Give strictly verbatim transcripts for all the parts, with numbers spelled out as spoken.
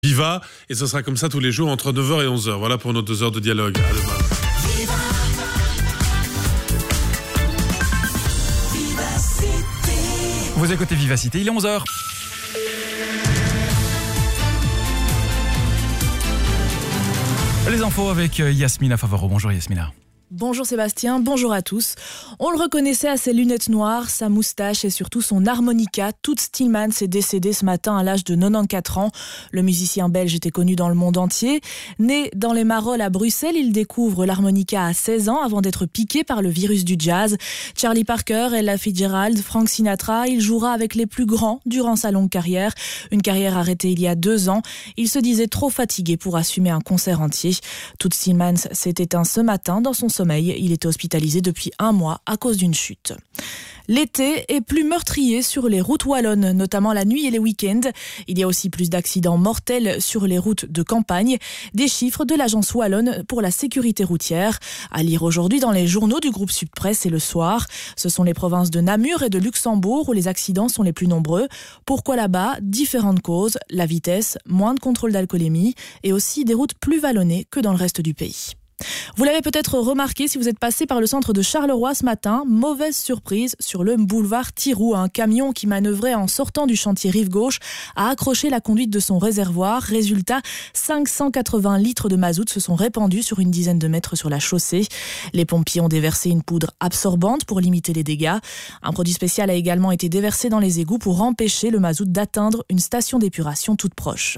Viva, et ce sera comme ça tous les jours entre neuf heures et onze heures. Voilà pour nos deux heures de dialogue. À demain. Vous écoutez Vivacité, il est onze heures. Les infos avec Yasmina Favaro. Bonjour Yasmina. Bonjour Sébastien, bonjour à tous. On le reconnaissait à ses lunettes noires, sa moustache et surtout son harmonica. Toots Thielemans est décédé ce matin à l'âge de quatre-vingt-quatorze ans. Le musicien belge était connu dans le monde entier. Né dans les Marolles à Bruxelles, il découvre l'harmonica à seize ans avant d'être piqué par le virus du jazz. Charlie Parker, Ella Fitzgerald, Frank Sinatra, il jouera avec les plus grands durant sa longue carrière. Une carrière arrêtée il y a deux ans. Il se disait trop fatigué pour assumer un concert entier. Toots Thielemans s'est éteint ce matin dans son sommeil. Il était hospitalisé depuis un mois à cause d'une chute. L'été est plus meurtrier sur les routes wallonnes, notamment la nuit et les week-ends. Il y a aussi plus d'accidents mortels sur les routes de campagne. Des chiffres de l'agence wallonne pour la sécurité routière. À lire aujourd'hui dans les journaux du groupe Sud Presse et Le Soir. Ce sont les provinces de Namur et de Luxembourg où les accidents sont les plus nombreux. Pourquoi là-bas ? Différentes causes. La vitesse, moins de contrôle d'alcoolémie et aussi des routes plus vallonnées que dans le reste du pays. Vous l'avez peut-être remarqué si vous êtes passé par le centre de Charleroi ce matin, mauvaise surprise sur le boulevard Thirou. Un camion qui manœuvrait en sortant du chantier rive gauche a accroché la conduite de son réservoir. Résultat, cinq cent quatre-vingts litres de mazout se sont répandus sur une dizaine de mètres sur la chaussée. Les pompiers ont déversé une poudre absorbante pour limiter les dégâts. Un produit spécial a également été déversé dans les égouts pour empêcher le mazout d'atteindre une station d'épuration toute proche.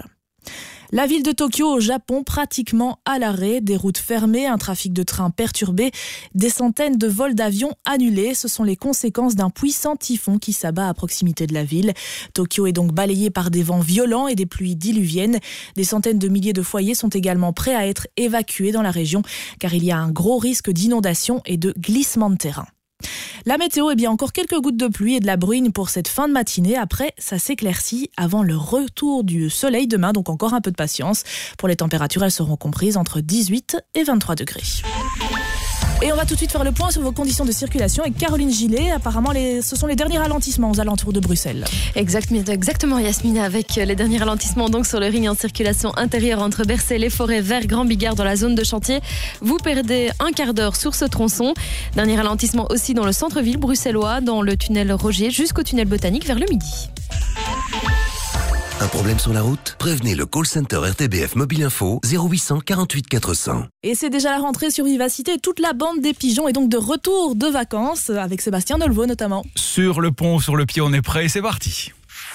La ville de Tokyo au Japon pratiquement à l'arrêt, des routes fermées, un trafic de trains perturbé, des centaines de vols d'avions annulés. Ce sont les conséquences d'un puissant typhon qui s'abat à proximité de la ville. Tokyo est donc balayée par des vents violents et des pluies diluviennes. Des centaines de milliers de foyers sont également prêts à être évacués dans la région car il y a un gros risque d'inondation et de glissement de terrain. La météo, eh bien encore quelques gouttes de pluie et de la bruine pour cette fin de matinée. Après, ça s'éclaircit avant le retour du soleil demain, donc encore un peu de patience. Pour les températures, elles seront comprises entre dix-huit et vingt-trois degrés. Et on va tout de suite faire le point sur vos conditions de circulation avec Caroline Gillet. Apparemment, les, ce sont les derniers ralentissements aux alentours de Bruxelles. Exact, exactement, Yasmina, avec les derniers ralentissements donc sur le ring en circulation intérieure entre Bercé, les Forêts, vers Grand Bigard dans la zone de chantier. Vous perdez un quart d'heure sur ce tronçon. Dernier ralentissement aussi dans le centre-ville bruxellois, dans le tunnel Rogier jusqu'au tunnel Botanique vers le midi. Un problème sur la route ? Prévenez le call center R T B F Mobile Info zéro huit cent quarante-huit quatre cents. Et c'est déjà la rentrée sur Vivacité. Toute la bande des pigeons est donc de retour de vacances, avec Sébastien Delvaux notamment. Sur le pont, sur le pied, on est prêt, c'est parti.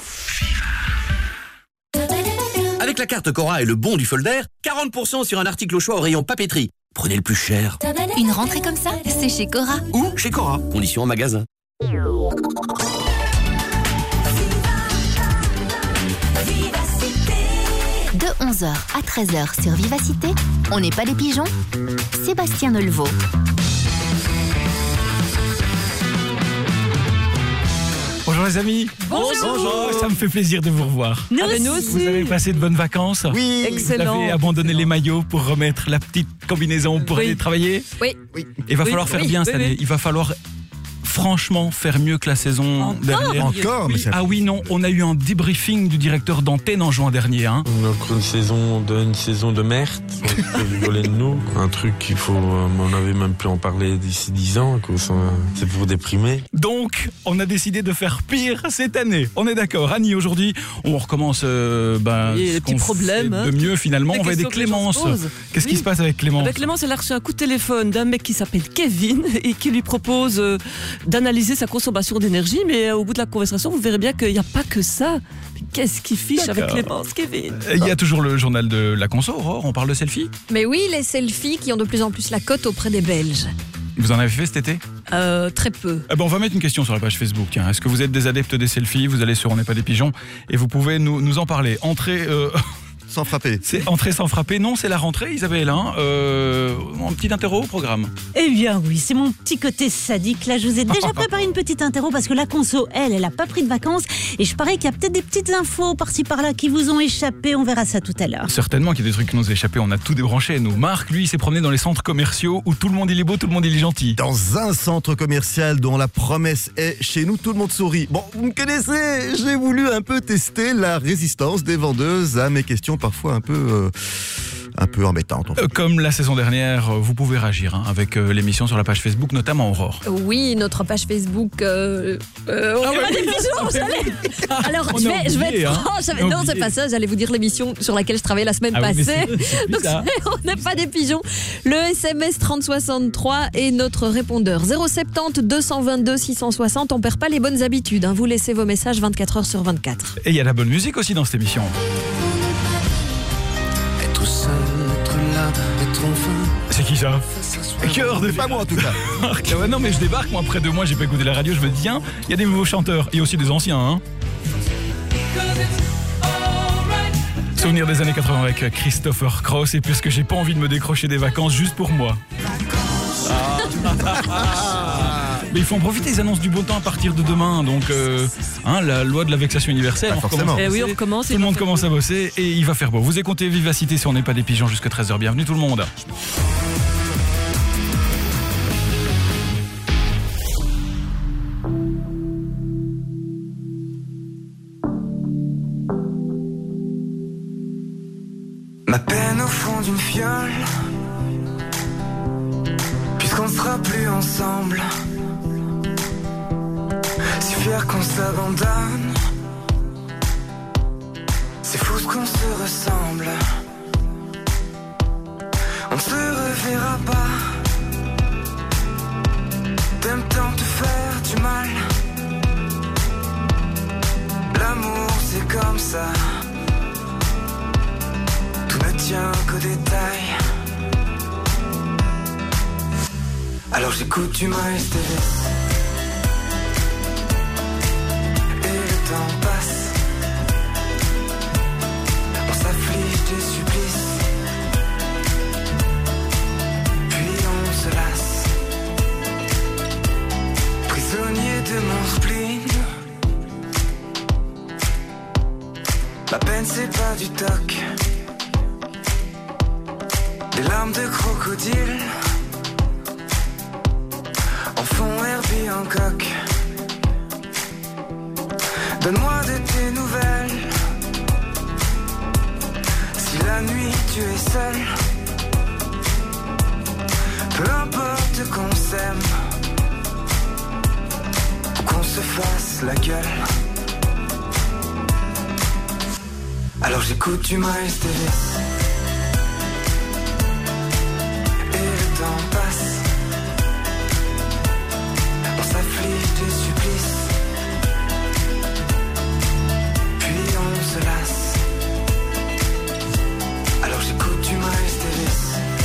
Avec la carte Cora et le bon du folder, quarante pour cent sur un article au choix au rayon papeterie. Prenez le plus cher. Une rentrée comme ça, c'est chez Cora. Ou chez Cora. Conditions en magasin. De onze heures à treize heures sur Vivacité, on n'est pas des pigeons, Sébastien Delvaux. Bonjour les amis. Bonjour. Bonjour. Ça me fait plaisir de vous revoir. Nous, ah ben nous aussi. Vous avez passé de bonnes vacances ? Oui, excellent. Vous avez abandonné les maillots pour remettre la petite combinaison pour oui. aller travailler ? Oui. oui. Il va oui, falloir faire oui, bien oui, cette oui. année. Il va falloir franchement faire mieux que la saison Encore dernière. Encore, mais ça... Ah oui, non, on a eu un debriefing du directeur d'antenne en juin dernier. Hein. On a pris une saison de, une saison de merde, on peut rigoler de nous. Un truc qu'il faut, on avait même pu en parler d'ici dix ans, que c'est pour déprimer. Donc, on a décidé de faire pire cette année. On est d'accord. Annie, aujourd'hui, on recommence euh, ben, Et les petits problèmes, de mieux finalement. La on va aider question que les gens Clémence. se posent. Qu'est-ce Oui. qui se passe avec Clémence ? Avec Clémence, elle a reçu un coup de téléphone d'un mec qui s'appelle Kevin et qui lui propose euh, d'analyser sa consommation d'énergie, mais euh, au bout de la conversation, vous verrez bien qu'il n'y a pas que ça. Qu'est-ce qu'il fiche D'accord. avec Clémence, Kevin ? Il y a toujours le journal de la conso, Aurore, on parle de selfie. Mais oui, les selfies qui ont de plus en plus la cote auprès des Belges. Vous en avez fait cet été ? euh, Très peu. Eh ben, on va mettre une question sur la page Facebook. Tiens. Est-ce que vous êtes des adeptes des selfies ? Vous allez sur On n'est pas des pigeons et vous pouvez nous, nous en parler. Entrez... Euh... Sans frapper. C'est entrée sans frapper. Non, c'est la rentrée, Isabelle. Hein. Euh, un petit interro au programme. Eh bien oui, c'est mon petit côté sadique. Là, je vous ai déjà préparé une petite interro parce que la conso, elle, elle a pas pris de vacances. Et je parie qu'il y a peut-être des petites infos par-ci par-là qui vous ont échappé. On verra ça tout à l'heure. Certainement qu'il y a des trucs qui nous ont échappé. On a tout débranché, nous. Marc, lui, il s'est promené dans les centres commerciaux où tout le monde il est beau, tout le monde il est gentil. Dans un centre commercial dont la promesse est chez nous, tout le monde sourit. Bon, vous me connaissez, j'ai voulu un peu tester la résistance des vendeuses à mes questions parfois un peu, euh, un peu embêtantes. En fait. Euh, Comme la saison dernière, euh, vous pouvez réagir hein, avec euh, l'émission sur la page Facebook, notamment Aurore. Oui, notre page Facebook. Euh, euh, on Ah est ouais, pas des oui. pigeons, j'allais- Alors, On je a vais, je vais oublié, être hein. franche. j'avais- On a Non, c'est oublié. pas ça. J'allais vous dire l'émission sur laquelle je travaillais la semaine Ah oui, mais passée. c'est- c'est Donc, bizarre. on n'est pas des pigeons. Le S M S trente soixante-trois est notre répondeur. zéro sept zéro deux deux deux six cent soixante. On perd pas les bonnes habitudes. Hein. Vous laissez vos messages vingt-quatre heures sur vingt-quatre. Et il y a de la bonne musique aussi dans cette émission. Être seul, être là, être enfin. C'est qui ça? Cœur de C'est pas moi en tout cas. Ah ouais, non mais je débarque, moi après deux mois j'ai pas écouté la radio, je me dis tiens, il y a des nouveaux chanteurs et aussi des anciens hein. Souvenir des années quatre-vingts avec Christopher Cross, et puisque j'ai pas envie de me décrocher des vacances juste pour moi. Ah. Mais il faut en profiter, ils annoncent du beau temps à partir de demain, donc euh, hein, la loi de la vexation universelle, Bah, on forcément. recommence à Eh oui, on bosser. recommence. Tout le monde commence à bosser et il va faire beau. Vous écoutez Vivacité si on n'est pas des pigeons jusqu'à treize heures, bienvenue tout le monde. Ma peine au fond d'une fiole, puisqu'on ne sera plus ensemble. Si fier qu'on s'abandonne, c'est fou ce qu'on se ressemble. On ne se reverra pas. T'aimes tant te faire du mal. L'amour c'est comme ça. Tout ne tient qu'aux détails. Alors j'écoute du Miles Davis. Et le temps passe. On s'afflige des supplices. Puis on se lasse. Prisonnier de mon spleen. Ma peine c'est pas du toc. Des larmes de crocodile en fond Herbie Hancock. Donne-moi de tes nouvelles. Si la nuit tu es seul, peu importe qu'on s'aime ou qu'on se fasse la gueule. Alors j'écoute du Miles Davis. Le temps passe. On s'afflige des supplices. Puis on se lasse. Alors j'écoute du Miles Davis.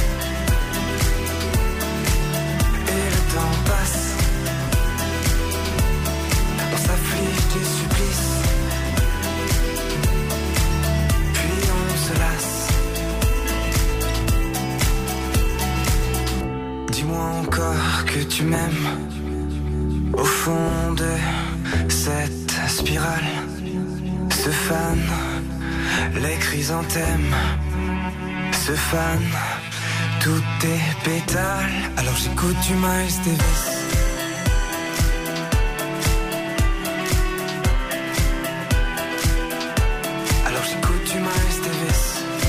Et le temps passe. On s'afflige des supplices. Puis on se lasse. Dis-moi encore que tu m'aimes au fond de cette spirale. Ce fan, les chrysanthèmes. Ce fan, tous tes pétales. Alors j'écoute du Miles Davis. Alors j'écoute du Miles Davis.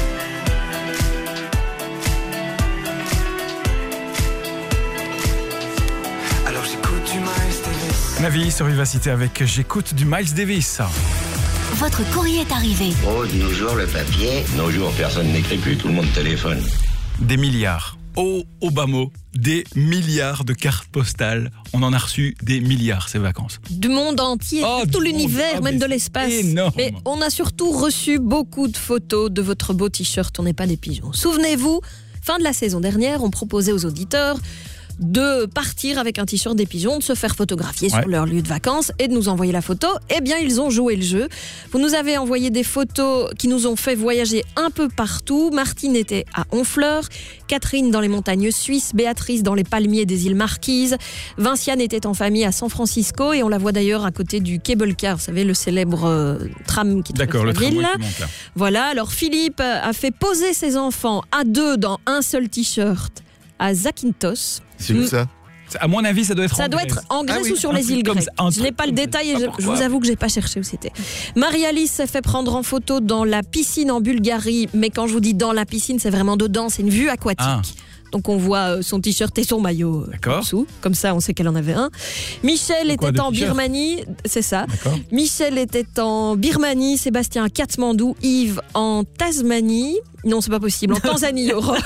Alors j'écoute du Miles Davis. Ma vie sur Vivacité avec J'écoute du Miles Davis. Votre courrier est arrivé. Oh, de nos jours, le papier. Nos jours, personne n'écrit plus, tout le monde téléphone. Des milliards. Oh, au bas mot, des milliards de cartes postales. On en a reçu des milliards ces vacances. Du monde entier, Oh, de tout du l'univers, monde. Ah, même mais de c'est l'espace. énorme. Mais on a surtout reçu beaucoup de photos de votre beau t-shirt. On n'est pas des pigeons. Souvenez-vous, fin de la saison dernière, on proposait aux auditeurs de partir avec un t-shirt des pigeons, de se faire photographier Ouais. sur leur lieu de vacances et de nous envoyer la photo. Eh bien, ils ont joué le jeu. Vous nous avez envoyé des photos qui nous ont fait voyager un peu partout. Martine était à Honfleur, Catherine dans les montagnes suisses, Béatrice dans les palmiers des îles Marquises, Vinciane était en famille à San Francisco et on la voit d'ailleurs à côté du cable car, vous savez, le célèbre euh, tram qui traverse D'accord, la le tramway ville. qui monte là. Voilà, alors Philippe a fait poser ses enfants à deux dans un seul t-shirt à Zakynthos. C'est où ça? À mon avis, ça doit être Ça en doit Grèce. être en Grèce Ah oui, ou sur un les truc îles comme grecques. ça, un Je n'ai truc pas le comme ça, détail je et sais je, pas je pourquoi. vous avoue que j'ai pas cherché où c'était. Marie-Alice s'est fait prendre en photo dans la piscine en Bulgarie, mais quand je vous dis dans la piscine, c'est vraiment dedans, c'est une vue aquatique. Ah. Donc on voit son t-shirt et son maillot en dessous. Comme ça, on sait qu'elle en avait un. Michel De quoi, était de en t-shirt Birmanie, c'est ça. D'accord. Michel était en Birmanie, Sébastien à Katmandou, Yves en Tasmanie. Non, c'est pas possible. En Tanzanie, Aurore.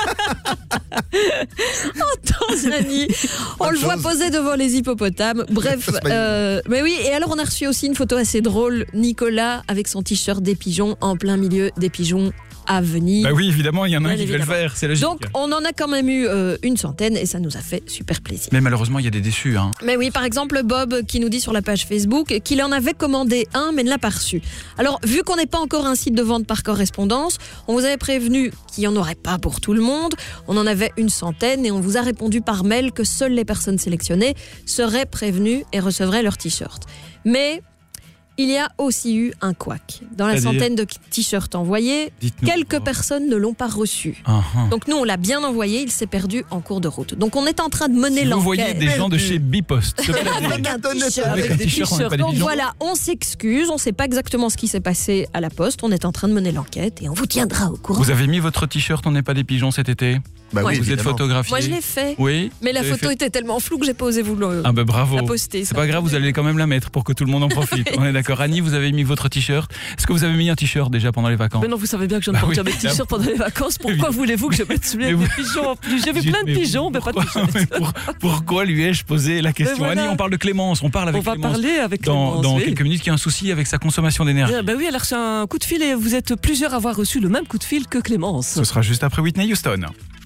En Tanzanie. On le voit poser devant les hippopotames. Bref, euh, mais oui. Et alors, on a reçu aussi une photo assez drôle. Nicolas avec son t-shirt des pigeons en plein milieu des pigeons à venir. Bah oui, évidemment, il y en a un Bien qui veut le évidemment. faire, c'est logique. Donc, on en a quand même eu euh, une centaine et ça nous a fait super plaisir. Mais malheureusement, il y a des déçus. Hein. Mais oui, par exemple, Bob qui nous dit sur la page Facebook qu'il en avait commandé un mais ne l'a pas reçu. Alors, vu qu'on n'est pas encore un site de vente par correspondance, on vous avait prévenu qu'il n'y en aurait pas pour tout le monde. On en avait une centaine et on vous a répondu par mail que seules les personnes sélectionnées seraient prévenues et recevraient leur t-shirt. Mais il y a aussi eu un couac. Dans la C'est-à-dire centaine de t-shirts envoyés, Dites-nous. quelques personnes ne l'ont pas reçu. Ah, ah. Donc nous, on l'a bien envoyé, il s'est perdu en cours de route. Donc on est en train de mener Si vous l'enquête. voyez des gens de chez Bipost, se Avec balader. un t-shirt. Avec un t-shirt, on n'est pas des Donc pigeons. voilà, on s'excuse, on ne sait pas exactement ce qui s'est passé à la poste, on est en train de mener l'enquête et on vous tiendra au courant. Vous avez mis votre t-shirt On n'est pas des pigeons cet été Bah oui, Vous êtes évidemment. photographié Moi je l'ai fait, Oui. mais la vous avez photo fait- était tellement floue que j'ai pas osé vous le, Ah bah bravo. la poster. C'est pas grave, vous allez quand même la mettre pour que tout le monde en profite. On est d'accord. Annie, vous avez mis votre t-shirt. Est-ce que vous avez mis un t-shirt déjà pendant les vacances Mais non, vous savez bien que je ne Bah porte oui, jamais de t-shirt évidemment. pendant les vacances. Pourquoi Évidemment. voulez-vous que je mette celui Mais avec vous- des pigeons en plus? J'ai vu J'ai- plein de mais pigeons, mais pas de pourquoi- t-shirt. mais pour- Pourquoi lui ai-je posé la question Mais voilà. Annie, on parle de Clémence. On parle avec On va Clémence parler avec dans, Clémence, dans oui. quelques minutes qui a un souci avec sa consommation d'énergie. Ah, bah oui, elle a reçu un coup de fil et vous êtes plusieurs à avoir reçu le même coup de fil que Clémence. Ce sera juste après Whitney Houston.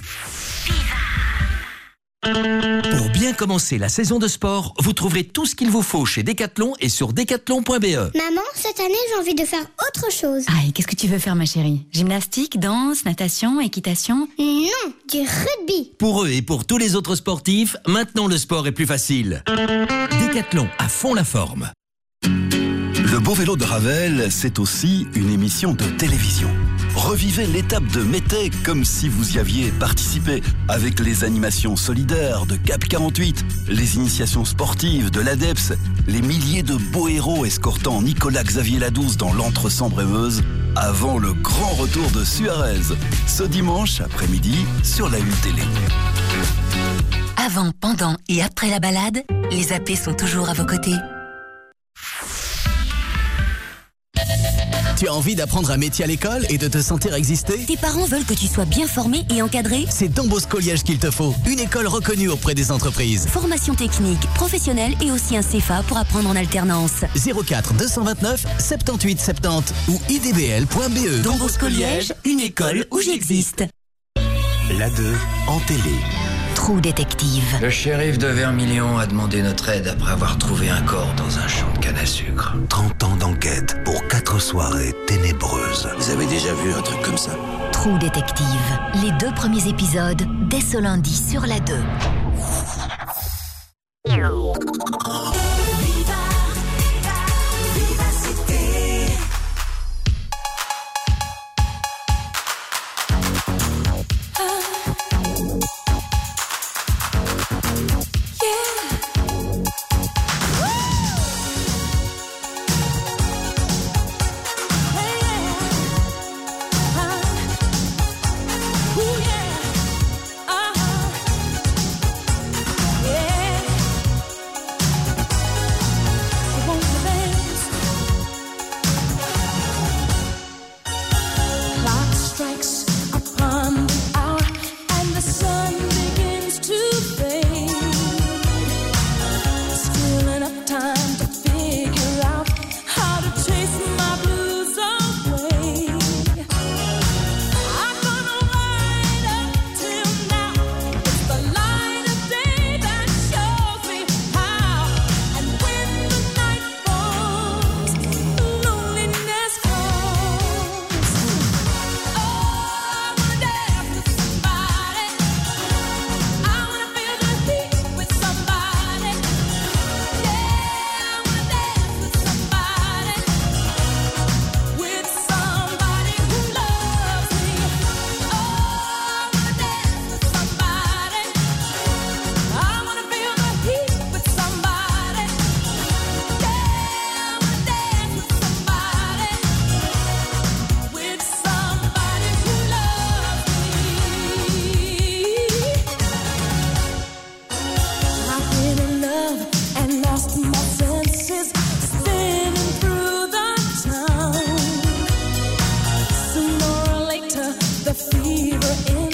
Pour bien commencer la saison de sport, vous trouverez tout ce qu'il vous faut chez Decathlon et sur decathlon point b e. Maman, cette année, j'ai envie de faire autre chose. Ah, et qu'est-ce que tu veux faire, ma chérie? Gymnastique, danse, natation, équitation? Non, du rugby. Pour eux et pour tous les autres sportifs, maintenant le sport est plus facile. Decathlon, à fond la forme. Le beau vélo de Ravel, c'est aussi une émission de télévision. Revivez l'étape de Mété comme si vous y aviez participé, avec les animations solidaires de Cap quarante-huit, les initiations sportives de l'A D E P S, les milliers de beaux héros escortant Nicolas-Xavier Ladouze dans l'Entre-Sambre-et-Meuse, avant le grand retour de Suarez, ce dimanche après-midi sur la Une Télé. Avant, pendant et après la balade, les A P sont toujours à vos côtés. Tu as envie d'apprendre un métier à l'école et de te sentir exister? Tes parents veulent que tu sois bien formé et encadré? C'est Don Bosco Liège qu'il te faut. Une école reconnue auprès des entreprises. Formation technique, professionnelle et aussi un C F A pour apprendre en alternance. zéro quatre deux cent vingt-neuf soixante-dix-huit soixante-dix ou i d b l point b e. Don Bosco Liège, une école où j'existe. La deux en télé. Trou détective. Le shérif de Vermilion a demandé notre aide après avoir trouvé un corps dans un champ de canne à sucre. trente ans d'enquête pour quatre soirées ténébreuses. Vous avez déjà vu un truc comme ça? Trou détective. Les deux premiers épisodes, dès ce lundi sur la deux.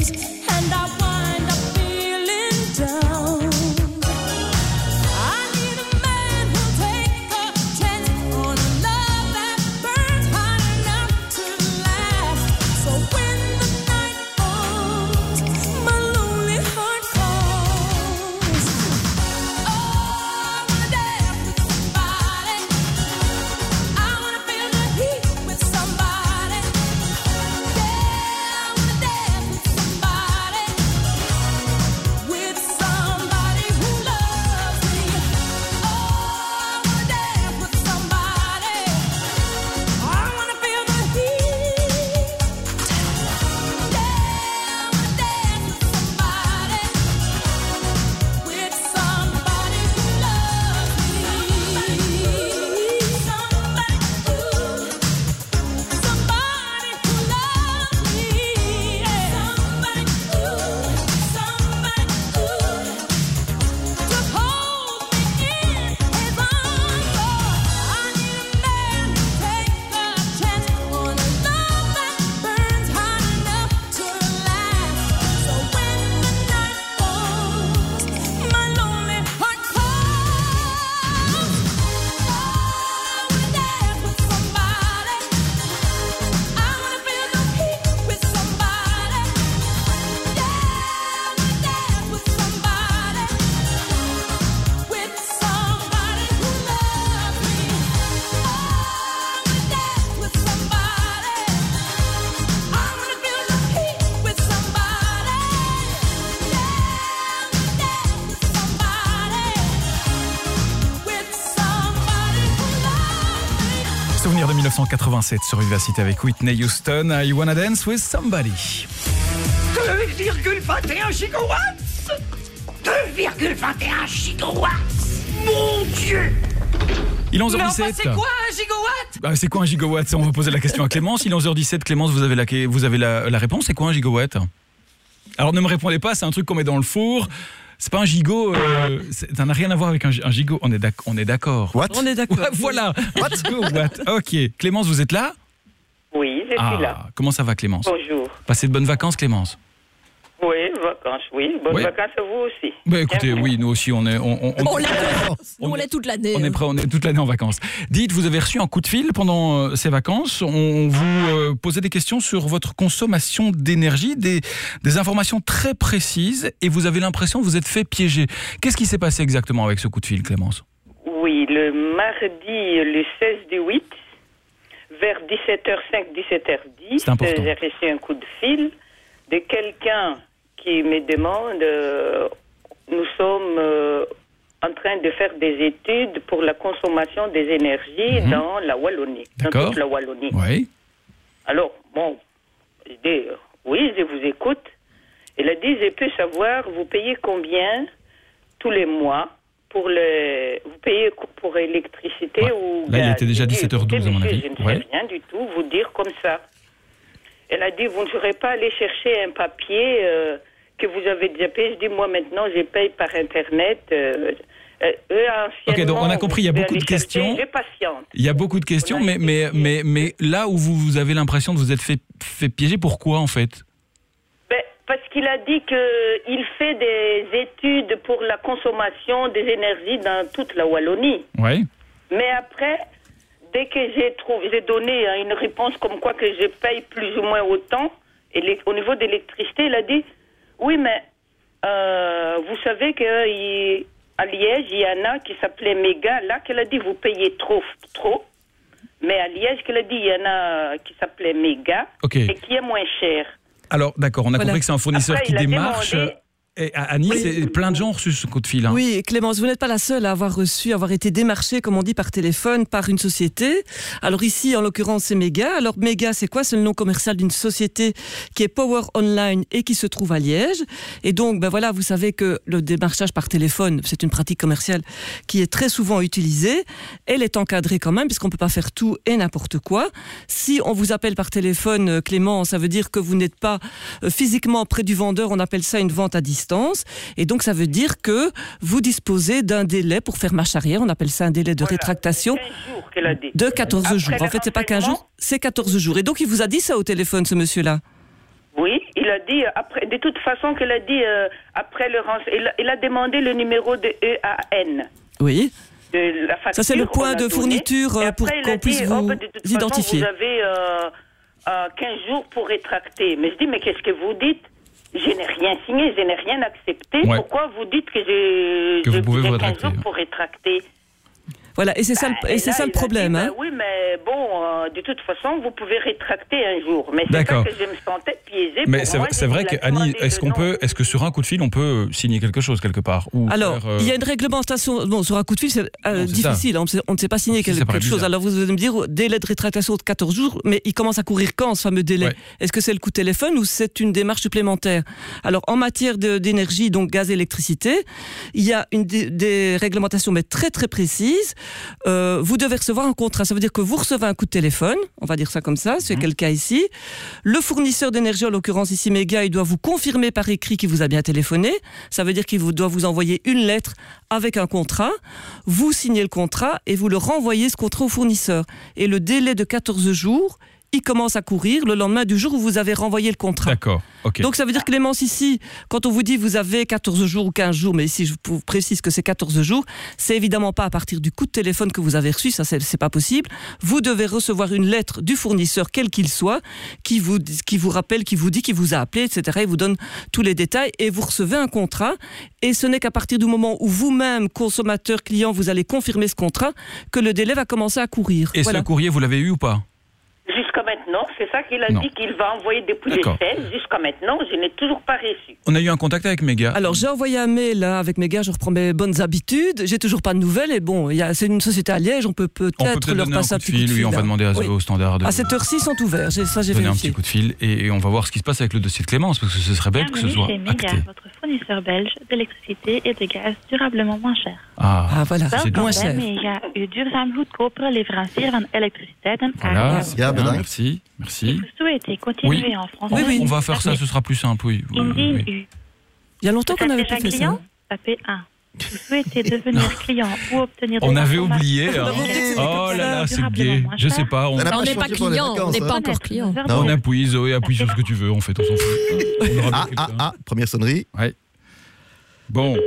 Souvenir de mille neuf cent quatre-vingt-sept sur Vivacité avec Whitney Houston. I Wanna Dance with Somebody. deux virgule vingt et un gigawatts deux virgule vingt et un gigawatts Mon Dieu. Il est onze heures Mais dix-sept. enfin, c'est quoi un gigawatt? Ah, c'est quoi un gigawatt? On va poser la question à Clémence. Il est onze heures dix-sept. Clémence, vous avez la, vous avez la, la réponse. C'est quoi un gigawatt? Alors ne me répondez pas, c'est un truc qu'on met dans le four. C'est pas un gigot, euh, ça n'a rien à voir avec un, un gigot. On est d'accord. On est d'accord. What? On est d'accord. Ouais, voilà. What? Gigawatt. Ok. Clémence, vous êtes là? Oui, je ah, suis là. Comment ça va, Clémence? Bonjour. Passez de bonnes vacances, Clémence? Oui, vacances, oui. Bonnes ouais. vacances à vous aussi. Bah écoutez, Bien oui, nous aussi, on est... On, on, on, on l'est on, on toute l'année. On est prêt, on est toute l'année en vacances. Dites, vous avez reçu un coup de fil pendant euh, ces vacances. On vous euh, posait des questions sur votre consommation d'énergie, des, des informations très précises, et vous avez l'impression que vous êtes fait piéger. Qu'est-ce qui s'est passé exactement avec ce coup de fil, Clémence? Oui, le mardi, le seize du huit, vers dix-sept heures cinq, dix-sept heures dix, j'ai reçu un coup de fil de quelqu'un qui me demande, euh, nous sommes euh, en train de faire des études pour la consommation des énergies mmh. dans la Wallonie, D'accord. dans toute la Wallonie. Oui. Alors, bon, je dis, oui, je vous écoute. Elle a dit, je peux savoir, vous payez combien tous les mois pour le, vous payez pour l'électricité ouais. ou Là, gaz. il était déjà dix-sept heures douze, à mon avis. Je ne sais ouais. rien du tout vous dire comme ça. Elle a dit, vous ne serez pas allé chercher un papier euh, que vous avez déjà payé. Je dis, moi maintenant, je paye par Internet. Euh, euh, ok, donc on a compris, il y a beaucoup de questions. Chercher, je patiente. Il y a beaucoup de questions, mais, mais, mais, mais là où vous, vous avez l'impression de vous être fait, fait piéger, pourquoi en fait? Ben, parce qu'il a dit qu'il fait des études pour la consommation des énergies dans toute la Wallonie. Oui. Mais après... Dès que j'ai trouvé, j'ai donné une réponse comme quoi que je paye plus ou moins autant, et les, au niveau de l'électricité, il a dit, oui, mais euh, vous savez qu'à Liège, il y en a qui s'appelait Méga, là, qu'elle a dit, vous payez trop, trop, mais à Liège, qu'elle a dit, il y en a qui s'appelait Méga, okay. et qui est moins cher. Alors, d'accord, on a voilà. compris que c'est un fournisseur Après, qui démarche... Demandé, Et à Nice, oui. plein de gens ont reçu ce coup de fil. Hein. Oui, Clémence, vous n'êtes pas la seule à avoir reçu, avoir été démarchée, comme on dit, par téléphone, par une société. Alors ici, en l'occurrence, c'est Méga. Alors Méga, c'est quoi? C'est le nom commercial d'une société qui est Power Online et qui se trouve à Liège. Et donc, ben voilà, vous savez que le démarchage par téléphone, c'est une pratique commerciale qui est très souvent utilisée. Elle est encadrée quand même, puisqu'on ne peut pas faire tout et n'importe quoi. Si on vous appelle par téléphone, Clément, ça veut dire que vous n'êtes pas physiquement près du vendeur. On appelle ça une vente à distance. Et donc, ça veut dire que vous disposez d'un délai pour faire marche arrière. On appelle ça un délai de voilà, rétractation jours qu'elle a dit. de quatorze Après jours. En fait, c'est pas quinze jours, c'est quatorze jours. Et donc, il vous a dit ça au téléphone, ce monsieur-là? Oui, il il a dit, après, de toute façon, qu'il a dit, euh, après le rense- il, a, il a demandé le numéro de E A N. Oui. De la facture, ça, c'est le point de fourniture donné, pour après, qu'on puisse dit, vous oh, ben, de toute identifier. Façon, vous avez euh, euh, quinze jours pour rétracter. Mais je dis, mais qu'est-ce que vous dites? Je n'ai rien signé, je n'ai rien accepté. Ouais. Pourquoi vous dites que j'ai que vous pouvez vous quinze jours pour rétracter? Voilà, et c'est ça, bah, le, et c'est là, ça le problème. Dit, hein. bah, oui, mais bon, euh, de toute façon, vous pouvez rétracter un jour. Mais c'est ça que je me sentais piégée. Mais pour c'est, moi, c'est vrai qu'Annie, est-ce qu'on peut, est-ce que sur un coup de fil, on peut signer quelque chose quelque part ou Alors, faire, euh... il y a une réglementation. Bon, sur un coup de fil, c'est euh, non, c'est difficile. Hein, on ne sait pas signer quelque, quelque chose. Alors, vous allez me dire, délai de rétractation de quatorze jours, mais il commence à courir quand, ce fameux délai? Ouais. Est-ce que c'est le coup de téléphone ou c'est une démarche supplémentaire? Alors, en matière de, d'énergie, donc gaz et électricité, il y a une des, des réglementations, mais très, très précises. Euh, vous devez recevoir un contrat. Ça veut dire que vous recevez un coup de téléphone, on va dire ça comme ça, c'est mmh. quel cas ici. Le fournisseur d'énergie, en l'occurrence ici Mega, il doit vous confirmer par écrit qu'il vous a bien téléphoné. Ça veut dire qu'il vous, doit vous envoyer une lettre avec un contrat. Vous signez le contrat et vous le renvoyez ce contrat au fournisseur. Et le délai de quatorze jours, il commence à courir le lendemain du jour où vous avez renvoyé le contrat. D'accord. Okay. Donc ça veut dire Clémence ici, quand on vous dit vous avez quatorze jours ou quinze jours, mais ici je vous précise que c'est quatorze jours, c'est évidemment pas à partir du coup de téléphone que vous avez reçu, ça c'est, c'est pas possible. Vous devez recevoir une lettre du fournisseur, quel qu'il soit, qui vous, qui vous rappelle, qui vous dit qu'il vous a appelé, et cetera. Il vous donne tous les détails et vous recevez un contrat. Et ce n'est qu'à partir du moment où vous-même, consommateur, client, vous allez confirmer ce contrat, que le délai va commencer à courir. Et voilà. Ce courrier, vous l'avez eu ou pas ? Jusqu'à maintenant, c'est ça qu'il a non. dit qu'il va envoyer depuis les seize. Jusqu'à maintenant, je n'ai toujours pas reçu. On a eu un contact avec Mega. Alors, j'ai envoyé un mail là, avec Mega, je reprends mes bonnes habitudes. J'ai toujours pas de nouvelles. Et bon, y a, c'est une société à Liège, on peut peut-être, on peut peut-être leur passer un petit coup de fil. Oui, on va demander à, oui. au standard. De... À cette heure-ci, ils sont ouverts. J'ai, ça, j'ai donner vérifié. un petit coup de fil et, et on va voir ce qui se passe avec le dossier de Clémence, parce que ce serait bête que ce soit chez acté. Mega, votre fournisseur belge d'électricité et de gaz durablement moins cher. Ah, ah voilà, Welkom c'est moins cher. Mega, uw duurzaam goedkopere leverancier van elektriciteit en voilà, aarde. Ja, bien, merci. Merci. Si vous souhaitez continuer oui. en français, oui, oui. On va faire ça, ce sera plus simple. Oui. Indien oui. U. Il y a longtemps qu'on avait déjà fait client, ça. tapez un. Vous souhaitez devenir client ou obtenir des on avait oublié. Hein. Oh là là, c'est gay. Je sais pas. On n'est pas client, on n'est pas encore client. Non, on appuie, Zoé, appuie sur ce que tu veux. En fait, on s'en fout. Ah, ah, ah, première sonnerie. Ouais. Bon.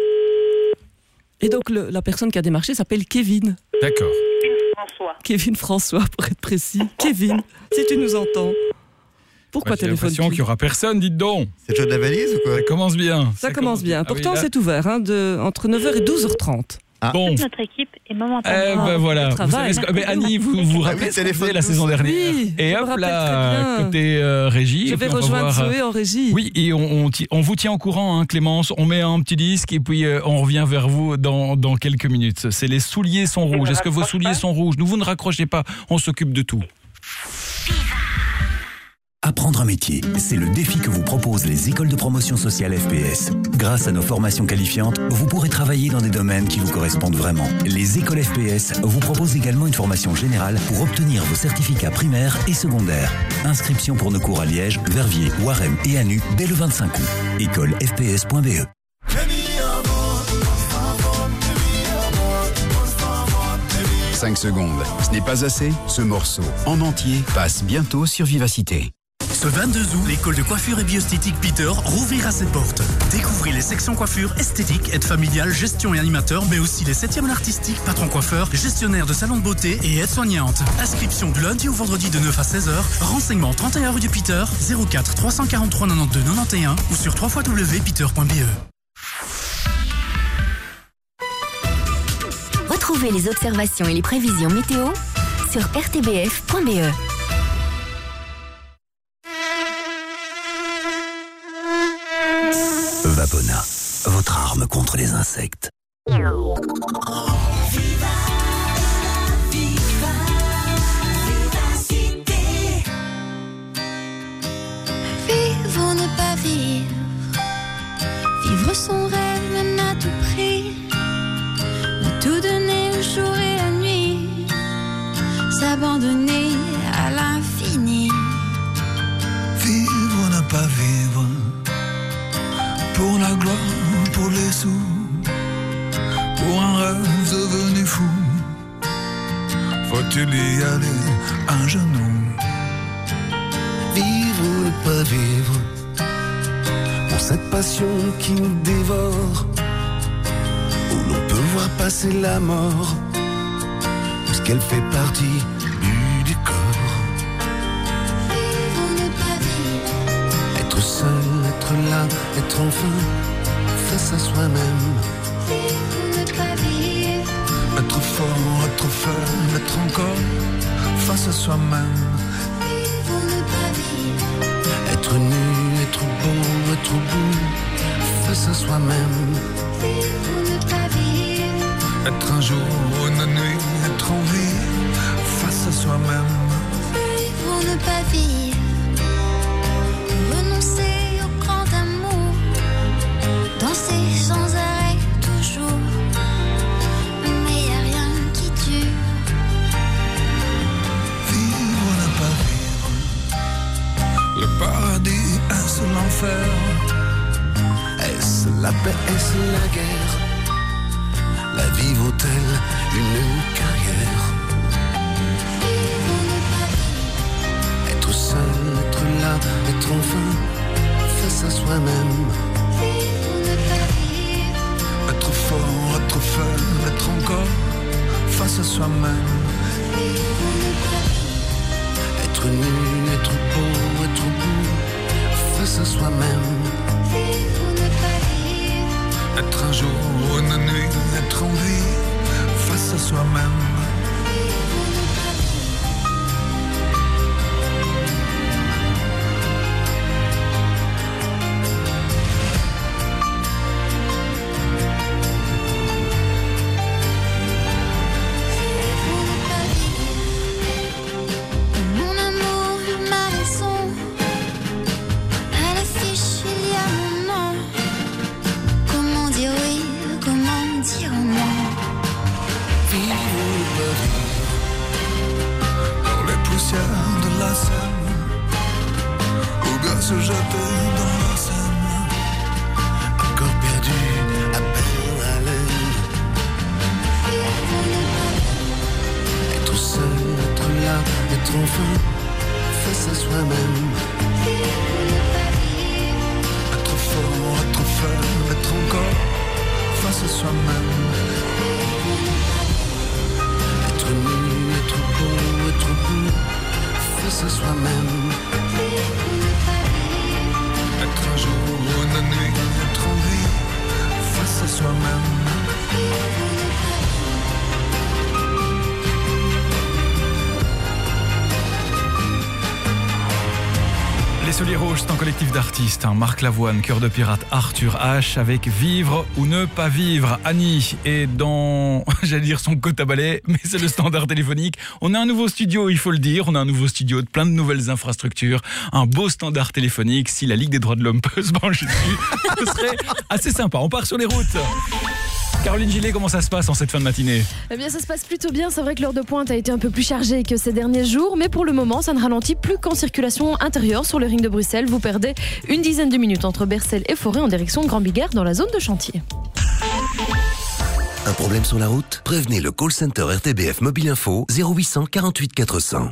Et donc, le, la personne qui a démarché s'appelle Kevin. D'accord. Kevin François. Kevin François, pour être précis. Kevin, si tu nous entends. Pourquoi bah, j'ai téléphone-tu ? l'impression qu'il n'y aura personne, dites donc. C'est le jeu de la valise ou quoi ? Ça commence bien. Ça, ça commence bien. Pourtant, ah oui, c'est ouvert, hein, de, entre neuf heures et douze heures trente. Ah. Bon. Toute notre équipe est momentanément. Eh ben voilà. Vous savez ce que... mais Annie, vous vous rappelez ah oui, ce qu'on faisait la saison dernière. Oui, et hop là, côté euh, régie. Je vais rejoindre voir... Zoé en régie. Oui, et on, on, on vous tient au courant, hein, Clémence. On met un petit disque et puis euh, on revient vers vous dans, dans quelques minutes. C'est les souliers sont rouges. Est-ce que vos souliers sont rouges ? Nous, vous ne raccrochez pas. On s'occupe de tout. Apprendre un métier, c'est le défi que vous proposent les écoles de promotion sociale F P S. Grâce à nos formations qualifiantes, vous pourrez travailler dans des domaines qui vous correspondent vraiment. Les écoles F P S vous proposent également une formation générale pour obtenir vos certificats primaires et secondaires. Inscription pour nos cours à Liège, Verviers, Waremme et Anu dès le vingt-cinq août. école f p s point b e. cinq secondes. Ce n'est pas assez ? Ce morceau, en entier, passe bientôt sur Vivacité. Ce vingt-deux août, l'école de coiffure et bioesthétique Peter rouvrira ses portes. Découvrez les sections coiffure, esthétique, aide familiale, gestion et animateur, mais aussi les septièmes artistiques, patron coiffeur, gestionnaire de salon de beauté et aide-soignante. Inscription du lundi au vendredi de neuf à seize heures. Renseignements trente et un rue du Peter, zéro quatre trois cent quarante-trois quatre-vingt-douze quatre-vingt-onze ou sur w w w point peter point b e. Retrouvez les observations et les prévisions météo sur r t b f point b e. Vapona, votre arme contre les insectes. Viva, viva, vivacité. Vivre ou ne pas vivre, vivre son rêve même à tout prix, de tout donner le jour et la nuit, s'abandonner à l'infini. Vivre ou ne pas vivre, pour la gloire, pour les sous, pour un rêve devenu fou, faut-il y aller à genoux? Vivre ou ne pas vivre, cette passion qui nous dévore, où l'on peut voir passer la mort, puisqu'elle fait partie du décor. Être seul, être là, être enfin face à soi-même. Être fort, être faible, être encore face à soi-même. Être nu, être beau, être beau face à soi-même. Être un jour, une nuit, être en vie face à soi-même. Pour ne pas vivre, renoncer au grand amour, danser sans arrêt toujours, mais y a rien qui dure. Vivre, ne pas vivre, le paradis, est-ce l'enfer? Est-ce la paix, est-ce la guerre? La vie vaut-elle une carrière? Être seul, être là, être enfin face à soi-même. Être fort, être faible, être encore face à soi-même. Être nu, être beau, être beau face à soi-même. Être un jour, une nuit, être en vie face à soi-même. Mon amour, ma raison, à l'affiche il y a mon nom. Comment dire oui, comment dire non? Vivre ou pas vivre dans les poussières de la Seine, ou bien se jeter dans la Seine, encore perdu, à peine à l'aile. Être seul, être là, être enfin face à soi-même. Être fort, être faible, être encore face à soi-même. Être nu, être beau, être beau face à soi-même. Être un jour, une nuit, être en vie face à soi-même. Les Souliers Rouges, c'est un collectif d'artistes. Hein. Marc Lavoine, Cœur de Pirate, Arthur H. avec Vivre ou ne pas vivre. Annie est dans, j'allais dire son côte à balai, mais c'est le standard téléphonique. On a un nouveau studio, il faut le dire. On a un nouveau studio de plein de nouvelles infrastructures. Un beau standard téléphonique. Si la Ligue des droits de l'homme peut se pencher dessus, ce serait assez sympa. On part sur les routes. Caroline Gillet, comment ça se passe en cette fin de matinée? Eh bien, ça se passe plutôt bien. C'est vrai que l'heure de pointe a été un peu plus chargée que ces derniers jours, mais pour le moment, ça ne ralentit plus qu'en circulation intérieure sur le ring de Bruxelles. Vous perdez une dizaine de minutes entre Bercel et Forêt en direction de Grand Bigard dans la zone de chantier. Un problème sur la route? Prévenez le call center R T B F Mobile Info zéro huit cent quarante-huit quatre cents.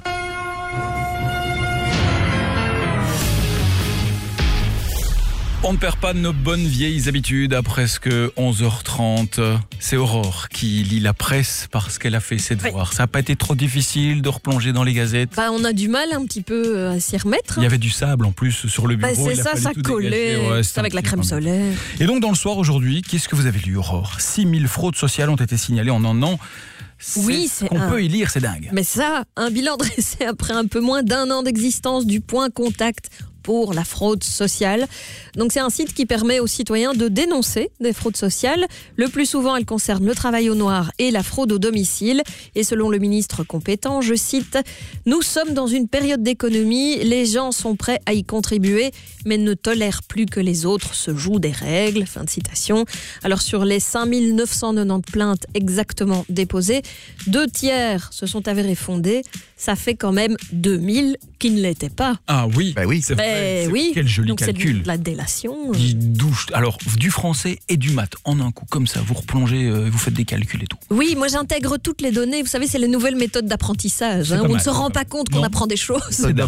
On ne perd pas de nos bonnes vieilles habitudes à presque onze heures trente. C'est Aurore qui lit la presse parce qu'elle a fait ses devoirs. Oui. Ça n'a pas été trop difficile de replonger dans les gazettes? Bah, on a du mal un petit peu à s'y remettre. Il y avait du sable en plus sur le bureau. Bah, c'est ça, ça collait ouais, avec la crème solaire. Et donc dans le soir aujourd'hui, qu'est-ce que vous avez lu, Aurore? six mille fraudes sociales ont été signalées en un an. C'est oui, c'est qu'on un... peut y lire, c'est dingue. Mais ça, un bilan dressé après un peu moins d'un an d'existence du point contact pour la fraude sociale. Donc c'est un site qui permet aux citoyens de dénoncer des fraudes sociales. Le plus souvent, elles concernent le travail au noir et la fraude au domicile. Et selon le ministre compétent, je cite, « Nous sommes dans une période d'économie, les gens sont prêts à y contribuer, mais ne tolèrent plus que les autres se jouent des règles. » Fin de citation. Alors sur les cinq mille neuf cent quatre-vingt-dix plaintes exactement déposées, deux tiers se sont avérés fondés. Ça fait quand même deux mille qui ne l'étaient pas. Ah oui, bah oui. c'est vrai. C'est, oui. Quel joli Donc calcul. C'est de la délation. Douche. Alors, du français et du maths en un coup, comme ça, vous replongez, euh, vous faites des calculs et tout. Oui, moi j'intègre toutes les données. Vous savez, c'est les nouvelles méthodes d'apprentissage. Hein, on ne se rend pas compte qu'on non. apprend des choses. C'est global.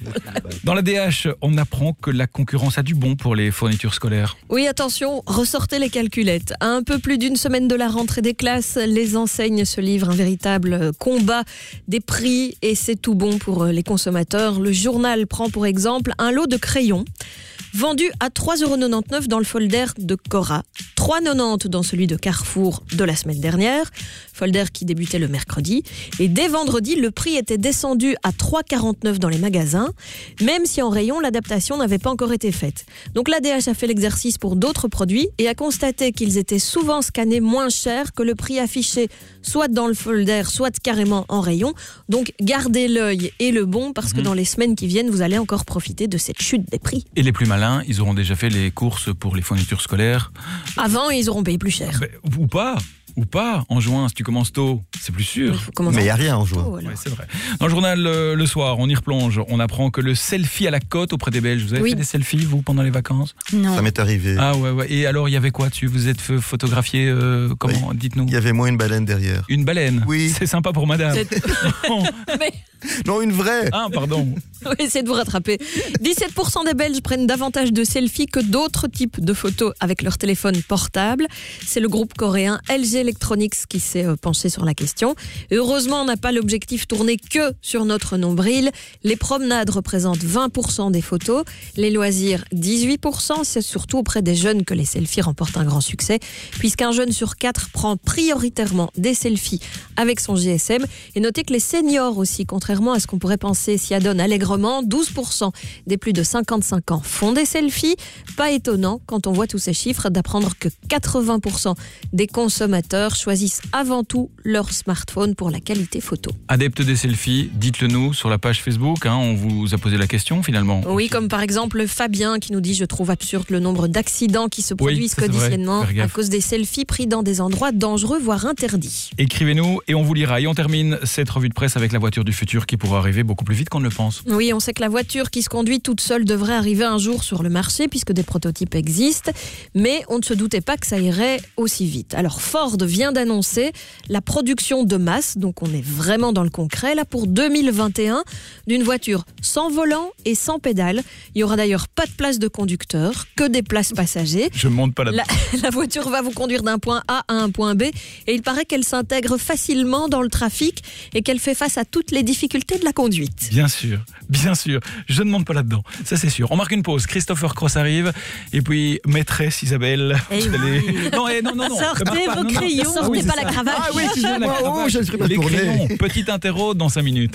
Dans la D H, on apprend que la concurrence a du bon pour les fournitures scolaires. Oui, attention, ressortez les calculettes. À un peu plus d'une semaine de la rentrée des classes, les enseignes se livrent un véritable combat des prix et c'est tout bon pour les consommateurs. Le journal prend pour exemple un lot de crayons vendu à trois euros quatre-vingt-dix-neuf dans le folder de Cora, trois euros quatre-vingt-dix dans celui de Carrefour de la semaine dernière, folder qui débutait le mercredi. Et dès vendredi, le prix était descendu à trois euros quarante-neuf dans les magasins, même si en rayon, l'adaptation n'avait pas encore été faite. Donc l'A D H a fait l'exercice pour d'autres produits et a constaté qu'ils étaient souvent scannés moins cher que le prix affiché, soit dans le folder, soit carrément en rayon. Donc gardez l'œil et le bon, parce que Mmh. dans les semaines qui viennent, vous allez encore profiter de cette chute des prix. Et les plus malins, ils auront déjà fait les courses pour les fournitures scolaires. Avant, ils auront payé plus cher. Ben, ou pas, ou pas. En juin, si tu commences tôt, c'est plus sûr. Mais il n'y a rien en juin. Oh, alors. Ouais, c'est vrai. Dans le journal euh, le soir, on y replonge. On apprend que le selfie à la côte auprès des Belges. Vous avez Oui. fait des selfies, vous, pendant les vacances? Non. Ça m'est arrivé. Ah ouais, ouais. Et alors, il y avait quoi dessus? Vous êtes f- photographié euh, comment? Dites-nous. Il y avait moi une baleine derrière. Une baleine? Oui. C'est sympa pour madame. Non. Mais Non, une vraie. Ah, pardon. oui, essayez de vous rattraper. dix-sept pour cent des Belges prennent davantage de selfies que d'autres types de photos avec leur téléphone portable. C'est le groupe coréen L G Electronics qui s'est euh, penché sur la question. Et heureusement, on n'a pas l'objectif tourné que sur notre nombril. Les promenades représentent vingt pour cent des photos, les loisirs dix-huit pour cent. C'est surtout auprès des jeunes que les selfies remportent un grand succès, puisqu'un jeune sur quatre prend prioritairement des selfies avec son G S M. Et notez que les seniors aussi, contrairement à ce qu'on pourrait penser, s'y adonnent allègrement. douze pour cent des plus de cinquante-cinq ans font des selfies. Pas étonnant, quand on voit tous ces chiffres, d'apprendre que quatre-vingts pour cent des consommateurs choisissent avant tout leur smartphone pour la qualité photo. Adepte des selfies, dites-le nous sur la page Facebook. Hein, on vous a posé la question finalement. Oui, comme par exemple Fabien qui nous dit « Je trouve absurde le nombre d'accidents qui se Oui, produisent ça, c'est vrai. quotidiennement Faire à gaffe. cause des selfies pris dans des endroits dangereux, voire interdits. » Écrivez-nous et on vous lira. Et on termine cette revue de presse avec la voiture du futur qui pourra arriver beaucoup plus vite qu'on ne le pense. Oui, on sait que la voiture qui se conduit toute seule devrait arriver un jour sur le marché puisque des prototypes existent, mais on ne se doutait pas que ça irait aussi vite. Alors Ford vient d'annoncer la production de masse, donc on est vraiment dans le concret là pour deux mille vingt et un, d'une voiture sans volant et sans pédale. Il y aura d'ailleurs pas de place de conducteur, que des places passagers. Je ne monte pas là-dedans. La, la voiture va vous conduire d'un point A à un point B et il paraît qu'elle s'intègre facilement dans le trafic et qu'elle fait face à toutes les difficultés de la conduite. Bien sûr, bien sûr. Je ne monte pas là-dedans, ça c'est sûr. On marque une pause. Christopher Cross arrive et puis maîtresse Isabelle. Eh vous oui. allez- Non, eh, non, non, non. Sortez Marque pas, vos non, non. crayons. Ah oui, Sortez c'est pas ça. la cravache. Ah oui, excusez-moi, la Oh, cravache. j'ai pris ma Les tournée. crayons. Petit interro dans cinq minutes.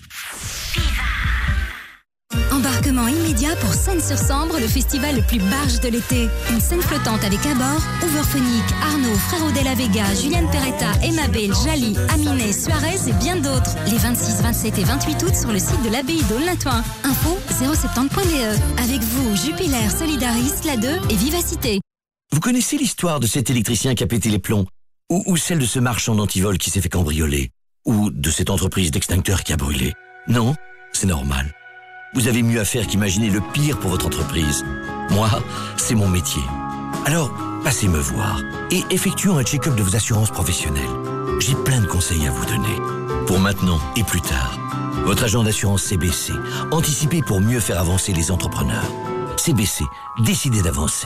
Embarquement immédiat pour Seine-sur-Sambre, le festival le plus barge de l'été. Une scène flottante avec à bord Overphonic, Arnaud, Frérot de la Vega, Juliane Peretta, Emma Bell, Jali, Aminé, Suarez et bien d'autres. Les vingt-six, vingt-sept et vingt-huit août sur le site de l'abbaye d'Aulnatoin. Info zéro soixante point d e. Avec vous, Jupiler, Solidaris, La deux et Vivacité. Vous connaissez l'histoire de cet électricien qui a pété les plombs? Ou, ou celle de ce marchand d'antivol qui s'est fait cambrioler? Ou de cette entreprise d'extincteurs qui a brûlé? Non, c'est normal. Vous avez mieux à faire qu'imaginer le pire pour votre entreprise. Moi, c'est mon métier. Alors, passez me voir et effectuons un check-up de vos assurances professionnelles. J'ai plein de conseils à vous donner. Pour maintenant et plus tard. Votre agent d'assurance C B C. Anticipez pour mieux faire avancer les entrepreneurs. C B C, décidez d'avancer.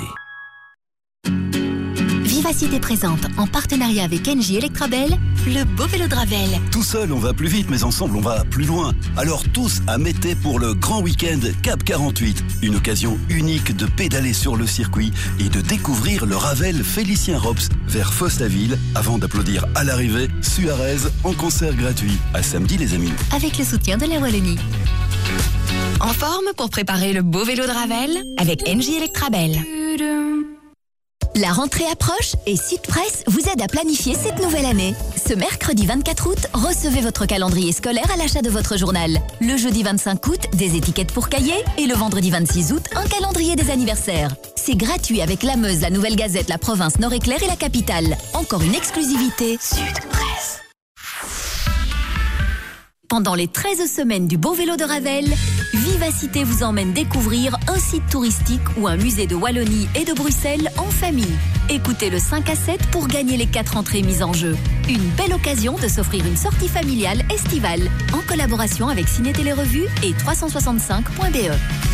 Vivacité présente, en partenariat avec Engie Electrabel, le beau vélo de Ravel. Tout seul, on va plus vite, mais ensemble, on va plus loin. Alors tous à Mété pour le grand week-end Cap quarante-huit. Une occasion unique de pédaler sur le circuit et de découvrir le Ravel Félicien Rops vers Fosse-la-Ville avant d'applaudir à l'arrivée Suarez en concert gratuit. À samedi, les amis. Avec le soutien de la Wallonie. En forme pour préparer le beau vélo de Ravel avec Engie Electrabel. La rentrée approche et Sudpresse vous aide à planifier cette nouvelle année. Ce mercredi vingt-quatre août, recevez votre calendrier scolaire à l'achat de votre journal. Le jeudi vingt-cinq août, des étiquettes pour cahiers et le vendredi vingt-six août, un calendrier des anniversaires. C'est gratuit avec la Meuse, la Nouvelle Gazette, la Province, Nord-Éclair et la Capitale. Encore une exclusivité Sudpresse. Pendant les treize semaines du beau vélo de Ravel, vivez Vivacité vous emmène découvrir un site touristique ou un musée de Wallonie et de Bruxelles en famille. Écoutez le cinq à sept pour gagner les quatre entrées mises en jeu. Une belle occasion de s'offrir une sortie familiale estivale en collaboration avec Ciné Télé Revue et trois cent soixante-cinq point b e.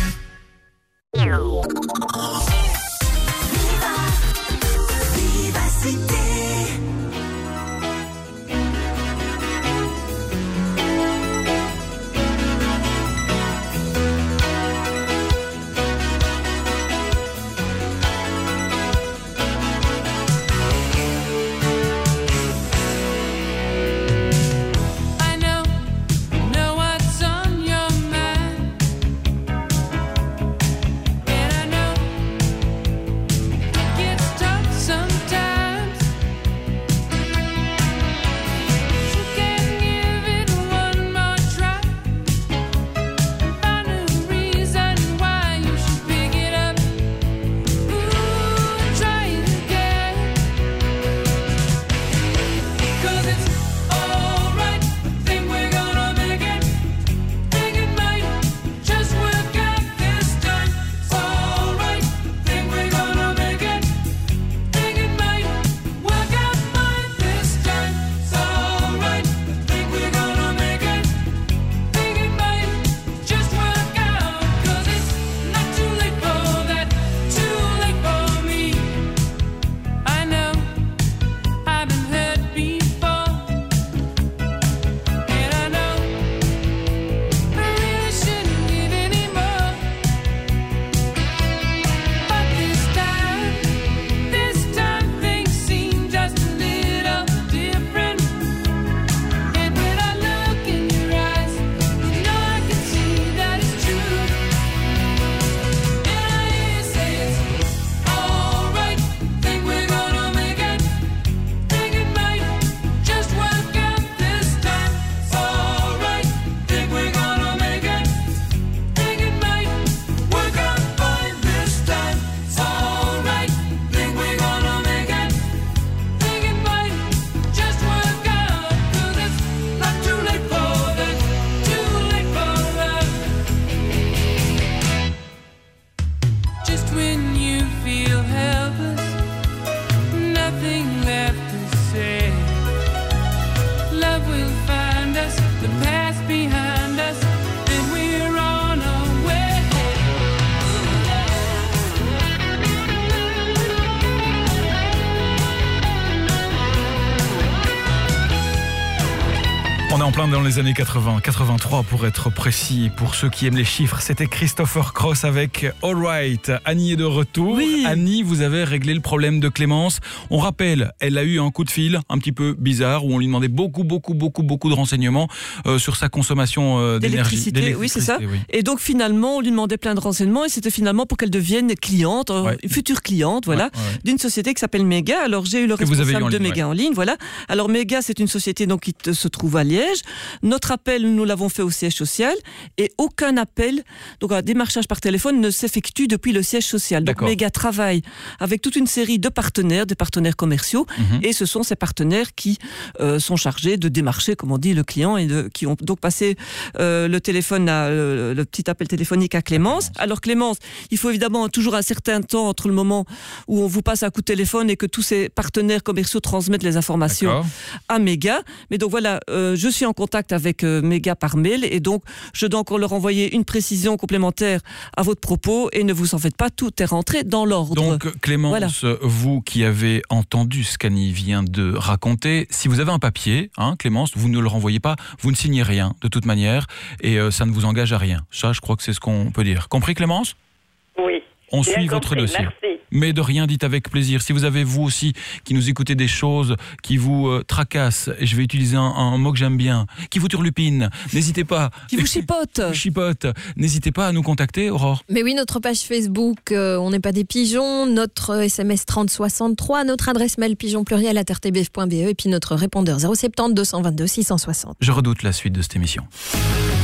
On est en plein dans les années quatre-vingts, quatre-vingt-trois pour être précis. Pour ceux qui aiment les chiffres, c'était Christopher Cross avec All Right. Annie est de retour. Oui. Annie, vous avez réglé le problème de Clémence. On rappelle, elle a eu un coup de fil un petit peu bizarre où on lui demandait beaucoup, beaucoup, beaucoup, beaucoup de renseignements euh, sur sa consommation euh, d'énergie. D'électricité, oui, c'est ça. Oui. Et donc finalement, on lui demandait plein de renseignements et c'était finalement pour qu'elle devienne cliente, Ouais. euh, future cliente, voilà, Ouais, ouais. d'une société qui s'appelle Mega. Alors j'ai eu le Que vous avez eu responsable en de ligne, Mega ouais. en ligne, voilà. Alors Mega, c'est une société donc qui te- se trouve à Liège. Notre appel, nous l'avons fait au siège social et aucun appel, donc un démarchage par téléphone ne s'effectue depuis le siège social. Donc D'accord. Mega travaille avec toute une série de partenaires, des partenaires commerciaux, Mhm. et ce sont ces partenaires qui euh, sont chargés de démarcher, comme on dit, le client et de, qui ont donc passé euh, le téléphone, à, euh, le petit appel téléphonique à Clémence. Alors Clémence, il faut évidemment toujours un certain temps entre le moment où on vous passe un coup de téléphone et que tous ces partenaires commerciaux transmettent les informations D'accord. à Mega. Mais donc voilà, euh, je suis en contact avec euh, Mega par mail et donc je dois encore leur envoyer une précision complémentaire à votre propos et ne vous en faites pas, tout est rentré dans l'ordre. Donc Clémence, Voilà. vous qui avez entendu ce qu'Annie vient de raconter, si vous avez un papier, hein, Clémence, vous ne le renvoyez pas, vous ne signez rien de toute manière et euh, ça ne vous engage à rien. Ça, je crois que c'est ce qu'on peut dire. Compris Clémence ? Oui. On Bien suit votre compris, dossier. merci. Mais de rien, dites avec plaisir. Si vous avez, vous aussi, qui nous écoutez des choses qui vous euh, tracassent, et je vais utiliser un, un mot que j'aime bien, qui vous turlupine, n'hésitez pas. Qui vous chipote. Chipote. N'hésitez pas à nous contacter, Aurore. Mais oui, notre page Facebook, euh, on n'est pas des pigeons, notre S M S trente soixante-trois, notre adresse mail pigeon pluriel arobase r t b f point b e et puis notre répondeur zéro sept zéro deux cent vingt-deux six cent soixante. Je redoute la suite de cette émission. On n'est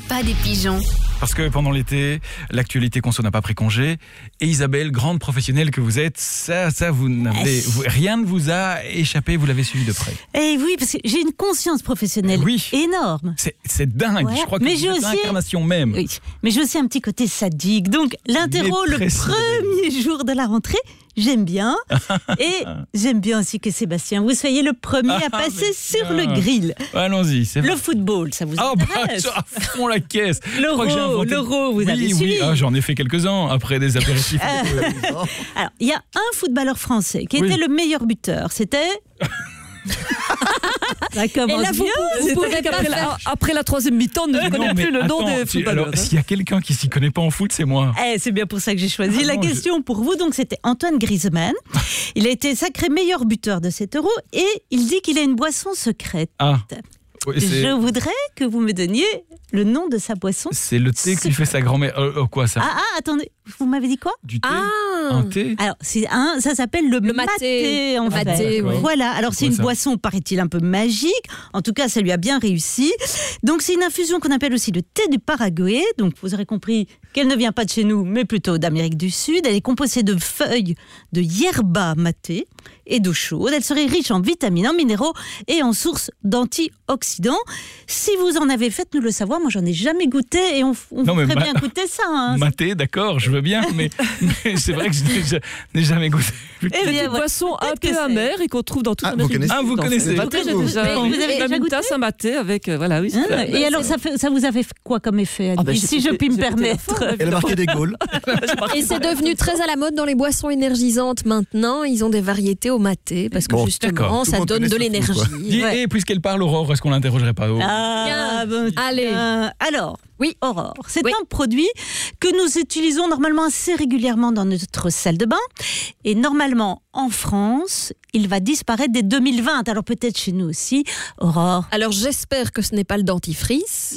pas des pigeons. Parce que pendant l'été, l'actualité conso n'a pas pris congé. Et Isabelle, grande professionnelle que vous êtes, ça, ça, vous n'avez, vous, rien ne vous a échappé, vous l'avez suivi de près. Eh oui, parce que j'ai une conscience professionnelle oui. énorme. C'est, c'est dingue, ouais. Je crois que mais vous êtes l'incarnation même. Oui, mais j'ai aussi un petit côté sadique. Donc l'interro, le premier jour de la rentrée, j'aime bien. Et j'aime bien aussi que Sébastien, vous soyez le premier à passer ah, sur le grill. Allons-y, c'est Le vrai. football, ça vous oh, intéresse bah, à fond la caisse. L'euro, inventé... l'euro, vous oui, avez oui. suivi. Ah, j'en ai fait quelques-uns après des apéritifs. Alors, il y a un footballeur français qui oui. était le meilleur buteur. C'était... Ça commence Et là, vous, bien. vous pouvez après, la, après la troisième mi-temps, ne connais plus le attends, nom des tu, footballeurs. alors, s'il y a quelqu'un qui s'y connaît pas en foot, c'est moi. Eh, c'est bien pour ça que j'ai choisi ah, la non, question je... pour vous. Donc, c'était Antoine Griezmann. Il a été sacré meilleur buteur de cet Euro et il dit qu'il a une boisson secrète. Ah. Oui, je voudrais que vous me donniez le nom de sa boisson. C'est le thé que lui fait sa grand-mère. Euh, euh, quoi ça Ah, ah, attendez, vous m'avez dit quoi Du thé. Ah. Un thé. Alors, c'est un, ça s'appelle le, le maté, maté en le fait. Maté, oui. Voilà, alors c'est, c'est une ça. boisson, paraît-il, un peu magique. En tout cas, ça lui a bien réussi. Donc, c'est une infusion qu'on appelle aussi le thé du Paraguay. Donc, vous aurez compris qu'elle ne vient pas de chez nous, mais plutôt d'Amérique du Sud. Elle est composée de feuilles de yerba maté et d'eau chaude. Elle serait riche en vitamines, en minéraux et en sources d'antioxydants. Si vous en avez, faites-nous le savoir. Moi, j'en ai jamais goûté et on, on non, ferait ma... bien goûter ça. Hein. Maté, d'accord, je veux bien, mais, mais c'est vrai que je n'ai, n'ai jamais goûté. C'est une boisson un peu amère et qu'on trouve dans toute ah, vous connaissez. Ah, vous connaissez. Maté, j'ai déjà, vous avez déjà une tasse à maté avec, euh, voilà, oui. Hein, et bah, alors, ça, fait, ça vous a fait quoi comme effet, ah, bah, si je puis me permettre? Elle a marqué des goals. Et c'est devenu très à la mode dans les boissons énergisantes maintenant. Ils ont des variétés au maté parce que bon, justement, ça donne de l'énergie. Et ouais. puisqu'elle parle, Aurore, est-ce qu'on l'interrogerait pas? Ah, bon, allez. Euh, alors, oui, Aurore, c'est oui. un produit que nous utilisons normalement assez régulièrement dans notre salle de bain. Et normalement, en France, il va disparaître dès deux mille vingt. Alors peut-être chez nous aussi, Aurore. Alors j'espère que ce n'est pas le dentifrice.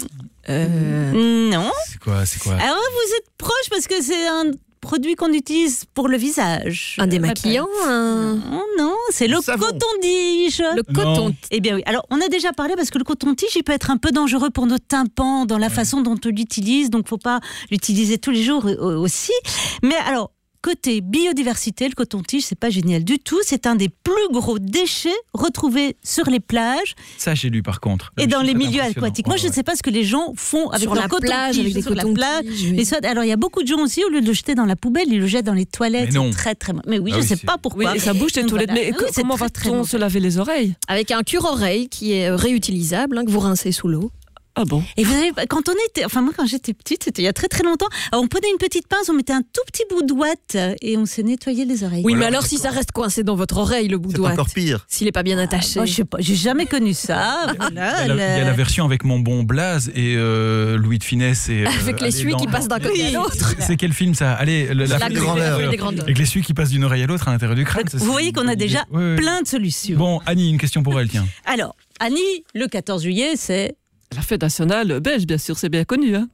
Euh... Non. C'est quoi, c'est quoi? Alors vous êtes proche parce que c'est un produit qu'on utilise pour le visage. Un démaquillant un... Non, non, c'est le, le coton-tige. Le coton. Eh bien oui. Alors, on a déjà parlé parce que le coton-tige, il peut être un peu dangereux pour nos tympans dans la ouais. façon dont on l'utilise. Donc, il ne faut pas l'utiliser tous les jours aussi. Mais alors, côté biodiversité, le coton-tige, c'est pas génial du tout. C'est un des plus gros déchets retrouvés sur les plages. Ça, j'ai lu par contre. Et dans les milieux aquatiques. Moi, ouais, je ne sais pas ce que les gens font avec sur leur la coton-tige. Plage, avec des sur la plage. Oui. Alors, il y a beaucoup de gens aussi, au lieu de le jeter dans la poubelle, ils le jettent dans les toilettes. Mais, c'est très, très... Mais oui, ah je ne oui, sais c'est... pas pourquoi. Oui, et ça bouge les toilettes. Voilà. Mais oui, comment va-t-on se laver les oreilles? Avec un cure-oreille qui est réutilisable, hein, que vous rincez sous l'eau. Ah bon? Et vous savez, quand on était, enfin moi quand j'étais petite, c'était il y a très très longtemps, alors on prenait une petite pince, on mettait un tout petit bout d'ouate et on se nettoyait les oreilles. Oui, voilà, mais alors si ça reste coincé dans votre oreille, le bout d'ouate, c'est encore pire. S'il n'est pas bien attaché. Ah, moi, je sais pas, j'ai jamais connu ça. Voilà, il, y a la, il y a la version avec mon bon Blaze et euh, Louis de Finesse et euh, avec l'essuie dans... qui passe d'un côté oui. à l'autre. C'est, c'est quel film ça? Allez, le, la, la grandeur. Avec l'essuie qui passe d'une oreille à l'autre à l'intérieur du crâne. Vous voyez qu'on a déjà oui, oui. plein de solutions. Bon, Annie, une question pour elle, tiens. Alors, Annie, le quatorze juillet, c'est la fête nationale belge, bien sûr, c'est bien connu. Hein.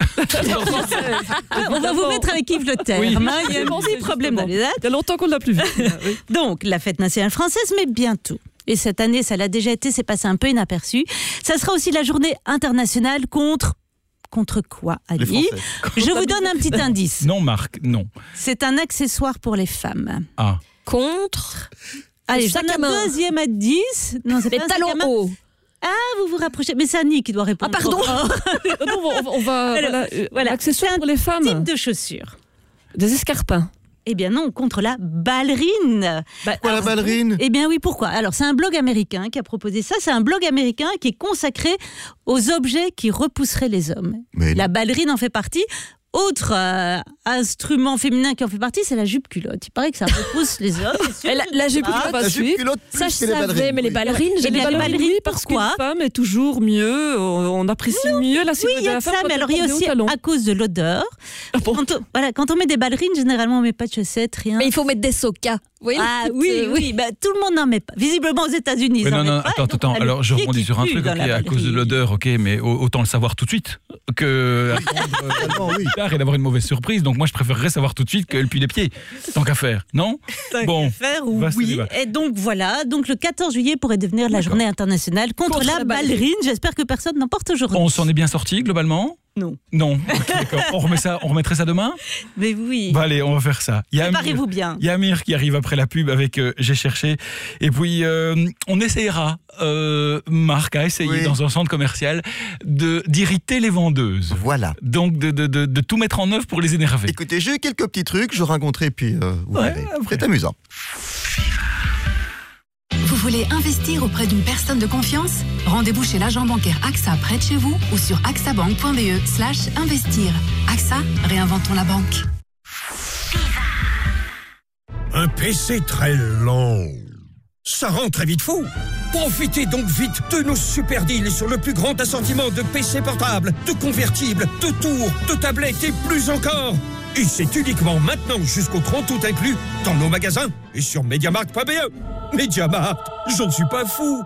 On va vous mettre avec Yves Le Terme. Oui. Hein, il y a un petit problème dans les dates. Il y a longtemps qu'on ne l'a plus vu. Oui. Donc, la fête nationale française, mais bientôt. Et cette année, ça l'a déjà été, c'est passé un peu inaperçu. Ça sera aussi la journée internationale contre... Contre quoi, Ali? Je vous donne un petit indice. Non, Marc, non. C'est un accessoire pour les femmes. Ah. Contre... Allez, je donne un deuxième indice. Non, c'est les pas talons hauts. Ah, vous vous rapprochez. Mais c'est Annie qui doit répondre. Ah, pardon. Oh. Non, on va... On va Alors, voilà, euh, voilà. Accessoire pour les femmes. Type de chaussures. Des escarpins. Eh bien non, contre la ballerine. Bah, pourquoi la ballerine? Eh bien oui, pourquoi? Alors c'est un blog américain qui a proposé ça. C'est un blog américain qui est consacré aux objets qui repousseraient les hommes. Mais... La ballerine en fait partie. Autre euh, instrument féminin qui en fait partie, c'est la jupe culotte. Il paraît que ça repousse les hommes. La, la jupe culotte, ah, la jupe culotte ça je savais, mais les ballerines, oui. j'ai les ballerines, ballerines oui, parce qu'une femme est toujours mieux, on apprécie non. mieux la silhouette oui, de la femme. Ça, mais alors il y a aussi à cause de l'odeur. Ah bon quand, on, voilà, quand on met des ballerines, généralement on met pas de chaussettes, rien. Mais il faut mettre des socas. Oui, ah oui, euh, oui, bah, tout le monde n'en met pas. Visiblement aux États-Unis, ils oui, n'en non, non, mettent attends, pas. attends. Alors je rebondis sur un truc, ok, à cause de l'odeur, ok, mais autant le savoir tout de suite que attendre oui. et d'avoir une mauvaise surprise. Donc moi, je préférerais savoir tout de suite qu'elle pue les pieds, tant qu'à faire, non? Tant bon, qu'à faire, oui. Et donc voilà, donc le quatorze juillet pourrait devenir la D'accord. journée internationale contre, contre la, la ballerine. ballerine. J'espère que personne n'en porte aujourd'hui. On s'en est bien sorti globalement. Non. Non, ok, d'accord. On, remet ça, on remettrait ça demain ? Mais oui. Bah allez, on va faire ça. Il y a Préparez-vous Amir, bien. Il y a Amir qui arrive après la pub avec euh, J'ai cherché. Et puis, euh, on essayera, euh, Marc a essayé Oui. dans un centre commercial de, d'irriter les vendeuses. Voilà. Donc, de, de, de, de tout mettre en œuvre pour les énerver. Écoutez, j'ai eu quelques petits trucs, je rencontrais, puis euh, vous Ouais, verrez. après. C'est amusant. Vous voulez investir auprès d'une personne de confiance ? Rendez-vous chez l'agent bancaire AXA près de chez vous ou sur axabank.be slash investir. AXA, réinventons la banque. Un P C très lent. Ça rend très vite fou. Profitez donc vite de nos super deals sur le plus grand assortiment de P C portables, de convertibles, de tours, de tablettes et plus encore. Et c'est uniquement maintenant jusqu'au trente août inclus dans nos magasins et sur Mediamarkt point B E. Mediamarkt, j'en suis pas fou.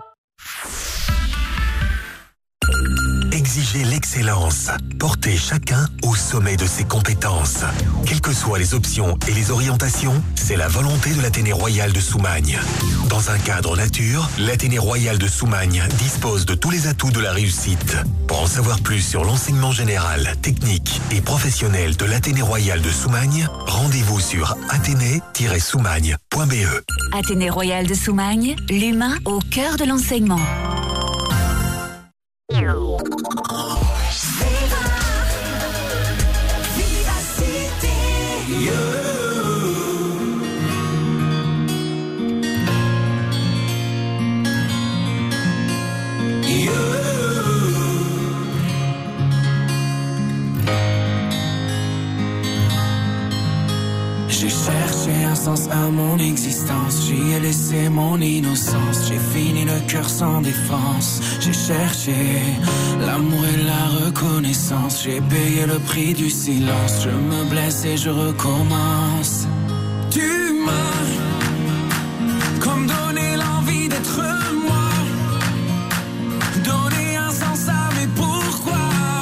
Exigez l'excellence. Portez chacun au sommet de ses compétences. Quelles que soient les options et les orientations, c'est la volonté de l'Athénée Royal de Soumagne. Dans un cadre nature, l'Athénée Royal de Soumagne dispose de tous les atouts de la réussite. Pour en savoir plus sur l'enseignement général, technique et professionnel de l'Athénée Royal de Soumagne, rendez-vous sur athénée tiret soumagne point B E. Athénée Royal de Soumagne, l'humain au cœur de l'enseignement. J'ai cherché un sens à mon existence, j'y ai laissé mon innocence, j'ai fini le cœur sans défense, j'ai cherché l'amour et la reconnaissance, j'ai payé le prix du silence, je me blesse et je recommence. Tu m'as comme donné l'envie d'être moi, donné un sens à mes pourquoi,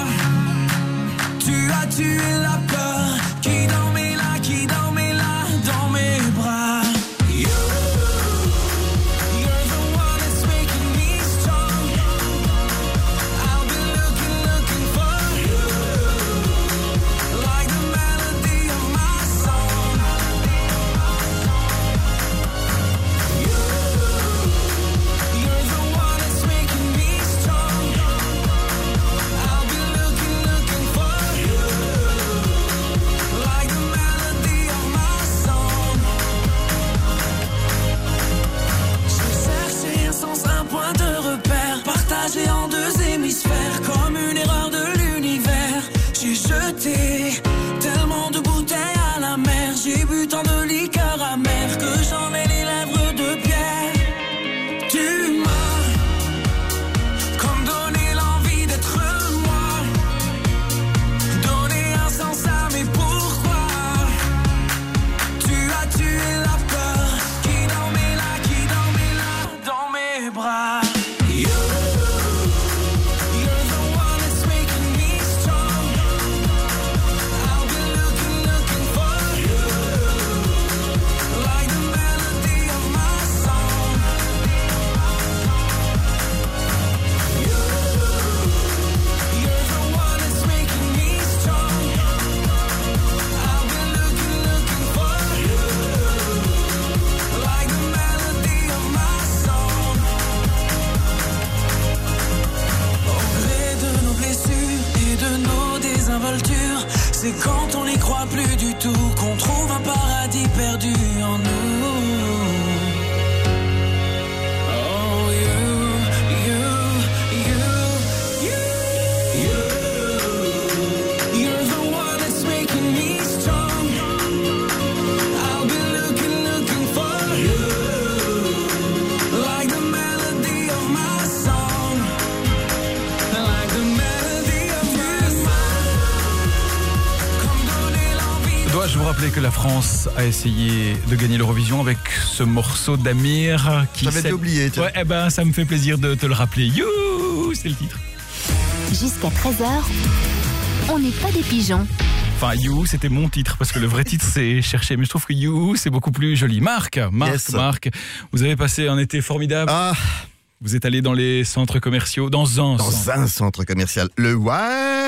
tu as tué la peur qui dormait là, qui dormait là dans mes bras. You, you're the one that's making me strong. I'll be looking, looking for you, like the melody of my song. You, you're the one that's making me strong. I'll be looking, looking for you, like the melody of my song. J'ai cherché un sens, un point de repère, partagé en deux hémisphères, comme une erreur de l'univers. J'ai jeté tellement de bouteilles à la mer, j'ai bu tant de liqueurs amères que j'en ai les lèvres de pierre. Tu m'as comme donné l'envie d'être moi, donné un sens à mes pourquoi, tu as tué la peur qui dormait là, qui dormait là dans mes bras. You, you're the one that's making me strong. I'll be looking, looking for you, like the melody of my song. You, you're the one that's making me strong. I'll be looking, looking for you, like the melody of my song. Au gré de nos blessures et de nos désinvoltures, c'est quand on n'y croit plus du tout qu'on trouve un paradis perdu en nous. Oh, you, you, you, you, you. You're the one that's making me strong. I'll be looking, looking for you, like the melody of my song, like the melody of my song. Comme donner l'envie. Dois-je vous rappeler que la France a essayé de gagner l'Eurovision avec ce morceau d'Amir qui J'avais s'est- oublié, tiens. Ouais, eh ben, ça me fait plaisir de te le rappeler. You, c'est le titre. Jusqu'à treize heures, on n'est pas des pigeons. Enfin, You, c'était mon titre, parce que le vrai titre, c'est Chercher. Mais je trouve que You, c'est beaucoup plus joli. Marc, Marc, Yes. Marc, vous avez passé un été formidable. Ah, Vous êtes allé dans les centres commerciaux, dans un dans centre. un centre commercial. Le One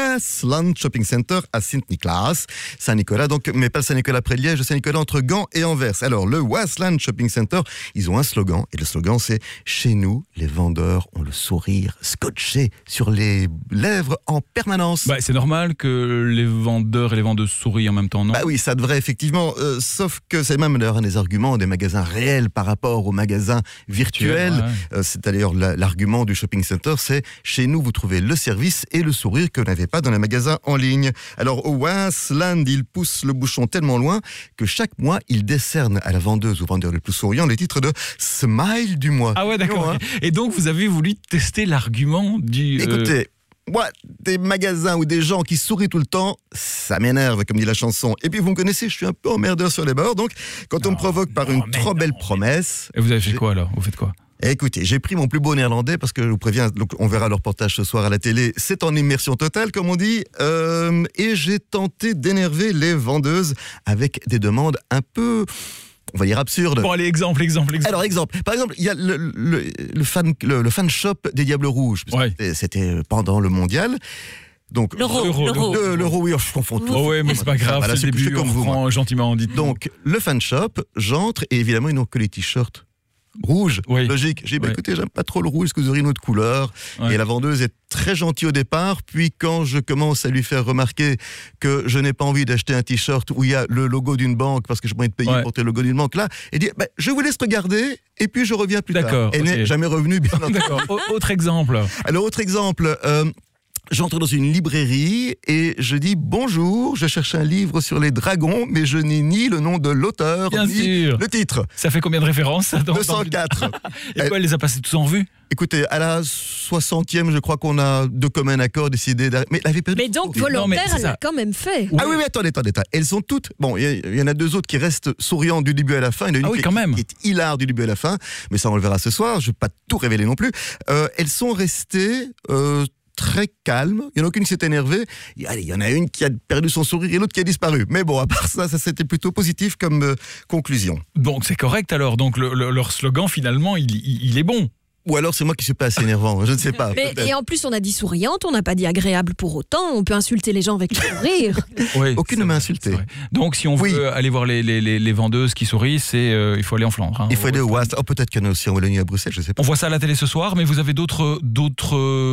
Waasland Shopping Center à Sint-Niklaas, Saint-Nicolas, donc, mais pas Saint-Nicolas près de Liège, Saint-Nicolas entre Gand et Anvers. Alors, le Waasland Shopping Center, ils ont un slogan, et le slogan c'est « Chez nous, les vendeurs ont le sourire scotché sur les lèvres en permanence ». Bah, c'est normal que les vendeurs et les vendeuses sourient en même temps, non? Bah oui, ça devrait effectivement, euh, sauf que c'est même d'ailleurs un des arguments des magasins réels par rapport aux magasins virtuels. Ouais. Euh, c'est d'ailleurs la, l'argument du shopping center, c'est chez nous vous trouvez le service et le sourire que vous n'avez pas dans les magasins en ligne. Alors au Waasland, il pousse le bouchon tellement loin que chaque mois, il décerne à la vendeuse ou vendeur le plus souriant les titres de Smile du mois. Ah ouais, d'accord. Hein. Et donc vous avez voulu tester l'argument du... Écoutez, euh... moi, des magasins ou des gens qui sourient tout le temps, ça m'énerve, comme dit la chanson. Et puis, vous me connaissez, je suis un peu emmerdeur sur les bords. Donc, quand on me provoque par une trop belle promesse... Et vous avez fait quoi, alors? Vous faites quoi? Écoutez, j'ai pris mon plus beau néerlandais parce que je vous préviens, donc on verra le reportage ce soir à la télé. C'est en immersion totale, comme on dit. Euh, et j'ai tenté d'énerver les vendeuses avec des demandes un peu... on va dire absurde. Bon, allez, exemple, exemple, exemple. Alors, exemple. Par exemple, il y a le, le, le, fan, le, le fan shop des Diables Rouges. Ouais. C'était, c'était pendant le mondial. Donc, l'euro, l'euro. Le, l'euro, oui, je confonds tout. Oh ouais, mais c'est pas grave, voilà, c'est le début, on vous, prend moi. gentiment, dites. Donc, le fan shop, j'entre, et évidemment, ils n'ont que les t-shirts rouges. Oui. Logique. J'ai dit, bah, Oui. écoutez, j'aime pas trop le rouge, est-ce que vous auriez une autre couleur? Ouais. Et la vendeuse est très gentille au départ, puis quand je commence à lui faire remarquer que je n'ai pas envie d'acheter un t-shirt où il y a le logo d'une banque, parce que je vais de payer Ouais. pour le logo d'une banque, là, elle dit, bah, je vous laisse regarder, et puis je reviens plus D'accord, tard. Elle ok. n'est jamais revenue, bien entendu. D'accord. Au- Autre exemple. Alors, autre exemple, euh, j'entre dans une librairie et je dis bonjour, je cherche un livre sur les dragons, mais je n'ai ni le nom de l'auteur, Bien ni sûr. le titre. Ça fait combien de références ça, dans- deux cent quatre. Et quoi, elle les a passés tous en revue? Écoutez, à la soixantième, je crois qu'on a de commun accord décidé d'arrêter. Mais elle avait perdu. Mais donc, son sourire. volontaire, c'est elle ça. l'a quand même fait. Ah oui, oui, attendez, attendez, attendez. Elles sont toutes. Bon, il y a- il y, en a deux autres qui restent souriantes du début à la fin. Il y en a une Ah oui, qui, quand même. qui est hilar du début à la fin. Mais ça, on le verra ce soir. Je ne vais pas tout révéler non plus. Euh, elles sont restées. Euh, très calmes. Il y en a aucune qui s'est énervée. Il y, allez, il y en a une qui a perdu son sourire et l'autre qui a disparu. Mais bon, à part ça, ça c'était plutôt positif comme euh, conclusion. Donc c'est correct alors. Donc le- le- leur slogan finalement, il, il- il est bon. Ou alors c'est moi qui suis pas assez énervant. Je ne sais pas. Mais, peut-être. et en plus, on a dit souriante, on n'a pas dit agréable pour autant. On peut insulter les gens avec le sourire. Oui, Aucune ne m'a insulté. Donc si on veut Oui. aller voir les, les- les- les vendeuses qui sourient, c'est euh, il faut aller en Flandre. hein. Il faut aller au Wast. Oh, peut-être qu'il y en a aussi en Wallonie à Bruxelles, je sais pas. On voit ça à la télé ce soir, mais vous avez d'autres, d'autres,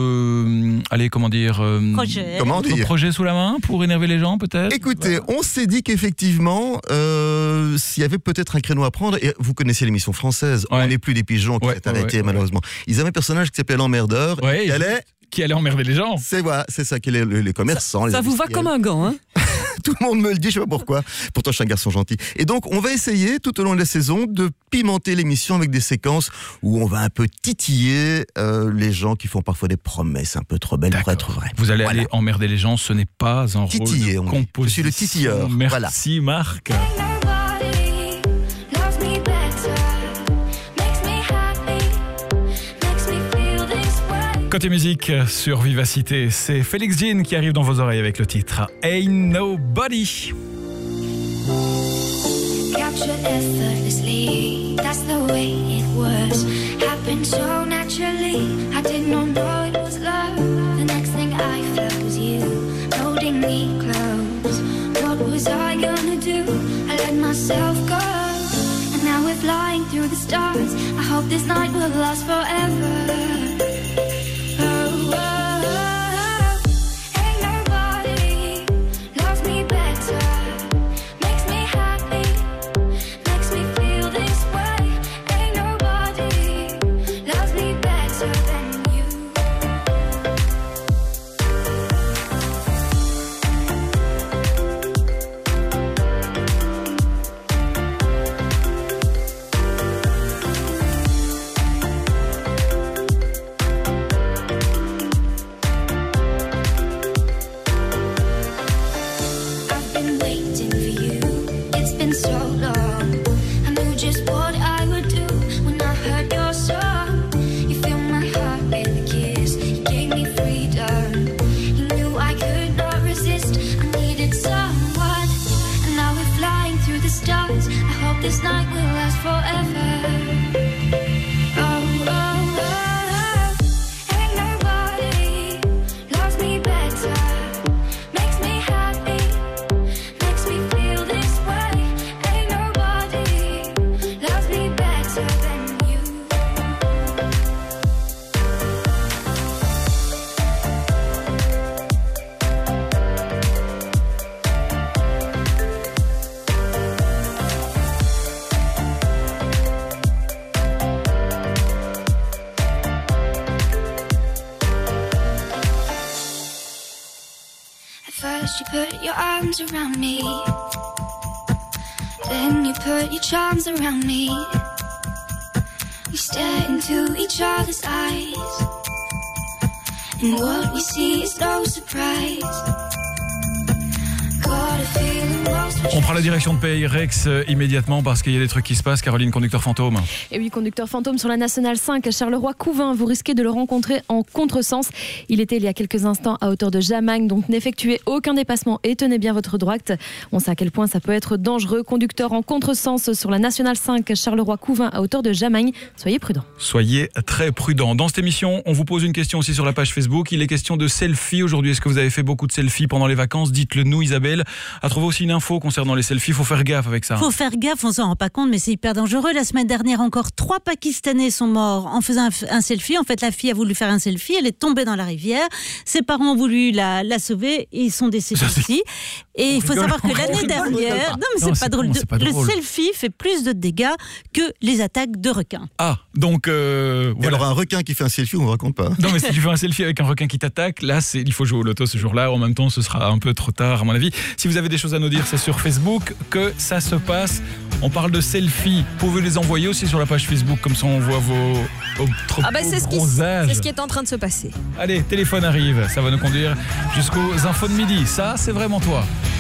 euh, allez, comment dire, euh, Projet. Comment d'autres dire projets sous la main pour énerver les gens, peut-être. Écoutez, on s'est dit qu'effectivement, euh, s'il y avait peut-être un créneau à prendre, et vous connaissez l'émission française, Ouais. On n'est plus des pigeons qui Ouais, s'est ouais, arrêté ouais, malheureusement. Ils avaient un personnage qui s'appelait l'emmerdeur, Ouais, qui il- allait, qui allait emmerder les gens. c'est voilà, c'est ça, qui est les, les commerçants. les Ça vous va industriels. comme un gant, hein? Tout le monde me le dit, je sais pas pourquoi. Pourtant, je suis un garçon gentil. Et donc, on va essayer tout au long de la saison de pimenter l'émission avec des séquences où on va un peu titiller euh, les gens qui font parfois des promesses un peu trop belles pour être vraies. Vous allez Voilà. aller emmerder les gens, ce n'est pas un Titiller, rôle on de dit. composition. Je suis le titilleur, Merci Marc. Nobody loves me better, makes me happy, makes me feel this way. Côté musique sur Vivacité, c'est Félix Jean qui arrive dans vos oreilles avec le titre Ain't Nobody. Captured effortlessly, that's the way it was. Happened so naturally, I did not know it was love. The next thing I felt was you, holding me close. What was I gonna do? I let myself go. And now we're flying through the stars. I hope this night will last forever. Oh, oh, oh. Ain't nobody loves me better. Makes me happy, makes me feel this way. Ain't nobody loves me better than you. I've been waiting for you. It's been so long. I knew just what I would do when I heard your song. You filled my heart with a kiss. You gave me freedom. You knew I could not resist. I needed someone. And now we're flying through the stars. I hope this night will last forever. Oh, oh, oh, oh. Ain't nobody loves me better. First you put your arms around me, then you put your charms around me. We stare into each other's eyes, and what we see is no surprise. On prend la direction de Pays Rex euh, immédiatement parce qu'il y a des trucs qui se passent. Caroline, conducteur fantôme. Et oui, conducteur fantôme sur la Nationale cinq à Charleroi-Couvain. Vous risquez de le rencontrer en contresens. Il était il y a quelques instants à hauteur de Jamagne, donc n'effectuez aucun dépassement et tenez bien votre droite. On sait à quel point ça peut être dangereux. Conducteur en contresens sur la Nationale cinq à Charleroi-Couvain à hauteur de Jamagne. Soyez prudents. Soyez très prudents. Dans cette émission, on vous pose une question aussi sur la page Facebook. Il est question de selfies aujourd'hui. Est-ce que vous avez fait beaucoup de selfies pendant les vacances? Dites-le nous, Isabelle. A trouvé aussi une info concernant les selfies. Il faut faire gaffe avec ça. Il faut faire gaffe, on s'en rend pas compte, mais c'est hyper dangereux. La semaine dernière, encore trois Pakistanais sont morts en faisant un, un selfie. En fait, la fille a voulu faire un selfie, elle est tombée dans la rivière. Ses parents ont voulu la, la sauver et ils sont décédés aussi. Et il faut savoir que l'année dernière, non mais c'est, non, pas, c'est, drôle. C'est pas drôle, le selfie fait plus de dégâts que les attaques de requins. Ah, donc euh, voilà. Alors un requin qui fait un selfie, on ne raconte pas. Non mais si tu fais un selfie avec un requin qui t'attaque, là c'est, il faut jouer au loto ce jour-là. En même temps, ce sera un peu trop tard à mon avis. Si vous avez des choses à nous dire, c'est sur Facebook que ça se passe. On parle de selfies. Vous pouvez les envoyer aussi sur la page Facebook, comme ça on voit vos, vos trop ah bah c'est ce, qui, c'est ce qui est en train de se passer. Allez, téléphone arrive, ça va nous conduire jusqu'aux infos de midi. Ça, c'est vraiment toi.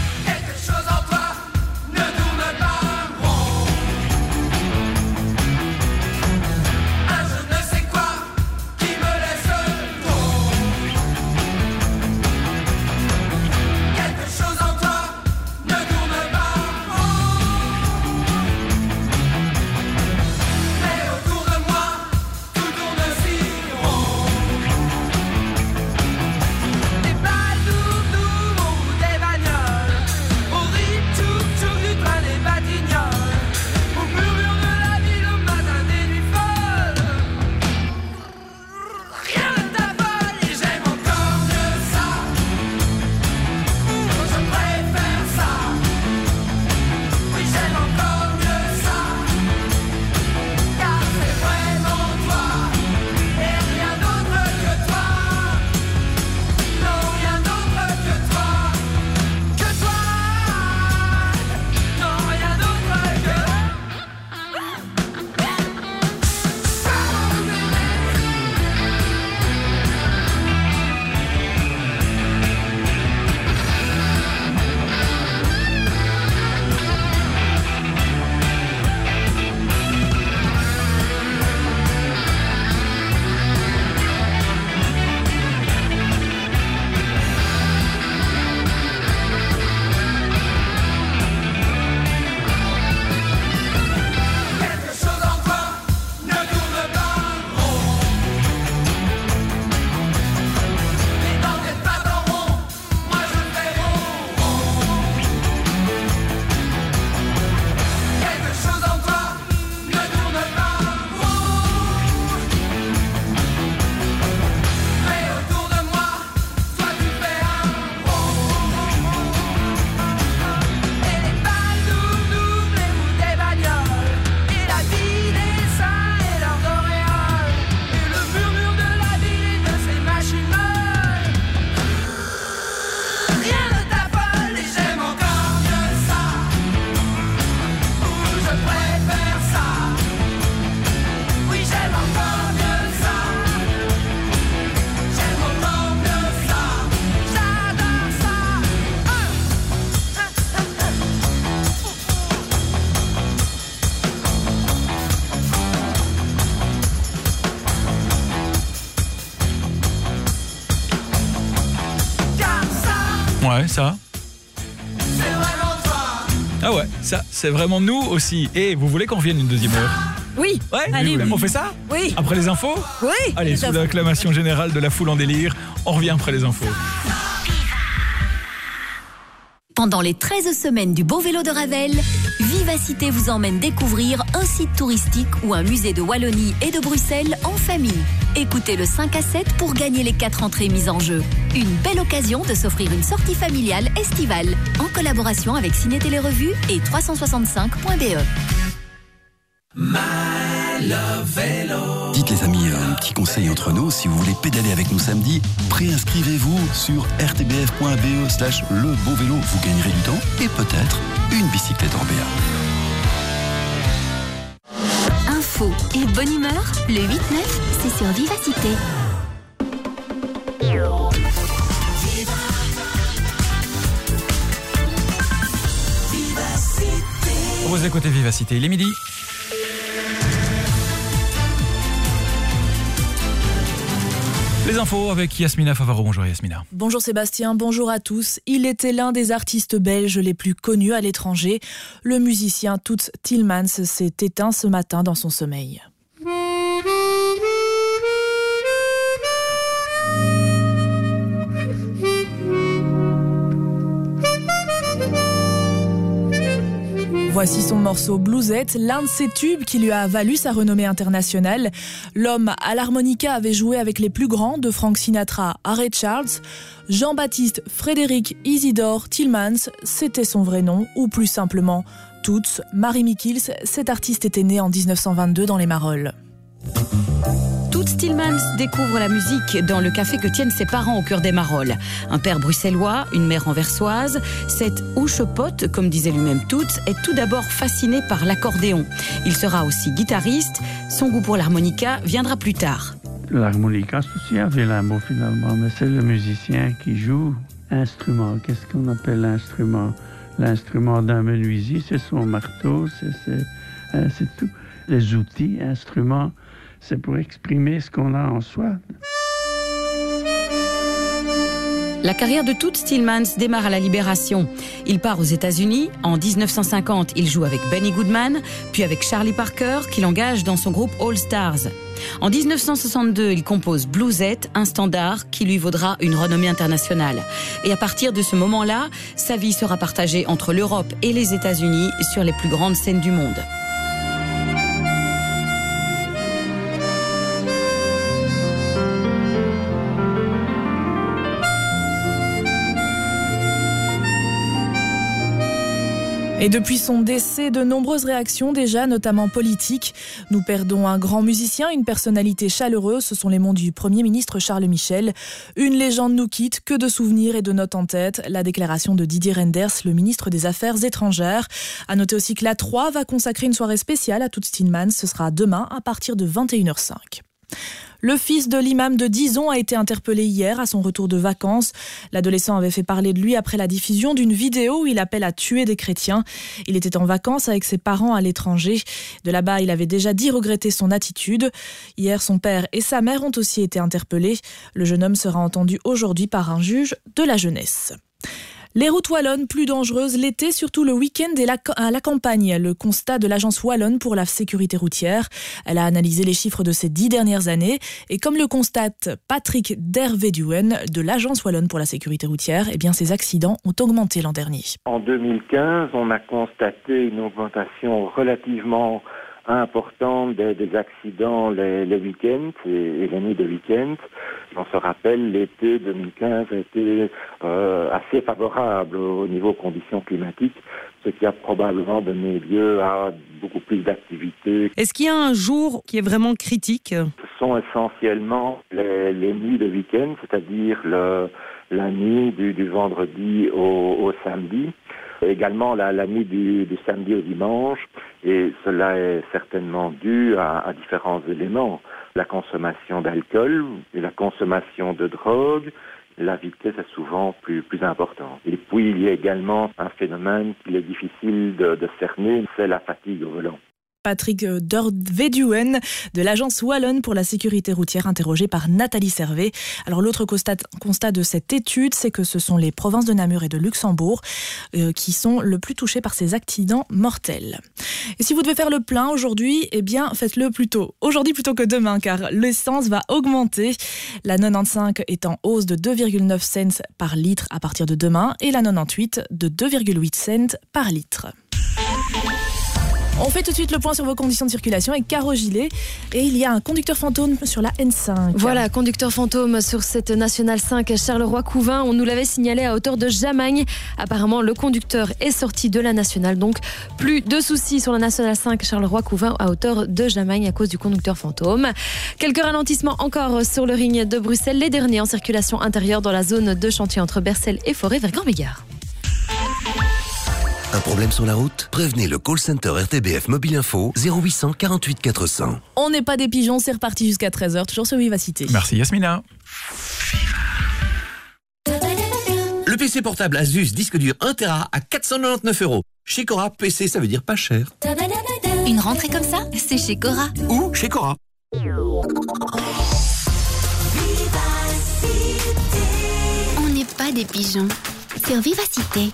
Ouais, ça. Ah ouais, ça, c'est vraiment nous aussi. Et vous voulez qu'on revienne une deuxième heure? Oui. Ouais, allez, on fait ça? Oui. Après les infos? Oui. Allez, sous l'acclamation générale de la foule en délire, on revient après les infos. Pendant les treize semaines du Beau Vélo de Ravel, Vivacité vous emmène découvrir un site touristique ou un musée de Wallonie et de Bruxelles en famille. Écoutez le cinq à sept pour gagner les quatre entrées mises en jeu. Une belle occasion de s'offrir une sortie familiale estivale en collaboration avec Ciné Télé Revue et trois cent soixante-cinq point b e. My le vélo. Dites les amis, un petit conseil entre nous, si vous voulez pédaler avec nous samedi, préinscrivez-vous sur rtbf.be slash le beau vélo. Vous gagnerez du temps et peut-être une bicyclette en B A. Info et bonne humeur, le huit neuf, c'est sur Vivacité. Vous écoutez Vivacité, il est midi. Les infos avec Yasmina Favaro. Bonjour Yasmina. Bonjour Sébastien, bonjour à tous. Il était l'un des artistes belges les plus connus à l'étranger. Le musicien Toots Thielemans s'est éteint ce matin dans son sommeil. Voici son morceau Bluesette, l'un de ses tubes qui lui a valu sa renommée internationale. L'homme à l'harmonica avait joué avec les plus grands, de Frank Sinatra à Ray Charles. Jean-Baptiste Frédéric Isidore Thielemans, c'était son vrai nom, ou plus simplement Toots. Marie Mikkels, cet artiste était né en dix-neuf cent vingt-deux dans les Marolles. Toots Thielemans découvre la musique dans le café que tiennent ses parents au cœur des Marolles. Un père bruxellois, une mère anversoise. Cette ouche-pote, comme disait lui-même Toots, est tout d'abord fasciné par l'accordéon. Il sera aussi guitariste. Son goût pour l'harmonica viendra plus tard. L'harmonica, c'est aussi un vilain mot finalement, mais c'est le musicien qui joue instrument. Qu'est-ce qu'on appelle l'instrument? L'instrument d'un menuisier, c'est son marteau, c'est, c'est, euh, c'est tout. Les outils, instruments, c'est pour exprimer ce qu'on a en soi. La carrière de Toots Thielemans démarre à la Libération. Il part aux États-Unis. En dix-neuf cent cinquante, il joue avec Benny Goodman, puis avec Charlie Parker, qu'il engage dans son groupe All Stars. En dix-neuf cent soixante-deux, il compose Bluesette, un standard qui lui vaudra une renommée internationale. Et à partir de ce moment-là, sa vie sera partagée entre l'Europe et les États-Unis sur les plus grandes scènes du monde. Et depuis son décès, de nombreuses réactions déjà, notamment politiques. Nous perdons un grand musicien, une personnalité chaleureuse, ce sont les mots du Premier ministre Charles Michel. Une légende nous quitte, que de souvenirs et de notes en tête. La déclaration de Didier Reynders, le ministre des Affaires étrangères. À noter aussi que la trois va consacrer une soirée spéciale à Toots Thielemans. Ce sera demain à partir de vingt et une heures cinq. Le fils de l'imam de Dizon a été interpellé hier à son retour de vacances. L'adolescent avait fait parler de lui après la diffusion d'une vidéo où il appelle à tuer des chrétiens. Il était en vacances avec ses parents à l'étranger. De là-bas, il avait déjà dit regretter son attitude. Hier, son père et sa mère ont aussi été interpellés. Le jeune homme sera entendu aujourd'hui par un juge de la jeunesse. Les routes wallonnes plus dangereuses l'été, surtout le week-end et la, à la campagne. Le constat de l'agence wallonne pour la sécurité routière. Elle a analysé les chiffres de ces dix dernières années. Et comme le constate Patrick Derveduen de l'agence wallonne pour la sécurité routière, eh bien ces accidents ont augmenté l'an dernier. En deux mille quinze, on a constaté une augmentation relativement importante des, des accidents les, les week-ends et, et les nuits de week-end. On se rappelle, l'été deux mille quinze a été euh, assez favorable au niveau conditions climatiques, ce qui a probablement donné lieu à beaucoup plus d'activités. Est-ce qu'il y a un jour qui est vraiment critique? Ce sont essentiellement les, les nuits de week-end, c'est-à-dire le, la nuit du, du vendredi au, au samedi. Également la, la nuit du, du samedi au dimanche, et cela est certainement dû à, à différents éléments. La consommation d'alcool, et la consommation de drogue, la vitesse est souvent plus, plus importante. Et puis il y a également un phénomène qu'il est difficile de, de cerner, c'est la fatigue au volant. Patrick Derveduen de l'agence wallonne pour la sécurité routière, interrogé par Nathalie Servet. Alors l'autre constat, constat de cette étude, c'est que ce sont les provinces de Namur et de Luxembourg euh, qui sont le plus touchées par ces accidents mortels. Et si vous devez faire le plein aujourd'hui, eh bien faites-le plus tôt. Aujourd'hui plutôt que demain, car l'essence va augmenter. La quatre-vingt-quinze est en hausse de deux virgule neuf cents par litre à partir de demain et la quatre-vingt-dix-huit de deux virgule huit cents par litre. On fait tout de suite le point sur vos conditions de circulation avec Caro Gillet. Et il y a un conducteur fantôme sur la N cinq. Voilà, conducteur fantôme sur cette Nationale cinq Charleroi-Couvain. On nous l'avait signalé à hauteur de Jamagne. Apparemment, le conducteur est sorti de la Nationale. Donc, plus de soucis sur la Nationale cinq Charleroi-Couvain à hauteur de Jamagne à cause du conducteur fantôme. Quelques ralentissements encore sur le ring de Bruxelles. Les derniers en circulation intérieure dans la zone de chantier entre Bercel et Forêt vers Grand-Bigard. Un problème sur la route? Prévenez le call center R T B F Mobile Info zéro huit cent quarante-huit quatre cents. On n'est pas des pigeons, c'est reparti jusqu'à treize heures, toujours sur Vivacité. Merci Yasmina. Le P C portable Asus disque dur un téra à quatre cent quatre-vingt-dix-neuf euros. Chez Cora, P C ça veut dire pas cher. Une rentrée comme ça, c'est chez Cora. Ou chez Cora. On n'est pas des pigeons. Sur Vivacité.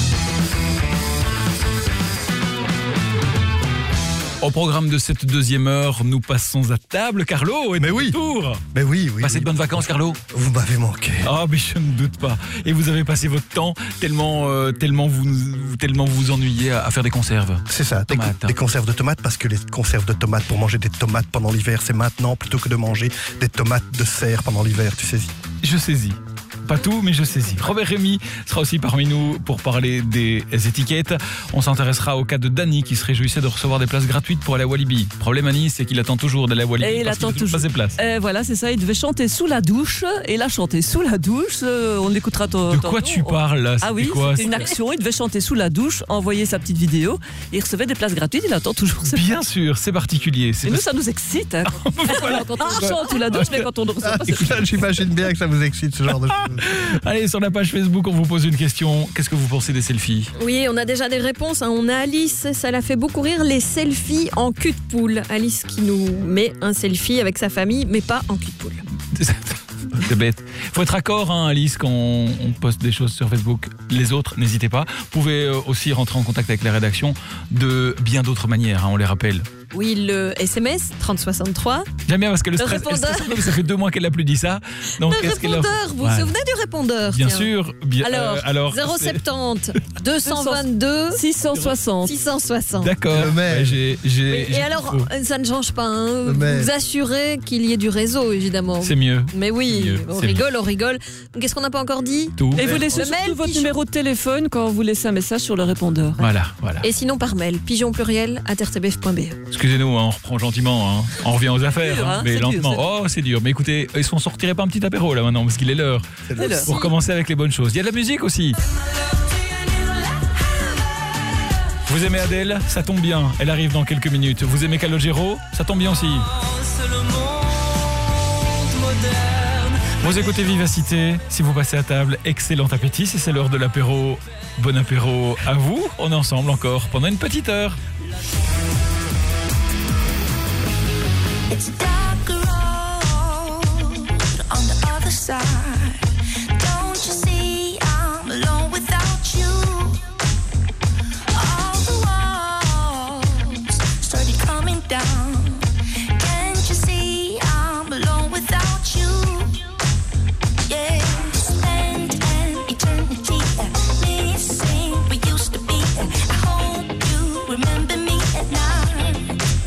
Au programme de cette deuxième heure, nous passons à table. Carlo est de retour. Mais oui, oui. Passez oui. de bonnes vacances, Carlo. Vous m'avez manqué. Ah, mais je ne doute pas. Et vous avez passé votre temps tellement, euh, tellement vous, tellement vous vous ennuyez à, à faire des conserves. C'est ça, des, des conserves de tomates, parce que les conserves de tomates, pour manger des tomates pendant l'hiver, c'est maintenant, plutôt que de manger des tomates de serre pendant l'hiver, tu saisis. Je saisis. Pas tout, mais je saisis. Robert Rémy sera aussi parmi nous pour parler des étiquettes. On s'intéressera au cas de Dany qui se réjouissait de recevoir des places gratuites pour aller à Walibi. Le problème, Annie, c'est qu'il attend toujours d'aller à Walibi. Et il parce attend qu'il toujours pas ses places. Et voilà, c'est ça. Il devait chanter sous la douche. Et il a chanté sous la douche. Euh, on l'écoutera tantôt. De quoi tu parles là? Ah oui, quoi, c'était une action. Il devait chanter sous la douche, envoyer sa petite vidéo. Et il recevait des places gratuites. Il attend toujours ses Bien places. sûr, c'est particulier. C'est Et nous, parce... ça nous excite. Hein. Voilà, quand on chante sous la douche, mais quand on ne reçoit pas, c'est... J'imagine bien que ça vous excite, ce genre de choses. Allez, sur la page Facebook, on vous pose une question. Qu'est-ce que vous pensez des selfies? Oui, on a déjà des réponses. Hein. On a Alice, ça la fait beaucoup rire, les selfies en cul de poule. Alice qui nous met un selfie avec sa famille, mais pas en cul de poule. C'est bête. Faut être accord, hein, Alice, quand on poste des choses sur Facebook. Les autres, n'hésitez pas. Vous pouvez aussi rentrer en contact avec la rédaction de bien d'autres manières, hein, on les rappelle. Oui, le S M S trente soixante-trois. J'aime bien parce que le, Le stress, répondeur. le stress, ça fait deux mois qu'elle n'a plus dit ça. Donc, Le qu'est-ce qu'elle a- répondeur, vous vous Ouais. souvenez du répondeur? Bien tiens. sûr. Bien, Alors, euh, alors zéro c'est- soixante-dix, deux cent vingt-deux, six cent soixante. six cent soixante. D'accord. Ouais, j'ai, j'ai, Oui, j'ai et alors, tout faux. euh, ça ne change pas. Hein. Le mail. Vous assurez qu'il y ait du réseau, évidemment. C'est mieux. Mais oui, C'est mieux, on c'est rigole, on rigole. Qu'est-ce qu'on n'a pas encore dit? Tout. Et vous laissez Le surtout mail, votre pigeon. numéro de téléphone quand vous laissez un message sur le répondeur. Voilà, voilà. Et sinon par mail, pigeon pluriel à r t b f point b e. Excusez-nous, hein, on reprend gentiment. Hein. On revient aux affaires, dur, hein, hein, mais c'est dur, lentement. c'est dur. Oh, c'est dur. Mais écoutez, est-ce qu'on sortirait pas un petit apéro là maintenant? Parce qu'il est l'heure. C'est l'heure. Pour commencer avec les bonnes choses. Il y a de la musique aussi. Vous aimez Adèle? Ça tombe bien. Elle arrive dans quelques minutes. Vous aimez Calogero? Ça tombe bien aussi. Vous écoutez Vivacité. Si vous passez à table, excellent appétit. Si c'est l'heure de l'apéro, bon apéro à vous. On est ensemble encore pendant une petite heure. It's a dark road on the other side. Don't you see I'm alone without you? All the walls started coming down. Can't you see I'm alone without you? Yeah, spend an eternity missing we used to be. I hope you remember me at night.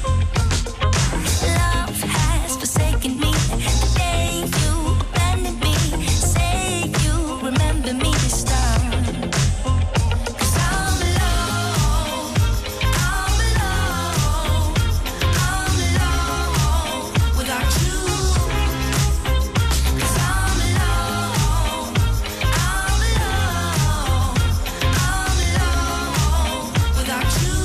Love has forsaken me. The day you abandoned me. Say you remember me this time. 'Cause I'm alone. I'm alone. I'm alone without you. 'Cause I'm alone. I'm alone. I'm alone without you.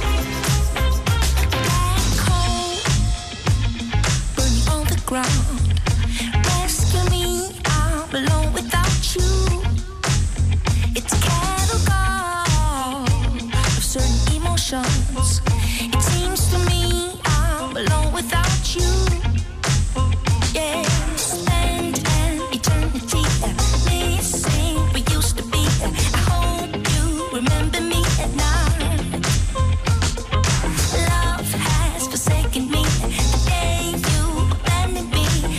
Black hole burning on the ground. Rescue me, I'm alone without you. It's a catalog of certain emotions. It seems to me I'm alone without you. Yeah, spend an eternity missing we used to be. I hope you remember me at night. Love has forsaken me. The day you abandoned me.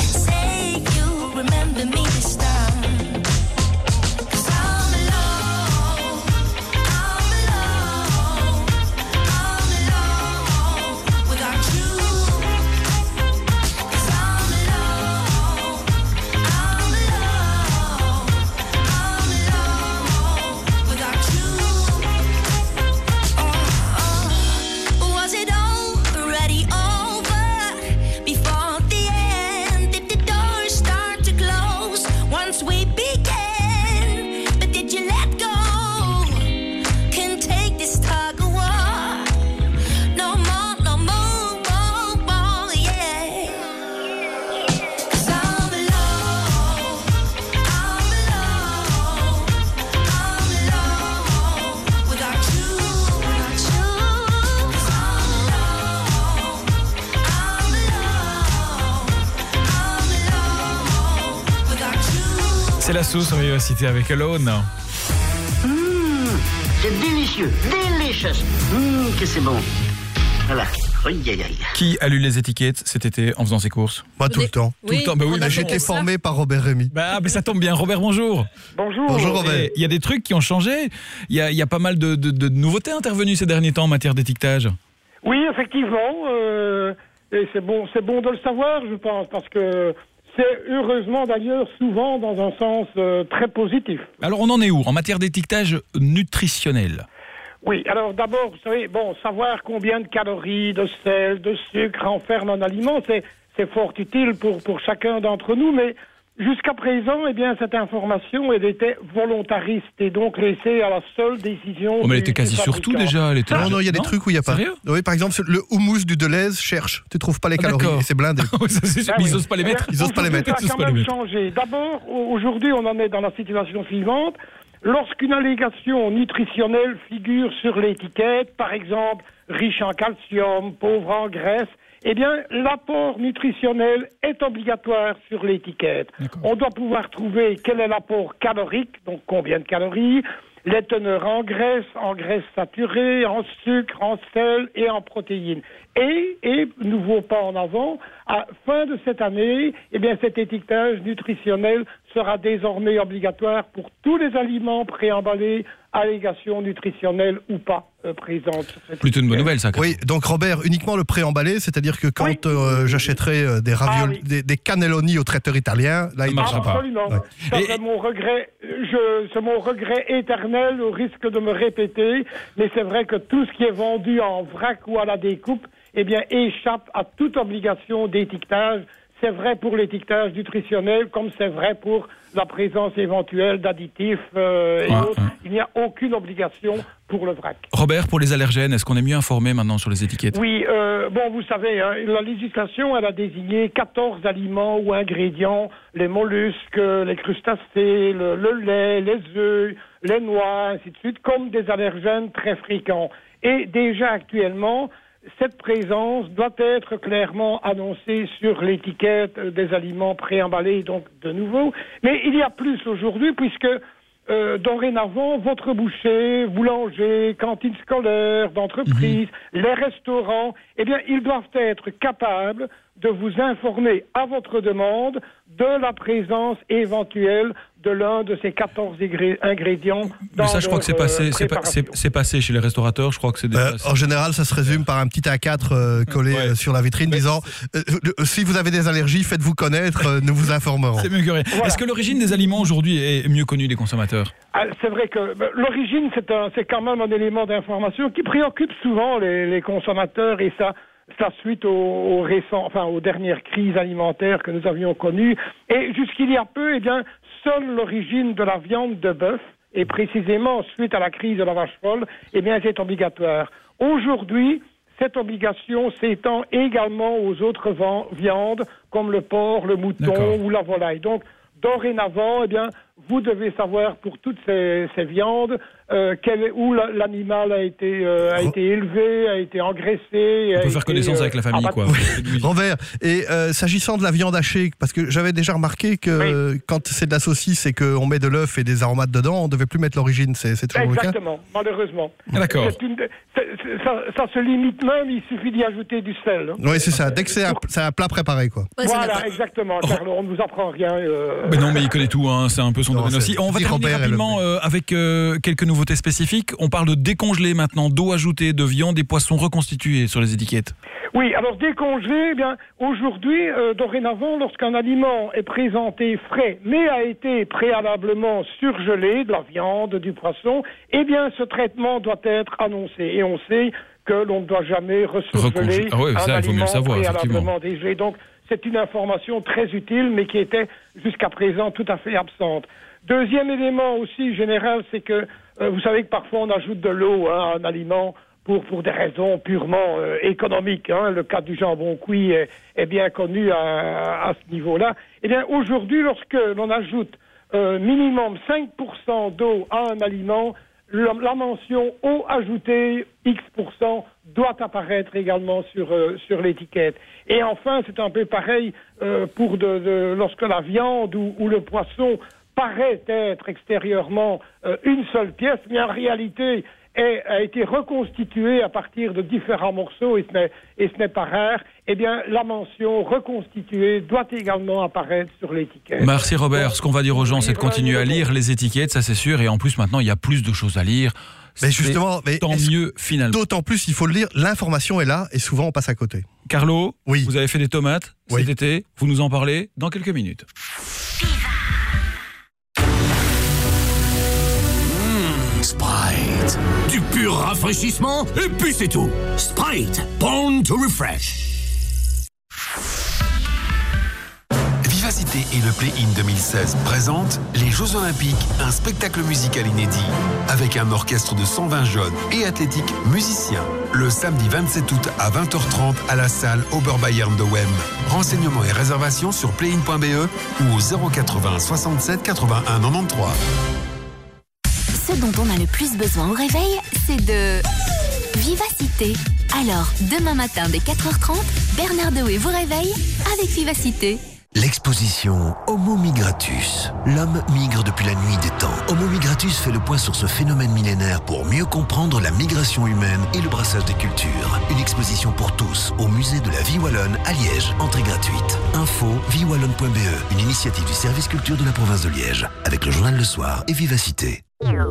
C'est la sauce en vivacité avec Alone. Mmh, c'est délicieux, delicious. Mmh, que c'est bon. Voilà. Qui a lu les étiquettes cet été en faisant ses courses? Moi, tout le temps. Tout le temps. Bah oui, bah, j'ai été formé par Robert Rémy. Bah, mais ça tombe bien. Robert, bonjour. Bonjour. Bonjour, Robert. Il y a des trucs qui ont changé. Il y a, il y a pas mal de, de, de nouveautés intervenues ces derniers temps en matière d'étiquetage. Oui, effectivement. Euh, et c'est bon, c'est bon de le savoir, je pense, parce que c'est heureusement d'ailleurs souvent dans un sens euh, très positif. Alors, on en est où en matière d'étiquetage nutritionnel? Oui, alors d'abord, vous savez, bon, savoir combien de calories, de sel, de sucre renferme un aliment, c'est, c'est fort utile pour, pour chacun d'entre nous, mais jusqu'à présent, eh bien, cette information, elle était volontariste et donc laissée à la seule décision. Oh, mais elle du, était quasi du sur tout fabricant. déjà. Elle était... Non, non, il y a des non trucs où il n'y a pas. Sérieux? Oui, par exemple, le houmous du Deleuze cherche. Tu trouves pas les Ah, calories. d'accord. Et c'est blindé. Ça, c'est sûr, Ah mais oui. ils osent pas les mettre. Eh Ils bien, osent pas les aujourd'hui, mettre. Ça Ils osent a pas quand les même mettre. changé. D'abord, au- aujourd'hui, on en est dans la situation suivante. Lorsqu'une allégation nutritionnelle figure sur l'étiquette, par exemple, riche en calcium, pauvre en graisse, eh bien, l'apport nutritionnel est obligatoire sur l'étiquette. On doit pouvoir trouver quel est l'apport calorique, donc combien de calories, les teneurs en graisse, en graisse saturée, en sucre, en sel et en protéines. Et, et nouveau pas en avant, à fin de cette année, eh bien, cet étiquetage nutritionnel sera désormais obligatoire pour tous les aliments préemballés, allégations nutritionnelles ou pas euh, présentes. sur cette Plutôt une bonne étiquette. nouvelle, ça. Oui, donc Robert, uniquement le préemballé, c'est-à-dire que quand euh, j'achèterai euh, des raviolis, Ah oui. des, des cannelloni au traiteur italien, là, il marchera pas. Absolument. Ouais. Ça, c'est mon regret. Je, c'est mon regret éternel, au risque de me répéter. Mais c'est vrai que tout ce qui est vendu en vrac ou à la découpe, eh bien, échappe à toute obligation d'étiquetage. C'est vrai pour l'étiquetage nutritionnel, comme c'est vrai pour la présence éventuelle d'additifs euh, et Ouais, autres. ouais. Il n'y a aucune obligation pour le vrac. Robert, pour les allergènes, est-ce qu'on est mieux informé maintenant sur les étiquettes? Oui, euh, bon, vous savez, hein, la législation, elle a désigné quatorze aliments ou ingrédients, les mollusques, les crustacés, le, le lait, les œufs, les noix, ainsi de suite, comme des allergènes très fréquents. Et déjà actuellement, cette présence doit être clairement annoncée sur l'étiquette des aliments préemballés, donc de nouveau. Mais il y a plus aujourd'hui, puisque euh, dorénavant, votre boucher, boulanger, cantine scolaire, d'entreprise, mmh. les restaurants, eh bien, ils doivent être capables de vous informer à votre demande de la présence éventuelle de l'un de ces quatorze ingré- ingrédients dans Mais ça, je crois que c'est leur, passé, euh, c'est, pas- c'est, c'est passé chez les restaurateurs. Je crois que c'est déjà Euh, en général, ça se résume par un petit A quatre euh, collé Ouais. euh, sur la vitrine disant euh, euh, si vous avez des allergies, faites-vous connaître, euh, nous vous informerons. C'est mieux que rien. Voilà. Est-ce que l'origine des aliments aujourd'hui est mieux connue des consommateurs? Ah, c'est vrai que ben, l'origine, c'est, un, c'est quand même un élément d'information qui préoccupe souvent les, les consommateurs et ça, ça suite aux, aux récents, enfin aux dernières crises alimentaires que nous avions connues. Et jusqu'il y a peu, eh bien, seule l'origine de la viande de bœuf, et précisément suite à la crise de la vache folle, eh bien, c'est obligatoire. Aujourd'hui, cette obligation s'étend également aux autres van- viandes, comme le porc, le mouton D'accord. ou la volaille. Donc, dorénavant, eh bien, vous devez savoir pour toutes ces, ces viandes euh, quel, où la- l'animal a été euh, a été élevé, a été engraissé. On peut faire connaissance avec la famille, quoi. Robert, et euh, s'agissant de la viande hachée, parce que j'avais déjà remarqué que euh, quand c'est de la saucisse et qu'on met de l'œuf et des aromates dedans, on devait plus mettre l'origine. C'est, c'est toujours Exactement, malheureusement. Ah, d'accord. C'est une- c'est- c'est- ça, ça se limite même, il suffit d'y ajouter du sel. le cas. Oui, c'est ça. Dès que c'est un, c'est un plat préparé, quoi. Voilà, exactement, Carlo, on ne vous apprend rien. euh, Mais non, mais il connaît tout, hein, c'est un peu son Non, domaine c'est- aussi. On va dis terminer Robert, rapidement euh, avec euh, quelques nouveautés spécifiques. On parle de décongelé maintenant, d'eau ajoutée, de viande et poissons reconstitués sur les étiquettes. Oui, alors décongelé, eh bien, aujourd'hui, euh, dorénavant, lorsqu'un aliment est présenté frais, mais a été préalablement surgelé, de la viande, du poisson, eh bien, ce traitement doit être annoncé. Et on sait que l'on ne doit jamais resurgeler Recongé- Ah ouais, un ça, il faut mieux aliment le savoir, préalablement dégelé. Donc, c'est une information très utile, mais qui était jusqu'à présent tout à fait absente. Deuxième élément aussi général, c'est que euh, vous savez que parfois on ajoute de l'eau hein, à un aliment pour, pour des raisons purement euh, économiques. Hein. Le cas du jambon cuit est, est bien connu à, à ce niveau-là. Eh bien, aujourd'hui, lorsque l'on ajoute euh, minimum cinq pour cent d'eau à un aliment, la, la mention eau ajoutée X pour cent doit apparaître également sur, euh, sur l'étiquette. Et enfin, c'est un peu pareil euh, pour de, de, lorsque la viande ou, ou le poisson paraît être extérieurement euh, une seule pièce, mais en réalité est, a été reconstituée à partir de différents morceaux, et ce n'est, et ce n'est pas rare, eh bien, la mention reconstituée doit également apparaître sur l'étiquette. Merci Robert. Ce qu'on va dire aux gens, c'est de continuer à lire les étiquettes, ça c'est sûr, et en plus maintenant, il y a plus de choses à lire. Mais justement, mais tant mieux finalement. D'autant plus, il faut le lire, l'information est là, et souvent on passe à côté. Carlo, oui. Vous avez fait des tomates oui. cet été, vous nous en parlez dans quelques minutes. Sprite, du pur rafraîchissement et puis c'est tout. Sprite, born to refresh. Vivacité et le Play-In deux mille seize présentent les Jeux Olympiques, un spectacle musical inédit avec un orchestre de cent vingt jeunes et athlétiques musiciens. Le samedi vingt-sept août à vingt heures trente à la salle Oberbayern de Wem. Renseignements et réservations sur playin point b e ou au zéro quatre-vingts soixante-sept quatre-vingt-un quatre-vingt-treize. Ce dont on a le plus besoin au réveil, c'est de vivacité. Alors, demain matin dès quatre heures trente, Bernard Dewey vous réveille avec Vivacité. L'exposition Homo Migratus. L'homme migre depuis la nuit des temps. Homo Migratus fait le point sur ce phénomène millénaire pour mieux comprendre la migration humaine et le brassage des cultures. Une exposition pour tous au musée de la Vie Wallonne à Liège. Entrée gratuite. Info vie wallonne point b e. Une initiative du service culture de la province de Liège. Avec le journal Le Soir et Vivacité.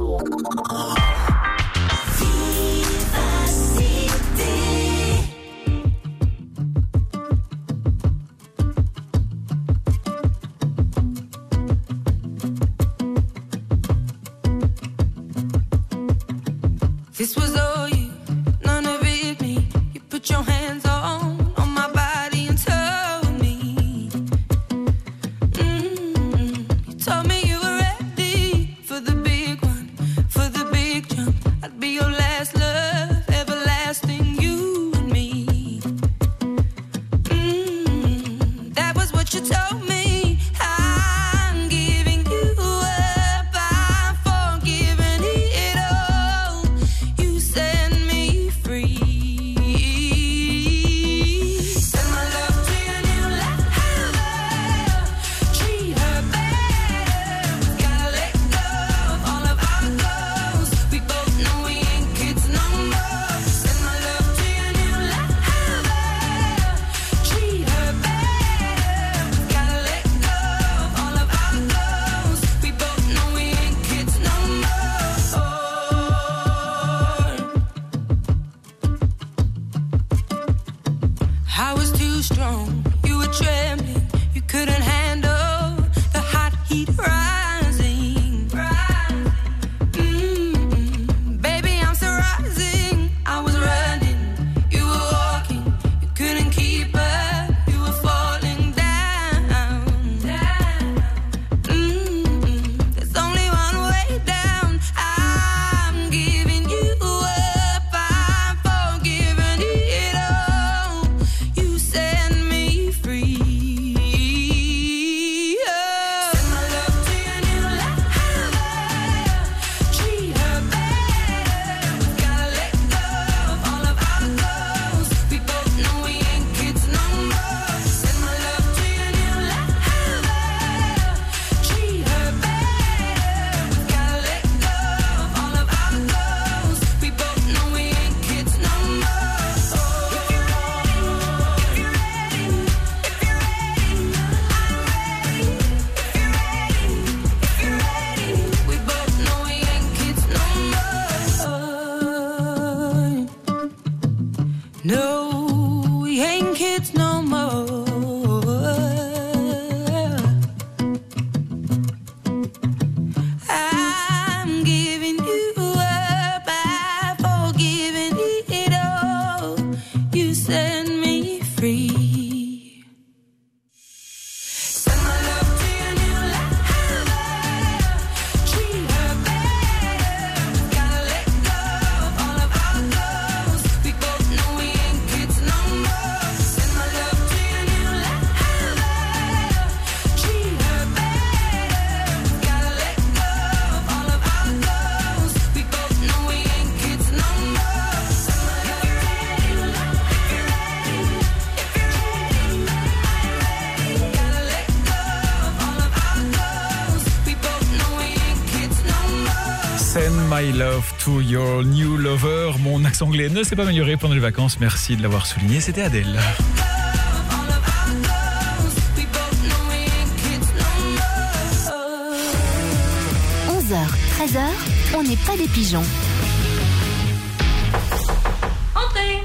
This was all you, none of it me. You put your hands on, on my body and told me. Mm-hmm. You told me you were ready for the big one, for the big jump. I'd be your last love, everlasting, you and me. Mm-hmm. That was what you told me. I'm giving you up, I'm forgiving it all. You set me free. Send my love to your new lover. Treat her better. Gotta let go of all of our goals. We both know we ain't kids no more. Send my love to your new lover. Treat her better. Gotta let go of all of our goals. We both know we ain't kids no more. I was too strong, you were trembling, you couldn't handle the hot heat rising. Mm-mm. Baby, I'm still rising. I was running, you were walking, you couldn't keep up, you were falling down. Mm-mm. There's only one way down. I'm giving you up, I'm forgiving it all. You set me free. Oh. Send my love to your new lover. Treat her better. Gotta let go of all of our goals. We both know we ain't kids no more. Send my love to your new lover. Treat her better. Gotta let go of all of our goals. We both know we ain't kids no more. If you're ready, if you're ready, if you're ready, I'm ready. If you're ready, if you're ready, we both know we ain't kids no more. No, we ain't kids no more. I'm giving you up, I'm forgiving it all. You set me free. Send my love to your new lover. Treat her better. Gotta let go of all of our goals. We both know we ain't kids no more. Send my love My Love to Your New Lover. Mon accent anglais ne s'est pas amélioré pendant les vacances. Merci de l'avoir souligné. C'était Adèle. onze heures, treize heures, on n'est pas des pigeons. Entrez.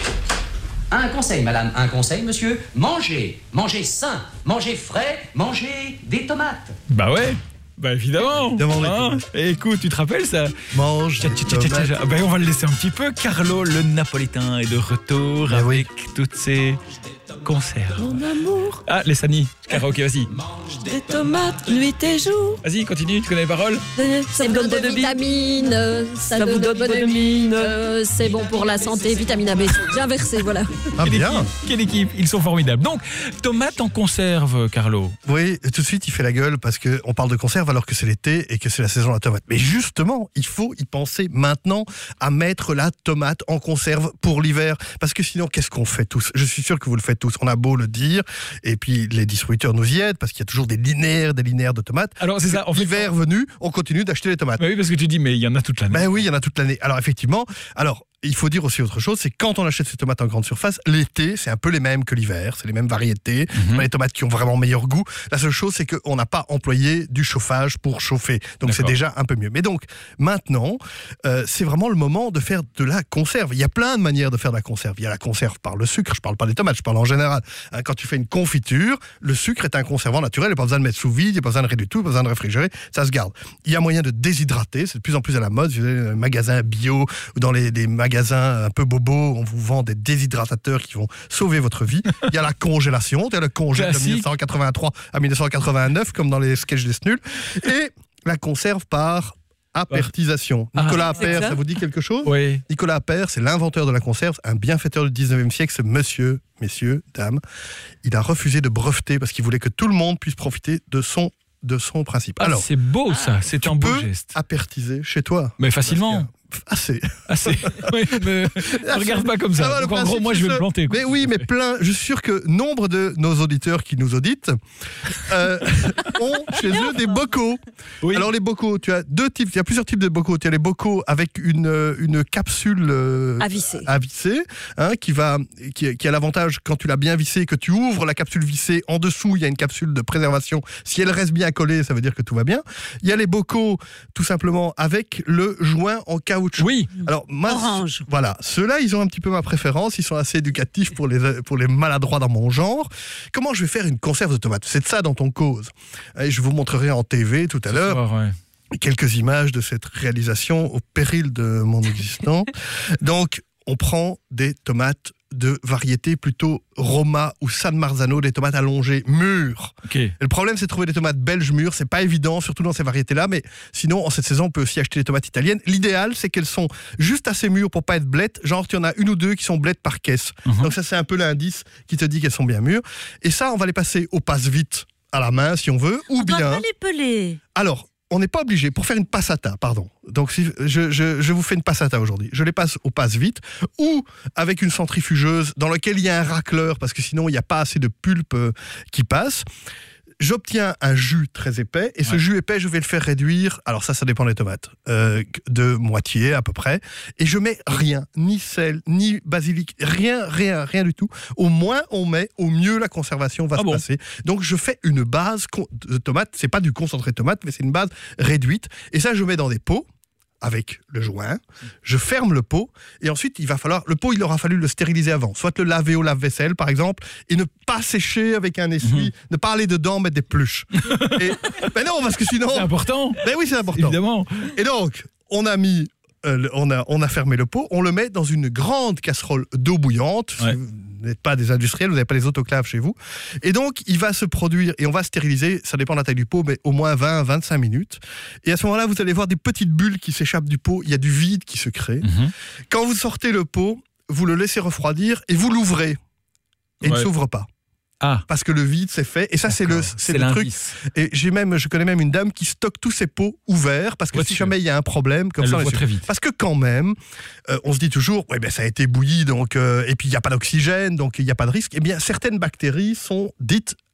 Un conseil, madame, un conseil, monsieur. Mangez, mangez sain, mangez frais, mangez des tomates. Bah ouais. Bah évidemment, évidemment hein. Écoute, tu te rappelles ça? Mange tcha, tcha, tcha, tcha, tcha. Bah, on va le laisser un petit peu. Carlo, le napolitain, est de retour ah, avec oui. toutes ses conserves. Mon amour. Ah, les Sani. Karaoké, vas-y. Mange des tomates, nuit et jour. Vas-y, continue, tu connais les paroles? C'est bon de vitamines, ça, ça vous donne bonne mine, euh, c'est bon pour la santé, vitamine A B C. J'ai inversé, voilà. Ah quelle bien. Équipe, quelle équipe, ils sont formidables. Donc, tomates en conserve, Carlo. Oui, tout de suite, il fait la gueule parce qu'on parle de conserve alors que c'est l'été et que c'est la saison de la tomate. Mais justement, il faut y penser maintenant à mettre la tomate en conserve pour l'hiver. Parce que sinon, qu'est-ce qu'on fait tous? Je suis sûr que vous le faites tous. On a beau le dire, et puis les distributeurs nous y aident parce qu'il y a toujours des linéaires, des linéaires de tomates. Alors c'est ça. En fait, l'hiver venu, on continue d'acheter les tomates. Bah oui, parce que tu dis, mais il y en a toute l'année. Ben oui, il y en a toute l'année. Alors effectivement, alors. Il faut dire aussi autre chose, c'est quand on achète ces tomates en grande surface, l'été, c'est un peu les mêmes que l'hiver, c'est les mêmes variétés, mm-hmm. les tomates qui ont vraiment meilleur goût. La seule chose, c'est qu'on n'a pas employé du chauffage pour chauffer, donc D'accord. c'est déjà un peu mieux. Mais donc, maintenant, euh, c'est vraiment le moment de faire de la conserve. Il y a plein de manières de faire de la conserve. Il y a la conserve par le sucre, je parle pas des tomates, je parle en général. Hein, quand tu fais une confiture, le sucre est un conservant naturel, il n'y a pas besoin de mettre sous vide, il n'y a pas besoin de rien du tout, il n'y a pas besoin de réfrigérer, ça se garde. Il y a moyen de déshydrater, c'est de plus en plus à la mode, vous avez un magasin bio ou dans les, les magasins un peu bobo, on vous vend des déshydratateurs qui vont sauver votre vie. Il y a la congélation, il y a le congèle de dix-neuf cent quatre-vingt-trois à dix-neuf cent quatre-vingt-neuf, comme dans les sketchs des Snuls, et la conserve par apertisation. Ah, Nicolas Appert, ça, ça vous dit quelque chose? Oui. Nicolas Appert, c'est l'inventeur de la conserve, un bienfaiteur du dix-neuvième siècle, ce monsieur, messieurs, dames, il a refusé de breveter parce qu'il voulait que tout le monde puisse profiter de son de son principe. Ah, alors, c'est beau ça, c'est tu un beau peux geste. Apertiser chez toi. Mais facilement. Assez. Assez. Oui, mais ne regarde pas comme ça. Ah, Donc, en gros, moi, je vais me planter. Quoi. Mais oui, mais plein. Je suis sûr que nombre de nos auditeurs qui nous auditent euh, ont chez eux des bocaux. Oui. Alors les bocaux, tu as deux types. Il y a plusieurs types de bocaux. Tu as les bocaux avec une une capsule euh, à visser, à visser, hein, qui va, qui, qui a l'avantage quand tu l'as bien vissé que tu ouvres la capsule vissée. En dessous, il y a une capsule de préservation. Si elle reste bien collée, ça veut dire que tout va bien. Il y a les bocaux, tout simplement, avec le joint en caoutchouc. Oui. Alors, ma, Orange. Voilà. Ceux-là, ils ont un petit peu ma préférence. Ils sont assez éducatifs pour les, pour les maladroits dans mon genre. Comment je vais faire une conserve de tomates? C'est de ça dont on cause. Et je vous montrerai en T V tout à l'heure. Soir, ouais. Quelques images de cette réalisation au péril de mon existence. Donc, on prend des tomates de variété plutôt Roma ou San Marzano, des tomates allongées mûres. Okay. Le problème, c'est de trouver des tomates belges mûres. C'est pas évident, surtout dans ces variétés-là. Mais sinon, en cette saison, on peut aussi acheter des tomates italiennes. L'idéal, c'est qu'elles sont juste assez mûres pour pas être blettes. Genre, tu en as une ou deux qui sont blettes par caisse. Uh-huh. Donc ça, c'est un peu l'indice qui te dit qu'elles sont bien mûres. Et ça, on va les passer au passe-vite à la main, si on veut, ou on bien. On doit pas les peler. Alors. On n'est pas obligé, pour faire une passata, pardon. Donc, si je, je, je vous fais une passata aujourd'hui. Je les passe au passe-vite ou avec une centrifugeuse dans laquelle il y a un racleur, parce que sinon, il n'y a pas assez de pulpe qui passe. J'obtiens un jus très épais et ce ouais. jus épais, je vais le faire réduire. Alors ça, ça dépend des tomates, euh, de moitié à peu près. Et je mets rien, ni sel, ni basilic, rien, rien, rien du tout. Au moins on met, au mieux la conservation va ah se bon. passer. Donc je fais une base de tomates. C'est pas du concentré de tomate, mais c'est une base réduite. Et ça, je mets dans des pots avec le joint, je ferme le pot et ensuite il va falloir, le pot il aura fallu le stériliser avant, soit le laver au lave-vaisselle par exemple et ne pas sécher avec un essuie, mmh. ne pas aller dedans mettre des pluches. et, ben non parce que sinon... C'est important. Ben oui c'est important. Évidemment. Et donc on a mis, euh, on, a, on a fermé le pot, on le met dans une grande casserole d'eau bouillante. Ouais. Vous n'êtes pas des industriels, vous n'avez pas les autoclaves chez vous. Et donc, il va se produire, et on va stériliser, ça dépend de la taille du pot, mais au moins vingt à vingt-cinq minutes. Et à ce moment-là, vous allez voir des petites bulles qui s'échappent du pot, il y a du vide qui se crée. Mmh. Quand vous sortez le pot, vous le laissez refroidir et vous l'ouvrez. Et ouais. il ne s'ouvre pas. Ah. Parce que le vide c'est fait et ça c'est le, c'est c'est le truc. Et j'ai même, je connais même une dame qui stocke tous ses pots ouverts parce que ouais, si jamais il y a un problème comme elle ça, le voit très vite. Parce que quand même, euh, on se dit toujours, ouais ben ça a été bouilli donc euh, et puis il y a pas d'oxygène donc il y a pas de risque. Eh bien certaines bactéries sont dites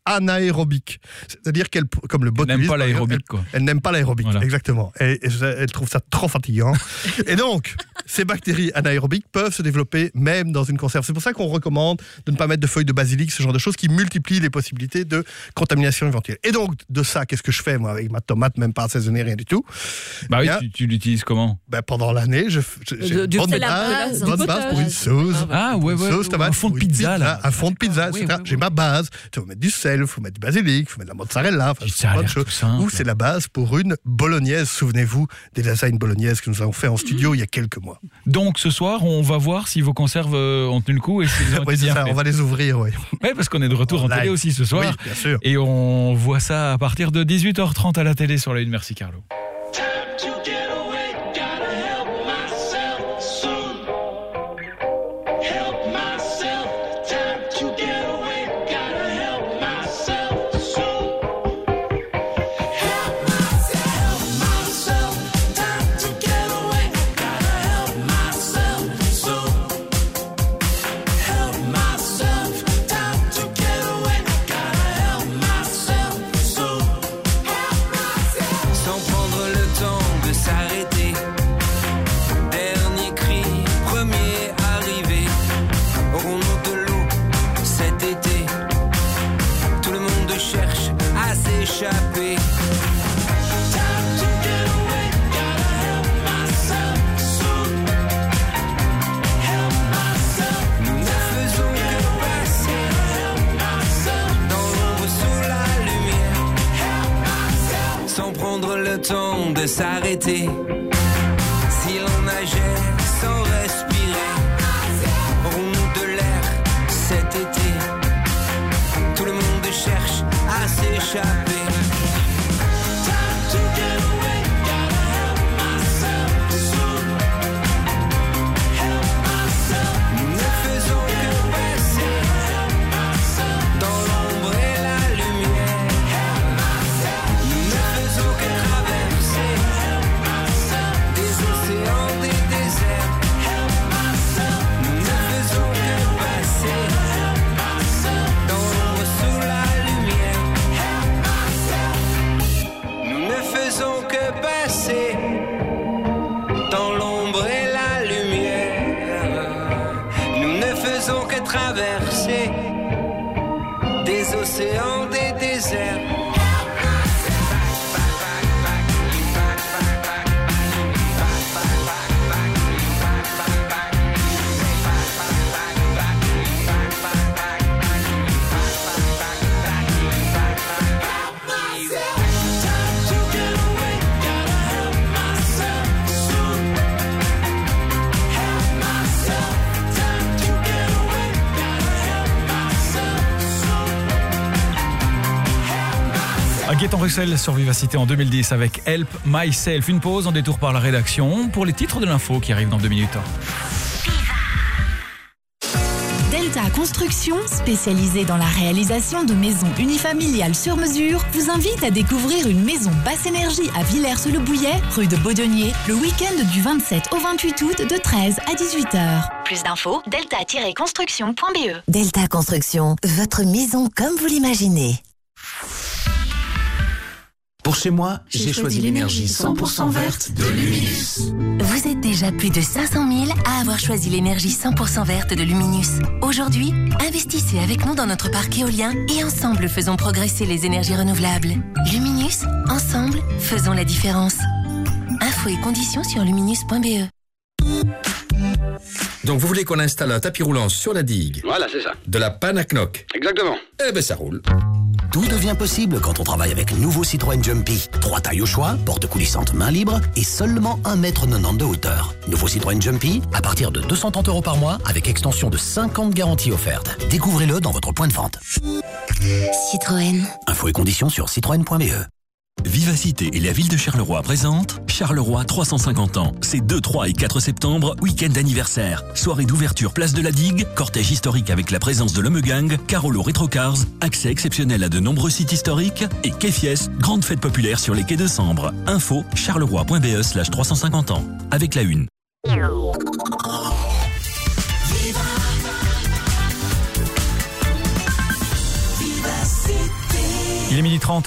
anaérobique. C'est-à-dire qu'elle, comme le botaniste, n'aime pas l'aérobique, elle, quoi. Elle n'aime pas l'aérobique, Voilà. exactement. Et, et elle trouve ça trop fatigant. Et donc, ces bactéries anaérobiques peuvent se développer même dans une conserve. C'est pour ça qu'on recommande de ne pas mettre de feuilles de basilic, ce genre de choses qui multiplient les possibilités de contamination éventuelle. Et donc, de ça, qu'est-ce que je fais, moi, avec ma tomate, même pas assaisonnée, rien du tout? Bah oui, Bien, tu, tu l'utilises comment? ben, pendant l'année, je, je, j'ai De- une du- bonne c'est la base, base, bonne du base potage. pour une sauce. Ah, ouais, ouais, Une sauce ouais, tomate un fond de pour une pizza, là. Un fond de pizza, Oui, et cetera. oui, oui. J'ai ma base. Il faut mettre du sel, il faut mettre du basilic, il faut mettre de la mozzarella. Enfin, Ça a plein de l'air choses. tout simple. Ou c'est la base pour une bolognaise. Souvenez-vous des lasagnes bolognaises que nous avons fait en studio il y a quelques mois. Donc ce soir, on va voir si vos conserves euh, ont tenu le coup et si elles ont Oui, été c'est bien ça, faites. on va les ouvrir, oui. Oui, parce qu'on est de retour en, En télé live. aussi ce soir. Oui, bien sûr. Et on voit ça à partir de dix-huit heures trente à la télé sur la une. Merci Carlo. Sans prendre le temps de s'arrêter. Dernier cri, premier arrivé. Aurons-nous de l'eau cet été? Tout le monde cherche à s'échapper. Nous ne faisons que passer dans l'ombre sous la lumière, sans prendre le temps de s'arrêter. Si l'on nageait sans respirer, aurons-nous de l'air cet été? Tout le monde cherche à s'échapper. Nous ne faisons que passer dans l'ombre et la lumière. Nous ne faisons que traverser des océans, des déserts. Nous ne faisons que passer dans l'ombre sous la lumière. Nous ne faisons que passer dans l'ombre et la lumière. Nous ne faisons que traverser des océans, des déserts. À Gaëtan Russell sur Vivacité en deux mille dix avec Help Myself. Une pause en détour par la rédaction pour les titres de l'info qui arrivent dans deux minutes. Delta Construction, spécialisée dans la réalisation de maisons unifamiliales sur mesure, vous invite à découvrir une maison basse énergie à Villers-le-Bouillet, rue de Baudonnier, le week-end du vingt-sept au vingt-huit août de treize à dix-huit heures. Plus d'infos, delta tiret construction point b e. Delta Construction, votre maison comme vous l'imaginez. Pour chez moi, j'ai choisi l'énergie cent pour cent verte de Luminus. Vous êtes déjà plus de cinq cent mille à avoir choisi l'énergie cent pour cent verte de Luminus. Aujourd'hui, investissez avec nous dans notre parc éolien et ensemble faisons progresser les énergies renouvelables. Luminus, ensemble, faisons la différence. Infos et conditions sur luminus point b e. Donc vous voulez qu'on installe un tapis roulant sur la digue? Voilà, c'est ça. De la panne à knock? Exactement. Eh ben ça roule. Tout devient possible quand on travaille avec nouveau Citroën Jumpy. Trois tailles au choix, porte coulissante main libre et seulement un mètre quatre-vingt-dix de hauteur. Nouveau Citroën Jumpy à partir de deux cent trente euros par mois avec extension de cinquante garanties offertes. Découvrez-le dans votre point de vente. Citroën. Infos et conditions sur citroën point b e. Vivacité et la ville de Charleroi présentent Charleroi trois cent cinquante ans. C'est deux, trois et quatre septembre, week-end anniversaire. Soirée d'ouverture place de la Digue, cortège historique avec la présence de l'Homme Gang, Carolo Retro Cars, accès exceptionnel à de nombreux sites historiques et Kéfies, grande fête populaire sur les quais de Sambre. Info charleroi point b e slash trois cent cinquante ans. Avec la une. Vivacité. Il est midi trente.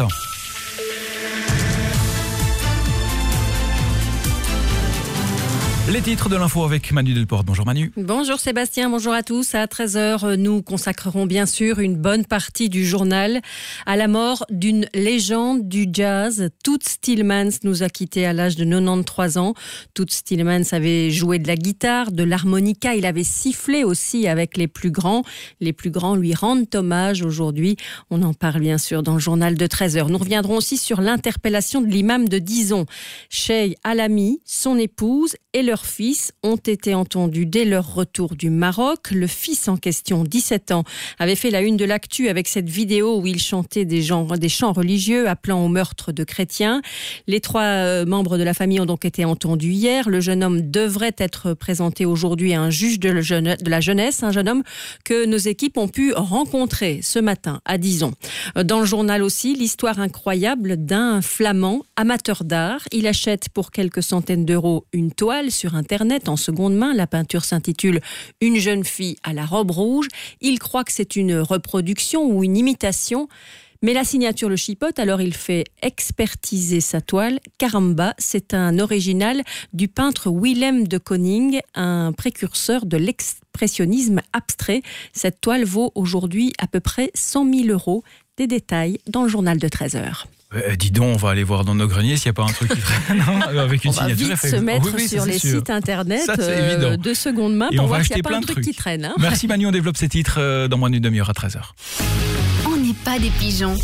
Les titres de l'info avec Manu Delporte. Bonjour Manu. Bonjour Sébastien, bonjour à tous. À treize heures, nous consacrerons bien sûr une bonne partie du journal à la mort d'une légende du jazz. Toots Thielemans nous a quittés à l'âge de quatre-vingt-treize ans. Toots Thielemans avait joué de la guitare, de l'harmonica. Il avait sifflé aussi avec les plus grands. Les plus grands lui rendent hommage aujourd'hui. On en parle bien sûr dans le journal de treize heures. Nous reviendrons aussi sur l'interpellation de l'imam de Dizon. Cheikh Alami, son épouse et leur fils ont été entendus dès leur retour du Maroc. Le fils en question, dix-sept ans, avait fait la une de l'actu avec cette vidéo où il chantait des, gens, des chants religieux appelant au meurtre de chrétiens. Les trois euh, membres de la famille ont donc été entendus hier. Le jeune homme devrait être présenté aujourd'hui à un juge de, jeune, de la jeunesse, un jeune homme que nos équipes ont pu rencontrer ce matin à Dizon. Dans le journal aussi, l'histoire incroyable d'un Flamand amateur d'art. Il achète pour quelques centaines d'euros une toile sur Internet en seconde main. La peinture s'intitule « Une jeune fille à la robe rouge ». Il croit que c'est une reproduction ou une imitation, mais la signature le chipote, alors il fait expertiser sa toile. Caramba, c'est un original du peintre Willem de Koning, un précurseur de l'expressionnisme abstrait. Cette toile vaut aujourd'hui à peu près cent mille euros. Des détails dans le journal de treize heures. Euh, dis donc, on va aller voir dans nos greniers s'il n'y a pas un truc qui traîne avec une on va signature. vite se mettre oui, oui, sur les sûr. sites internet ça, euh, de seconde main et pour on voir va s'il n'y a acheter pas plein un de truc trucs qui traîne. Hein. Merci Manu, on développe ces titres euh, dans moins d'une demi-heure à treize heures. On n'est pas des pigeons.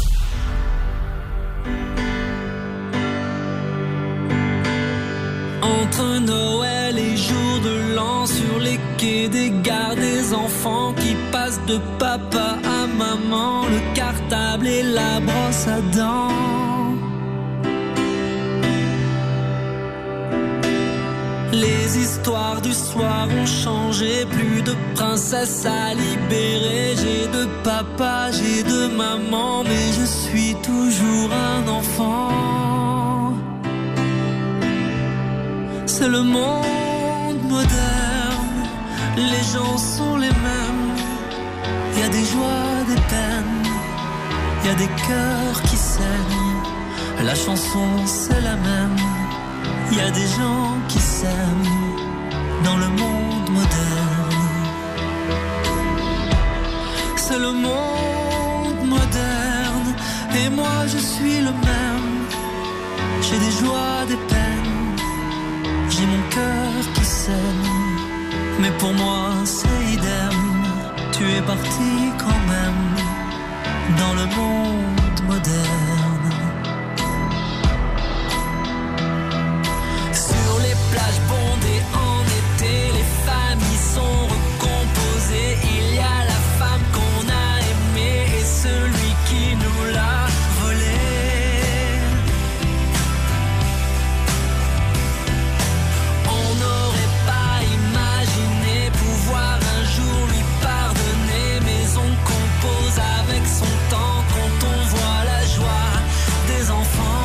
Entre Noël et jour de l'an, sur les quais des gares, des enfants qui passent de papa à maman, le cartable et la brosse à dents. Les histoires du soir ont changé, plus de princesse à libérer. J'ai de papa, j'ai de maman, mais je suis toujours un enfant. C'est le monde moderne, les gens sont les mêmes. Il y a des joies, des peines, il y a des cœurs qui saignent. La chanson c'est la même. Il y a des gens qui s'aiment dans le monde moderne. C'est le monde moderne et moi je suis le même. J'ai des joies, des peines, j'ai mon cœur qui saigne. Mais pour moi c'est idem, tu es parti quand même dans le monde moderne. Plage bondée en été, les familles sont recomposées. Il y a la femme qu'on a aimée et celui qui nous l'a volée. On n'aurait pas imaginé pouvoir un jour lui pardonner, mais on compose avec son temps quand on voit la joie des enfants.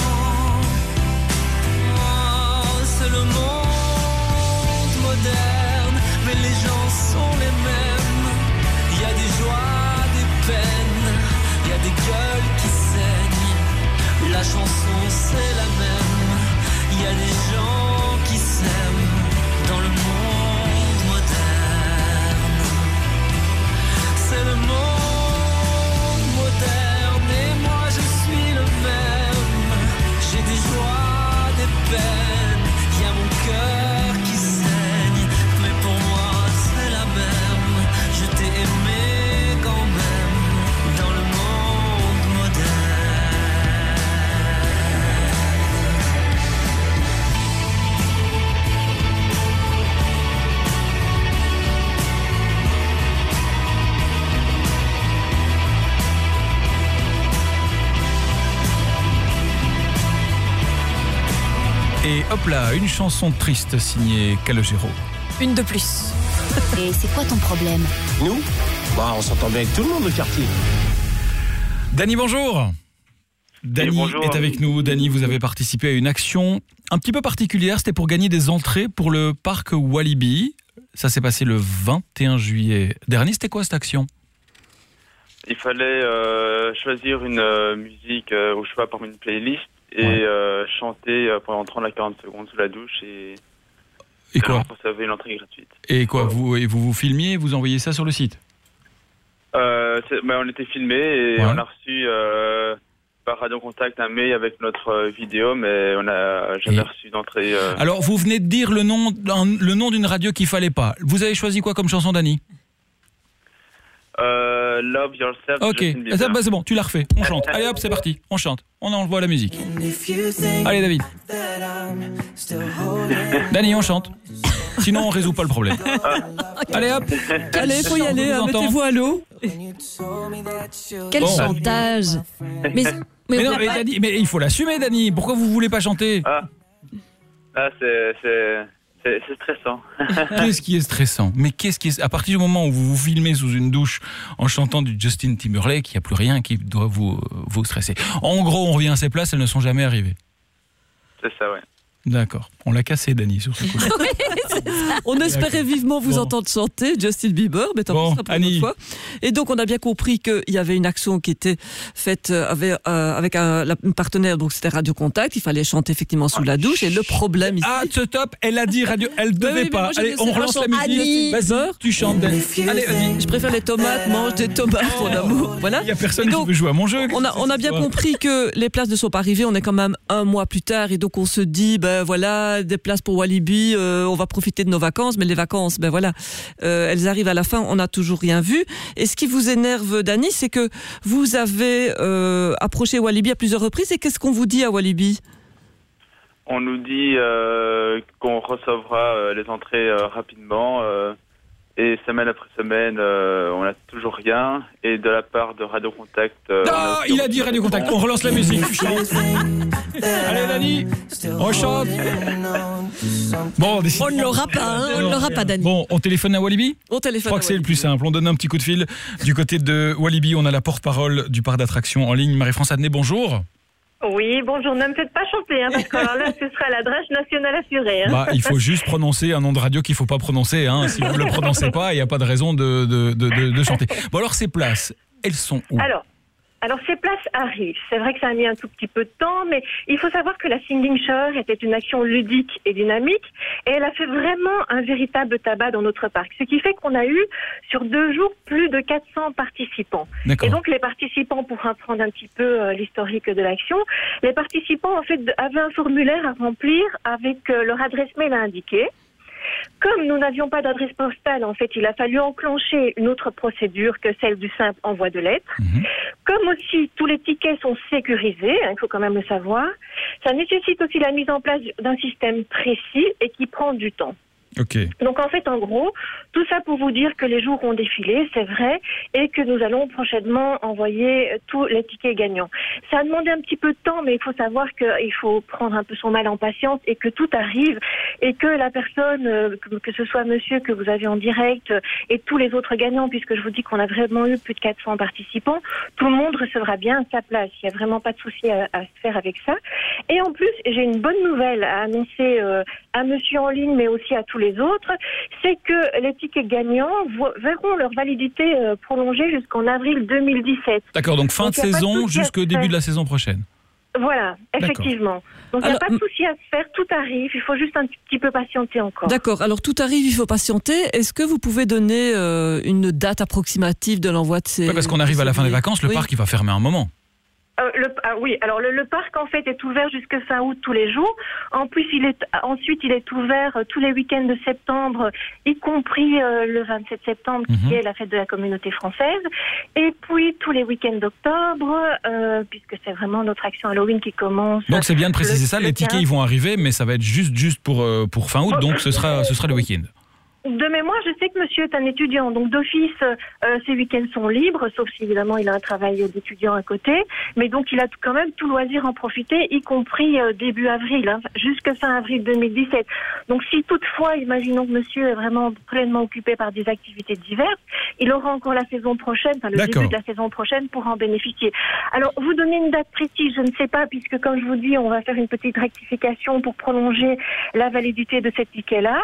Le monde moderne, mais les gens sont les mêmes. Il y a des joies, des peines, il y a des gueules qui saignent. La chanson c'est la même. Il y a des gens qui s'aiment dans le monde moderne. C'est le monde moderne et moi je suis le même. J'ai des joies, des peines. Il y a mon cœur qui saigne, mais pour moi c'est la même. Je t'ai aimé quand même dans le monde moderne. Et hop là, une chanson triste signée Calogero. Une de plus. Et c'est quoi ton problème? Nous bah, on s'entend bien avec tout le monde, le quartier. Dany, bonjour. Dany bonjour. est avec nous. Dany, vous avez participé à une action un petit peu particulière. C'était pour gagner des entrées pour le parc Walibi. Ça s'est passé le vingt et un juillet dernier. C'était quoi cette action ? il fallait euh, choisir une euh, musique euh, au choix parmi une playlist et ouais. euh, chanter euh, pendant trente à quarante secondes sous la douche et, et quoi vous recevez une entrée gratuite. Et quoi, vous, et vous vous filmiez et vous envoyez ça sur le site? euh, bah, On était filmés et ouais. on a reçu euh, par Radio Contact un mail avec notre euh, vidéo, mais on n'a jamais et... reçu d'entrée. Euh... Alors, vous venez de dire le nom, le nom d'une radio qu'il fallait pas. Vous avez choisi quoi comme chanson, Dany? Euh, Love Yourself. Ok, ça, bah, c'est bon, tu l'as refait. On chante. Allez hop, c'est parti. On chante. On envoie la musique. Allez, David. Dany, on chante. Sinon, on résout pas le problème. Allez hop. Allez, faut y aller. Hein, mettez-vous à l'eau. Quel bon. chantage. Mais, mais, mais, non, mais, Dany, mais il faut l'assumer, Dany. Pourquoi vous voulez pas chanter? Ah, ah c'est... c'est... C'est, c'est stressant. Qu'est-ce qui est stressant? Mais qu'est-ce qui est... À partir du moment où vous vous filmez sous une douche en chantant du Justin Timberlake, il n'y a plus rien qui doit vous, vous stresser. En gros, on revient à ces places, elles ne sont jamais arrivées. C'est ça, ouais. D'accord. On l'a cassé, Dany, sur ce coup. Oui, on espérait vivement vous bon. entendre chanter Justin Bieber, mais tant pis, bon, ce sera pour une autre fois. Et donc, on a bien compris qu'il y avait une action qui était faite avec, euh, avec un, la, une partenaire, donc c'était Radio Contact. Il fallait chanter effectivement sous la douche. Et le problème ici... Ah, stop, elle a dit Radio... Elle ne devait oui, pas. Allez, on relance la musique. Vas-y, tu chantes. Allez, vas-y. Je préfère les tomates, mange des tomates, mon amour. Voilà. Il n'y a personne donc, qui veut jouer à mon jeu. On a, on a bien compris que les places ne sont pas arrivées. On est quand même un mois plus tard. Et donc, on se dit, ben voilà, des places pour Walibi, euh, on va profiter de nos vacances, mais les vacances, ben voilà, euh, elles arrivent à la fin, on n'a toujours rien vu. Et ce qui vous énerve, Dany, c'est que vous avez euh, approché Walibi à plusieurs reprises, et qu'est-ce qu'on vous dit à Walibi? On nous dit euh, qu'on recevra euh, les entrées euh, rapidement, euh, et semaine après semaine, euh, on n'a toujours rien. Et de la part de Radio Contact... Euh, non, a il a dit Radio Contact, on relance la musique. Allez, Dany, on chante. Bon, on, on ne l'aura pas, hein, on ne l'aura pas, Dany. Bon, on téléphone à Walibi? On téléphone. Je crois que c'est le plus simple. On donne un petit coup de fil. Du côté de Walibi, on a la porte-parole du parc d'attractions en ligne, Marie-France Adnet, bonjour. Oui, bonjour, ne me faites pas chanter, hein, parce que alors là, ce sera l'adresse nationale assurée. Hein. Bah, il faut juste prononcer un nom de radio qu'il ne faut pas prononcer. Hein. Si vous ne le prononcez pas, il n'y a pas de raison de, de, de, de, de chanter. Bon, alors, ces places, elles sont où? Alors, alors, ces places arrivent. C'est vrai que ça a mis un tout petit peu de temps, mais il faut savoir que la Singing Shower était une action ludique et dynamique, et elle a fait vraiment un véritable tabac dans notre parc. Ce qui fait qu'on a eu, sur deux jours, plus de quatre cents participants. D'accord. Et donc, les participants, pour apprendre un petit peu euh, l'historique de l'action, les participants, en fait, avaient un formulaire à remplir avec euh, leur adresse mail à indiquer. Comme nous n'avions pas d'adresse postale, en fait, il a fallu enclencher une autre procédure que celle du simple envoi de lettres. Mmh. Comme aussi tous les tickets sont sécurisés, hein, il faut quand même le savoir, ça nécessite aussi la mise en place d'un système précis et qui prend du temps. Okay. Donc en fait, en gros, tout ça pour vous dire que les jours ont défilé, c'est vrai, et que nous allons prochainement envoyer tous les tickets gagnants. Ça a demandé un petit peu de temps, mais il faut savoir qu'il faut prendre un peu son mal en patience et que tout arrive, et que la personne, que, que ce soit monsieur que vous avez en direct, et tous les autres gagnants, puisque je vous dis qu'on a vraiment eu plus de quatre cents participants, tout le monde recevra bien sa place. Il n'y a vraiment pas de souci à, à se faire avec ça. Et en plus, j'ai une bonne nouvelle à annoncer euh, à monsieur en ligne, mais aussi à tous les autres, c'est que les tickets gagnants verront leur validité euh, prolongée jusqu'en avril deux mille dix-sept. D'accord, donc fin donc, de saison jusqu'au début de la saison prochaine. Voilà, effectivement. Donc il n'y a pas de souci à se faire, tout arrive, il faut juste un petit peu patienter encore. D'accord, alors tout arrive, il faut patienter. Est-ce que vous pouvez donner euh, une date approximative de l'envoi de ces... Oui, parce qu'on arrive à la fin des vacances, le oui. parc il va fermer un moment. Euh, le, ah oui, alors le, le parc en fait est ouvert jusque fin août tous les jours. En plus, il est ensuite il est ouvert euh, tous les week-ends de septembre, y compris euh, le vingt-sept septembre mm-hmm. qui est la fête de la communauté française. Et puis tous les week-ends d'octobre, euh, puisque c'est vraiment notre action Halloween qui commence. Donc c'est bien de préciser le, ça. Les tickets ils vont arriver, mais ça va être juste juste pour euh, pour fin août. Oh, donc ce sera ce sera le week-end. De mémoire, je sais que monsieur est un étudiant, donc d'office, euh, ses week-ends sont libres, sauf si évidemment il a un travail d'étudiant à côté, mais donc il a quand même tout loisir à en profiter, y compris euh, début avril, hein, jusque fin avril deux mille dix-sept. Donc si toutefois, imaginons que monsieur est vraiment pleinement occupé par des activités diverses, il aura encore la saison prochaine, enfin le D'accord. début de la saison prochaine pour en bénéficier. Alors, vous donner une date précise, je ne sais pas, puisque comme je vous dis, on va faire une petite rectification pour prolonger la validité de cet ticket-là.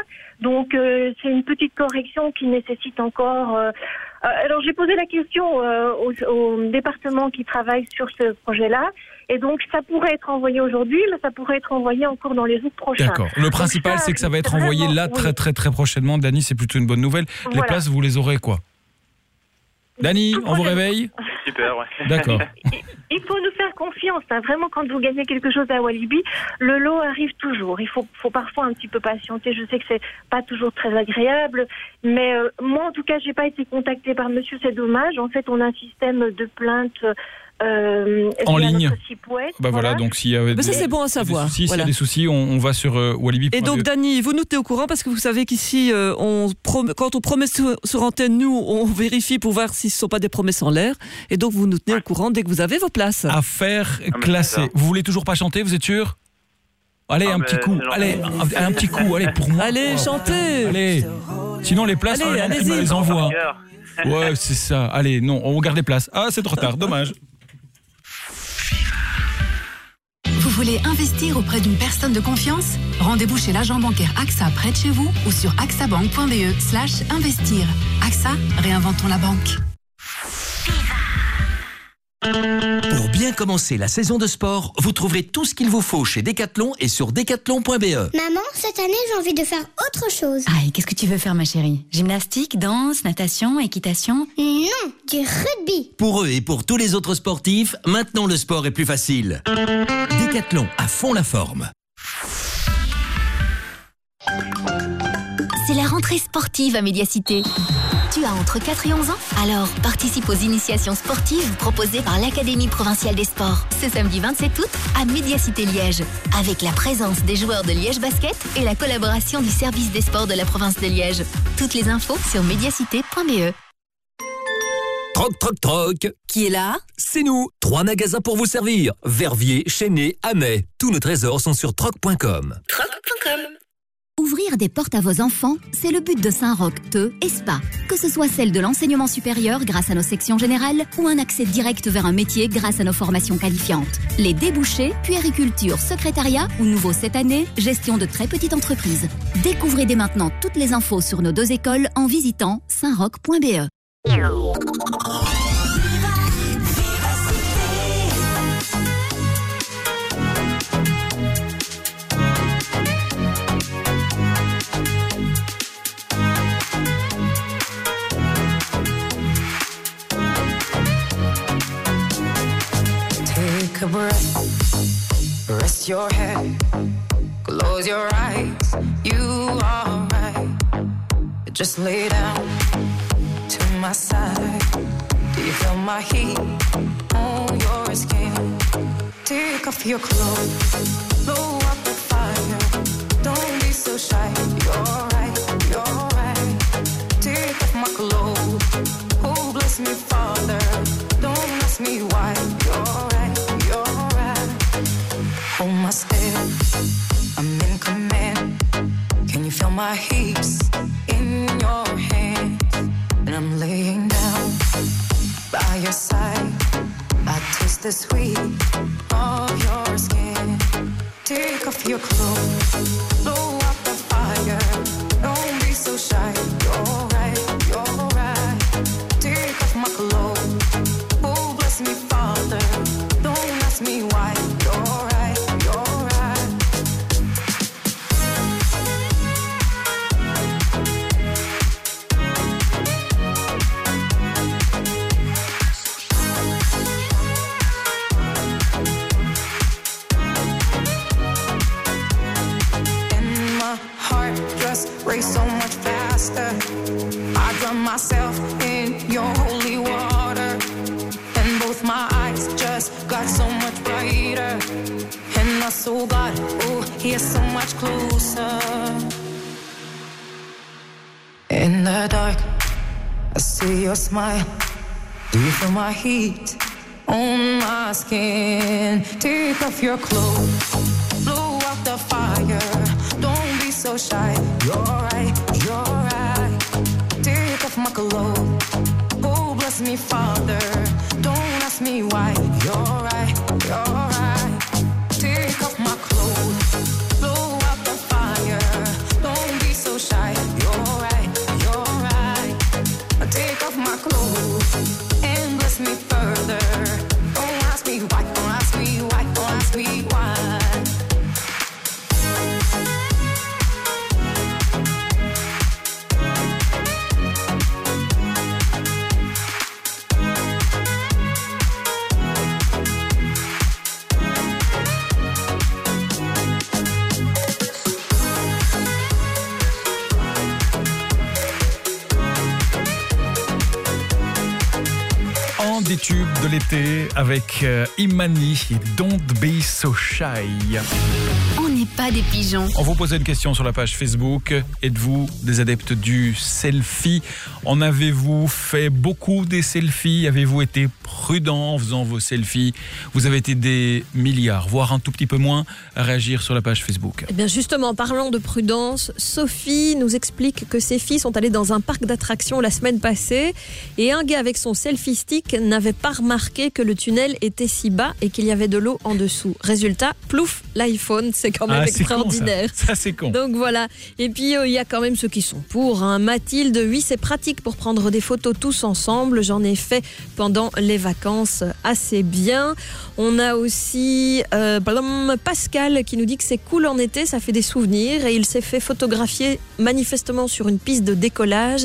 Donc euh, c'est une petite correction qui nécessite encore... Euh, euh, alors j'ai posé la question euh, au, au département qui travaille sur ce projet-là, et donc ça pourrait être envoyé aujourd'hui, mais ça pourrait être envoyé encore dans les août prochains. D'accord. Le principal, c'est que ça va être envoyé là vraiment, très oui. très très prochainement. Dany, c'est plutôt une bonne nouvelle. Les Voilà. places, vous les aurez quoi? Dany, on vous réveille? Super, ouais. D'accord. Il faut nous faire confiance. Hein. Vraiment, quand vous gagnez quelque chose à Walibi, le lot arrive toujours. Il faut, faut parfois un petit peu patienter. Je sais que c'est pas toujours très agréable, mais euh, moi, en tout cas, j'ai pas été contactée par monsieur. C'est dommage. En fait, on a un système de plainte euh, en via ligne. notre site web. Bah voilà, Voilà. donc s'il y a Mais des, ça, c'est bon à savoir. des soucis, Voilà. s'il y a des soucis, on, on va sur euh, walibi point Et be. donc, Dany, vous nous tenez au courant parce que vous savez qu'ici, euh, on prom- quand on promet sur, sur antenne, nous, on vérifie pour voir si ce ne sont pas des promesses en l'air. Et donc, vous nous tenez au courant dès que vous avez vos places. Affaire mais c'est classée. ça. Vous voulez toujours pas chanter, vous êtes sûr? Allez, Ah, un mais petit coup. c'est gentil. Allez, un, un petit coup. Allez, pour moi. Allez, chantez. Allez. Sinon, les places, Allez, on allez-y. me les envoie. Cœur. Ouais, c'est ça. Allez, non, on garde les places. Ah, c'est trop tard, dommage. Vous voulez investir auprès d'une personne de confiance? Rendez-vous chez l'agent bancaire A X A près de chez vous ou sur axabank point b e slash investir. A X A, réinventons la banque. Pour bien commencer la saison de sport, vous trouverez tout ce qu'il vous faut chez Decathlon et sur decathlon point b e. Maman, cette année, j'ai envie de faire autre chose. Ah, et qu'est-ce que tu veux faire, ma chérie? Gymnastique, danse, natation, équitation? Non, du rugby. Pour eux et pour tous les autres sportifs, maintenant le sport est plus facile. Decathlon, à fond la forme. C'est la rentrée sportive à Médiacité. Tu as entre quatre et onze ans? Alors, participe aux initiations sportives proposées par l'Académie provinciale des sports. Ce samedi vingt-sept août, à Médiacité Liège. Avec la présence des joueurs de Liège Basket et la collaboration du service des sports de la province de Liège. Toutes les infos sur médiacité point b e. Troc, troc, troc. Qui est là? C'est nous. Trois magasins pour vous servir. Verviers, Chesnay, Amet. Tous nos trésors sont sur troc point com. troc point com. Ouvrir des portes à vos enfants, c'est le but de Saint-Roch, Teux et Spa. Que ce soit celle de l'enseignement supérieur grâce à nos sections générales ou un accès direct vers un métier grâce à nos formations qualifiantes. Les débouchés, puériculture, secrétariat ou nouveau cette année, gestion de très petites entreprises. Découvrez dès maintenant toutes les infos sur nos deux écoles en visitant saint roch point b e. Take a breath, rest your head, close your eyes, you are right. Just lay down to my side. Do you feel my heat on your skin? Take off your clothes, blow up the fire. Don't be so shy, you're right, you're right. Take off my clothes, oh bless me, Father. Don't ask me why, you're right, you're right. Hold my step, I'm in command. Can you feel my hips in your hands? And I'm laying down by your side. I taste the sweet of your skin. Take off your clothes, blow up the fire. Don't be so shy, you're right, you're right. Take off my clothes, oh bless me, Father. Don't ask me why, you're right, you're right. And my heart just race so much faster. I drown myself in your holy water, and both my eyes just got so much brighter. And my soul got, oh, here so much closer. In the dark, I see your smile. Do you feel my heat on my skin? Take off your clothes, blow out the fire. Don't be so shy. You're right, you're right. Take off my clothes. Oh, bless me, Father. Don't ask me why. You're right, you're right. Take off my clothes, blow out the fire. Don't be so shy. tube de l'été avec euh, Imani, Don't Be So Shy. On n'est pas des pigeons. On vous posait une question sur la page Facebook. Êtes-vous des adeptes du selfie? En avez-vous fait beaucoup des selfies? Avez-vous été prudent en faisant vos selfies? Vous avez été des milliards, voire un tout petit peu moins, à réagir sur la page Facebook. Eh bien justement, parlant de prudence, Sophie nous explique que ses filles sont allées dans un parc d'attractions la semaine passée et un gars avec son selfie stick n'avait pas remarqué que le tunnel était si bas et qu'il y avait de l'eau en dessous. Résultat, plouf, l'iPhone, c'est quand même Ah, c'est extraordinaire. con, ça. Ça, c'est con. Donc voilà. Et puis il euh, y a quand même ceux qui sont pour. Hein. Mathilde, oui, c'est pratique pour prendre des photos tous ensemble. J'en ai fait pendant les vacances assez bien. On a aussi euh, Pascal qui nous dit que c'est cool en été, ça fait des souvenirs. Et il s'est fait photographier manifestement sur une piste de décollage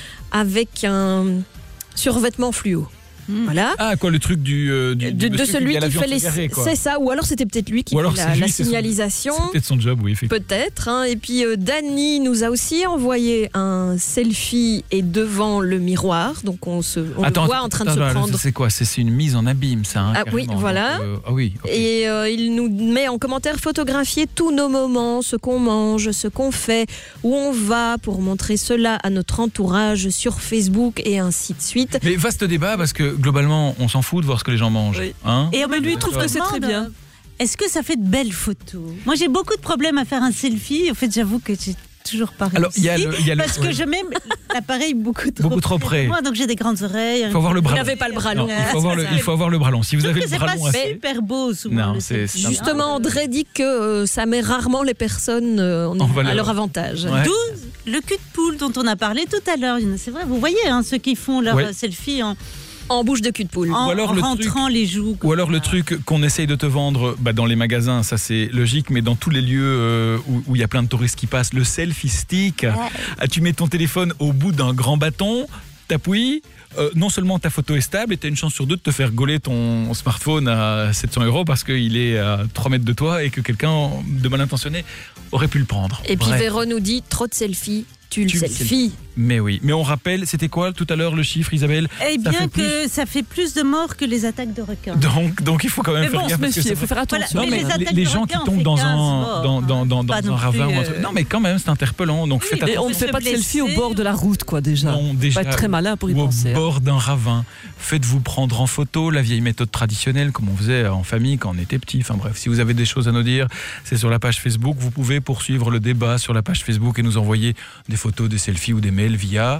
avec un survêtement fluo. Voilà. Ah, quoi, le truc du. Euh, du de, de celui qui fait les. Garé, c'est ça, ou alors c'était peut-être lui qui fait la, lui, la c'est signalisation. Son, c'est peut-être son job, oui, effectivement. Peut-être. Hein. Et puis, euh, Dany nous a aussi envoyé un selfie et devant le miroir. Donc, on, se, on attends, le voit en train attends, de se attends, prendre. C'est quoi? c'est, c'est une mise en abîme, ça. Hein, ah oui, voilà. Donc, euh, ah oui. Okay. Et euh, il nous met en commentaire photographier tous nos moments, ce qu'on mange, ce qu'on fait, où on va, pour montrer cela à notre entourage sur Facebook et ainsi de suite. Mais vaste débat parce que globalement, on s'en fout de voir ce que les gens mangent. Oui. Hein et mais lui, il trouve que c'est très bien. Est-ce que ça fait de belles photos? Moi, j'ai beaucoup de problèmes à faire un selfie. En fait, j'avoue que j'ai toujours pas réussi. Alors, y a le, y a le, parce que ouais. je mets l'appareil beaucoup trop, beaucoup trop près. Moi, donc j'ai des grandes oreilles. Il faut avoir le bras long. Vous n'avez pas le bras long. Non, il, faut avoir le, il faut avoir le bras long. Si vous avez le bras long, c'est pas super beau souvent. Non, c'est, c'est justement, André dit que euh, ça met rarement les personnes euh, à leur avantage. Ouais. douze Le cul de poule dont on a parlé tout à l'heure. C'est vrai, vous voyez hein, ceux qui font leur ouais. selfie en En bouche de cul de poule. En, ou alors en le rentrant truc, les joues. Ou alors le truc qu'on essaye de te vendre bah, dans les magasins, ça c'est logique, mais dans tous les lieux euh, où il y a plein de touristes qui passent, le selfie stick, ouais. ah, tu mets ton téléphone au bout d'un grand bâton, t'appuies, euh, non seulement ta photo est stable et t'as une chance sur deux de te faire gauler ton smartphone à sept cents euros parce qu'il est à trois mètres de toi et que quelqu'un de mal intentionné aurait pu le prendre. Et puis Bref. Véro nous dit, trop de selfies. Tu le selfie. Mais oui. Mais on rappelle, c'était quoi tout à l'heure le chiffre, Isabelle? Eh bien ça que plus... ça fait plus de morts que les attaques de requins. Donc, donc il faut quand même mais faire bon, gaffe. Il ça... faut faire attention. Voilà, mais mais les, les gens qui tombent dans un, dans, dans, dans, dans un ravin. Ou un truc... Non, mais quand même, c'est interpellant. Donc oui, faites attention. On ne fait pas de selfie au bord de la route, quoi, déjà. Non, déjà. Pas être très malin pour y ou penser. Au bord d'un ravin. Faites-vous prendre en photo, la vieille méthode traditionnelle, comme on faisait en famille quand on était petit. Enfin bref, si vous avez des choses à nous dire, c'est sur la page Facebook. Vous pouvez poursuivre le débat sur la page Facebook et nous envoyer des photos, des selfies ou des mails via...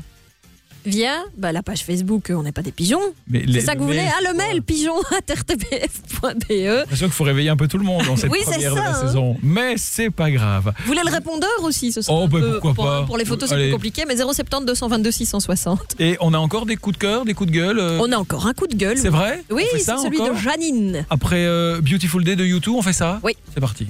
Via bah, la page Facebook, on n'est pas des pigeons. Mais c'est les, ça que vous voulez? Ah, le mail, pigeon arobase r t b f point b e. J'ai l'impression qu'il faut réveiller un peu tout le monde dans cette oui, première ça, de la hein. saison. Mais c'est pas grave. Vous voulez le répondeur aussi? Ce sera oh, bah, peu, pourquoi pour, pas. Pour les photos, c'est Allez. plus compliqué, mais zéro sept zéro deux cent vingt-deux six cent soixante. Et on a encore des coups de cœur, des coups de gueule euh... On a encore un coup de gueule. C'est vrai? Oui, c'est ça, celui encore de Janine. Après euh, Beautiful Day de U deux, on fait ça? Oui. C'est parti.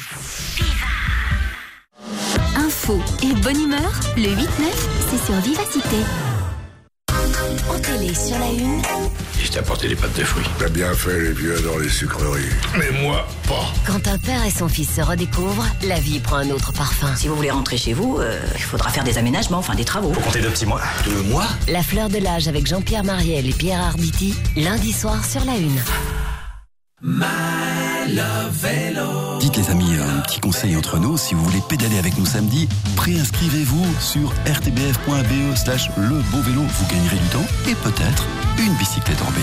Info et bonne humeur, le huit neuf, c'est sur Vivacité. En télé, sur la une. Je t'ai apporté des pâtes de fruits. T'as bien fait, les vieux dans les sucreries. Mais moi, pas. Quand un père et son fils se redécouvrent, la vie prend un autre parfum. Si vous voulez rentrer chez vous, euh, il faudra faire des aménagements, enfin des travaux. Faut compter deux petits mois. Deux mois? La fleur de l'âge avec Jean-Pierre Mariel et Pierre Arditi, lundi soir sur la une. My Love Vélo. Dites les amis, un petit conseil entre nous, si vous voulez pédaler avec nous samedi, préinscrivez-vous sur r t b f point b e slash le beau vélo, vous gagnerez du temps et peut-être une bicyclette en B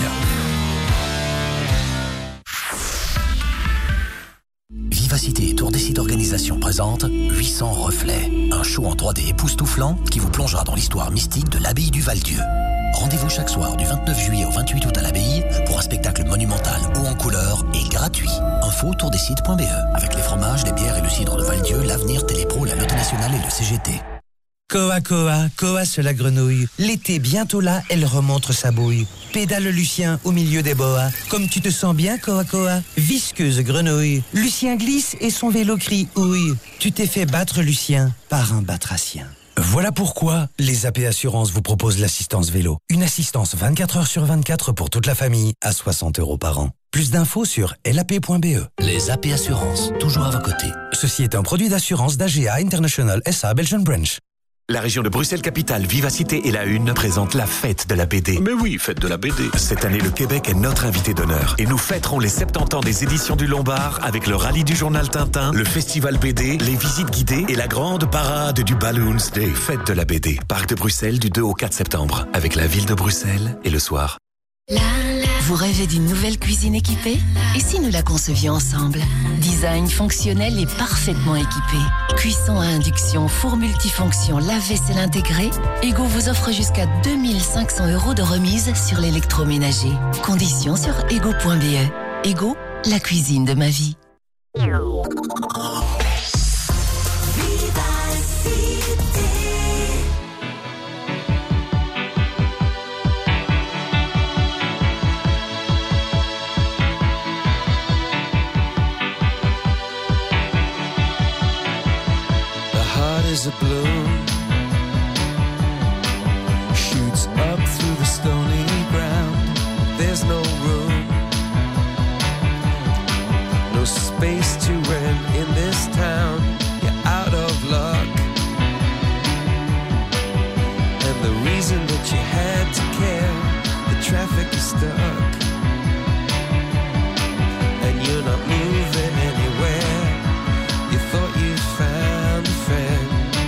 A. Vivacité Tour des sites d'organisation présente huit cents reflets, un show en trois D époustouflant qui vous plongera dans l'histoire mystique de l'abbaye du Val-Dieu. Rendez-vous chaque soir du vingt-neuf juillet au vingt-huit août à l'abbaye pour un spectacle monumental haut en couleur et gratuit. Info tour des sites point b e. Avec les fromages, les bières et le cidre de Val-Dieu, l'avenir, Télépro, la Loterie Nationale et le C G T. Koa Koa, Koa c'est la grenouille. L'été bientôt là, elle remontre sa bouille. Pédale Lucien au milieu des boas. Comme tu te sens bien, Koa Koa. Visqueuse grenouille. Lucien glisse et son vélo crie ouille. Tu t'es fait battre, Lucien, par un batracien. Voilà pourquoi les A P Assurances vous proposent l'assistance vélo. Une assistance vingt-quatre heures sur vingt-quatre pour toute la famille à soixante euros par an. Plus d'infos sur l a p point b e. Les A P Assurances, toujours à vos côtés. Ceci est un produit d'assurance d'A G A International S A Belgian Branch. La région de Bruxelles-Capitale, Vivacité et La Une présentent la fête de la B D. Mais oui, fête de la B D. Cette année, le Québec est notre invité d'honneur. Et nous fêterons les soixante-dix ans des éditions du Lombard avec le rallye du journal Tintin, le festival B D, les visites guidées et la grande parade du Balloons Day. Fête de la B D. Parc de Bruxelles du deux au quatre septembre. Avec la ville de Bruxelles et le soir. Vous rêvez d'une nouvelle cuisine équipée? Et si nous la concevions ensemble? Design fonctionnel et parfaitement équipé. Cuisson à induction, four multifonction, lave-vaisselle intégré. Ego vous offre jusqu'à deux mille cinq cents euros de remise sur l'électroménager. Conditions sur ego point b e. Ego, la cuisine de ma vie. Is a bloom, shoots up through the stony ground. There's no room, no space to rent in this town. You're out of luck, and the reason that you had to care, the traffic is stuck, and you're not moving anywhere. You thought you found a friend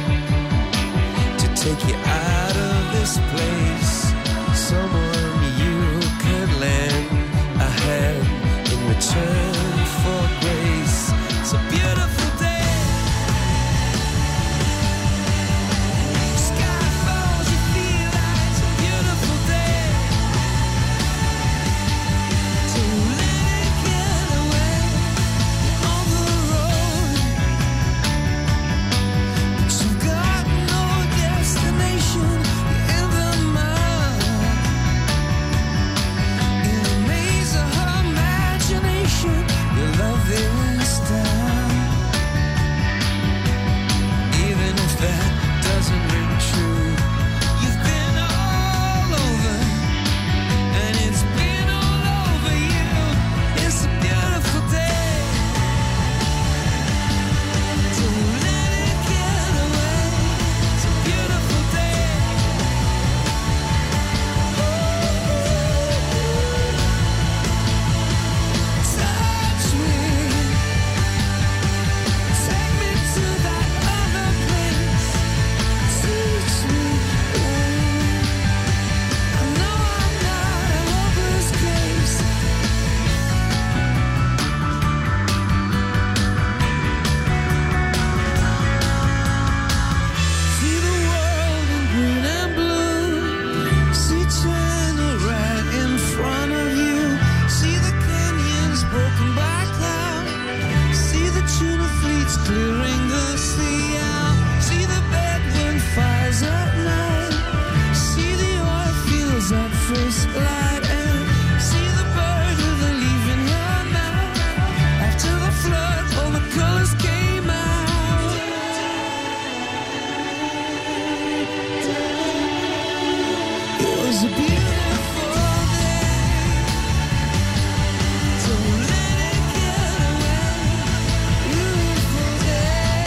take you out of this place, someone you could lend a hand in return for grace. It's a beautiful day. Sky falls, you feel like it's a beautiful day. So let it get away on the road, but you've got no destination in the mud. In a maze of her imagination, your love is down. Even if that doesn't ring true, you've been all over, and it's been all over you. It's a beautiful day. So let it get away. It's a beautiful day. Touch me, take me to that other place. Teach me. I know I'm not a hopeless case. See the world in green and blue. See China right in front of you. See the canyons broken by cloud. See the tuna fleets clearing the sea out. See the bedroom fires at night. See the oil fields at first light. And see the bird with a leaf in her mouth. After the flood, all the colors came out. It was a beautiful day. So let it get away. Beautiful day.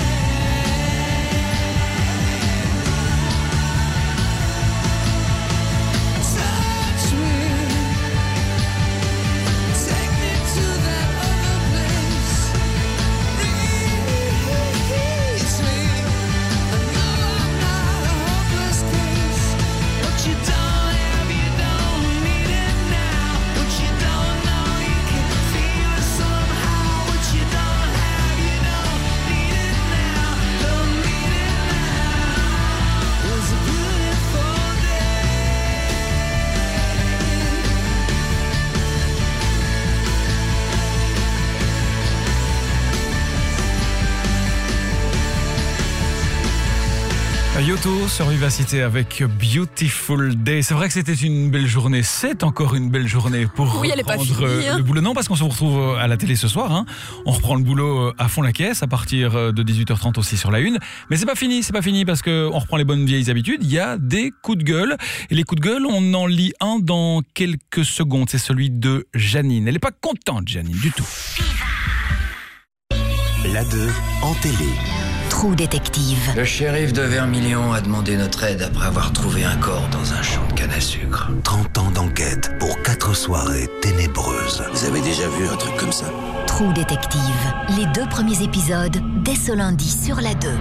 Touch me. Take me to that other place. Release me. I know I'm not a hopeless case. What you don't have, you don't need it now. What you don't know, you can feel it somehow. What you don't have, you don't need it now. Don't need it now. It was a beautiful day. Yoto sur Vivacité avec Beautiful Day. C'est vrai que c'était une belle journée. C'est encore une belle journée pour Oui, elle est pas reprendre finie, hein. le boulot. Non, parce qu'on se retrouve à la télé ce soir. Hein. On reprend le boulot à fond la caisse à partir de dix-huit heures trente aussi sur la Une. Mais c'est pas fini, c'est pas fini parce qu'on reprend les bonnes vieilles habitudes. Il y a des coups de gueule. Et les coups de gueule, on en lit un dans quelques secondes. C'est celui de Janine. Elle n'est pas contente, Janine, du tout. La deux en télé. Trou Détective. Le shérif de Vermilion a demandé notre aide après avoir trouvé un corps dans un champ de canne à sucre. trente ans d'enquête pour quatre soirées ténébreuses. Vous avez déjà vu un truc comme ça? Trou Détective. Les deux premiers épisodes, dès ce lundi sur la deux.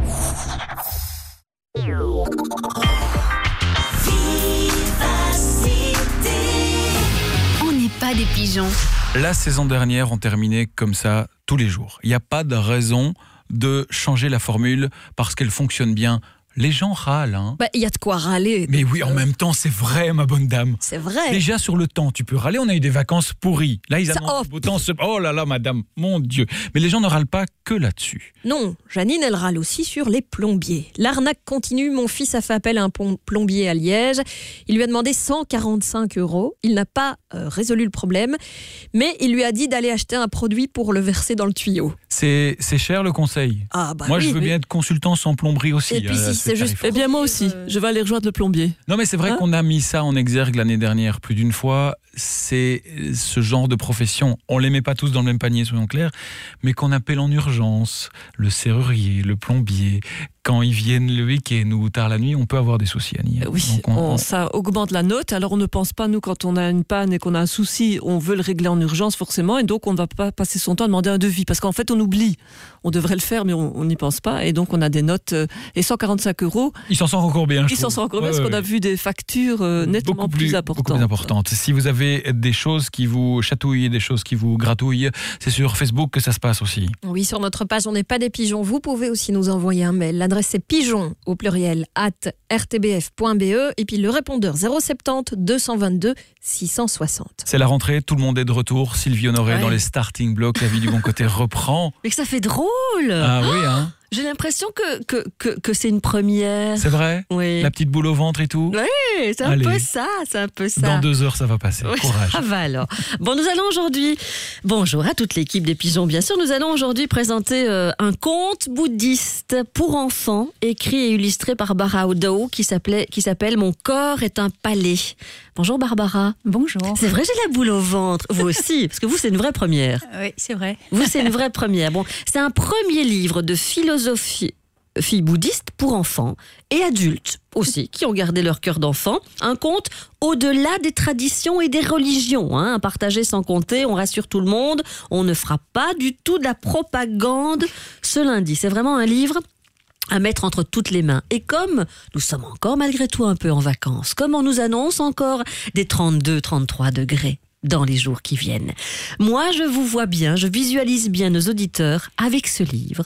On n'est pas des pigeons. La saison dernière, on terminait comme ça tous les jours. Il n'y a pas de raison de changer la formule parce qu'elle fonctionne bien. Les gens râlent. Hein. Bah, y a de quoi râler. Mais oui, en même temps, c'est vrai, ma bonne dame. C'est vrai. Déjà sur le temps, tu peux râler. On a eu des vacances pourries. Là, ils Ça, annoncent oh. le beau temps. Ce- Oh là là, madame, mon Dieu. Mais les gens ne râlent pas que là-dessus. Non, Janine, elle râle aussi sur les plombiers. L'arnaque continue. Mon fils a fait appel à un pom- plombier à Liège. Il lui a demandé cent quarante-cinq euros. Il n'a pas euh, résolu le problème, mais il lui a dit d'aller acheter un produit pour le verser dans le tuyau. C'est, c'est cher le conseil. Ah bah Moi, oui, je veux oui. bien être consultant sans plomberie aussi. Et puis euh, si c'est juste- tarif. Eh bien, moi aussi, je vais aller rejoindre le plombier. Non, mais c'est vrai Hein qu'on a mis ça en exergue l'année dernière plus d'une fois. C'est ce genre de profession. On les met pas tous dans le même panier, soyons clairs, mais qu'on appelle en urgence le serrurier, le plombier. Quand ils viennent le week-end ou tard la nuit, on peut avoir des soucis, Annie. Oui, Donc, on- on- on- ça augmente la note. Alors on ne pense pas, nous, quand on a une panne et qu'on a un souci, on veut le régler en urgence forcément, et donc on ne va pas passer son temps à demander un devis, parce qu'en fait on oublie. On devrait le faire, mais on on n'y pense pas, et donc on a des notes. euh, et cent quarante-cinq euros, Ils s'en sortent encore bien. je ils s'en trouve. sortent encore bien, Ouais, parce qu'on ouais. a vu des factures euh, nettement Beaucoup plus, plus, importantes. beaucoup plus importantes. Si vous avez des choses qui vous chatouillent, des choses qui vous gratouillent, c'est sur Facebook que ça se passe aussi. Oui, sur notre page, on n'est pas des pigeons. Vous pouvez aussi nous envoyer un mail. L'adresse c'est pigeon au pluriel at r t b f point b e et puis le répondeur zéro sept zéro deux cent vingt-deux six cent soixante. C'est la rentrée, tout le monde est de retour. Sylvie Honoré Ouais. dans les starting blocks, la vie du bon côté reprend. Mais que ça fait drôle. Ah oui, hein. J'ai l'impression que, que, que, que c'est une première. C'est vrai? Oui. La petite boule au ventre et tout? Oui, c'est un Allez. peu ça, c'est un peu ça. Dans deux heures, ça va passer. Oui, Courage. ça va alors. Bon, nous allons aujourd'hui, bonjour à toute l'équipe des Pigeons, bien sûr, nous allons aujourd'hui présenter euh, un conte bouddhiste pour enfants, écrit et illustré par Barbara O'Dow, qui s'appelait, qui s'appelle Mon corps est un palais. Bonjour Barbara. Bonjour. C'est vrai, j'ai la boule au ventre. Vous aussi, parce que vous, c'est une vraie première. Oui, c'est vrai. Vous, c'est une vraie première. Bon, c'est un premier livre de philosophie filles bouddhistes pour enfants et adultes aussi, qui ont gardé leur cœur d'enfant. Un conte au-delà des traditions et des religions, hein, à partager sans compter, on rassure tout le monde, on ne fera pas du tout de la propagande ce lundi. C'est vraiment un livre à mettre entre toutes les mains. Et comme nous sommes encore malgré tout un peu en vacances, comme on nous annonce encore des trente-deux, trente-trois degrés dans les jours qui viennent, moi je vous vois bien, je visualise bien nos auditeurs avec ce livre,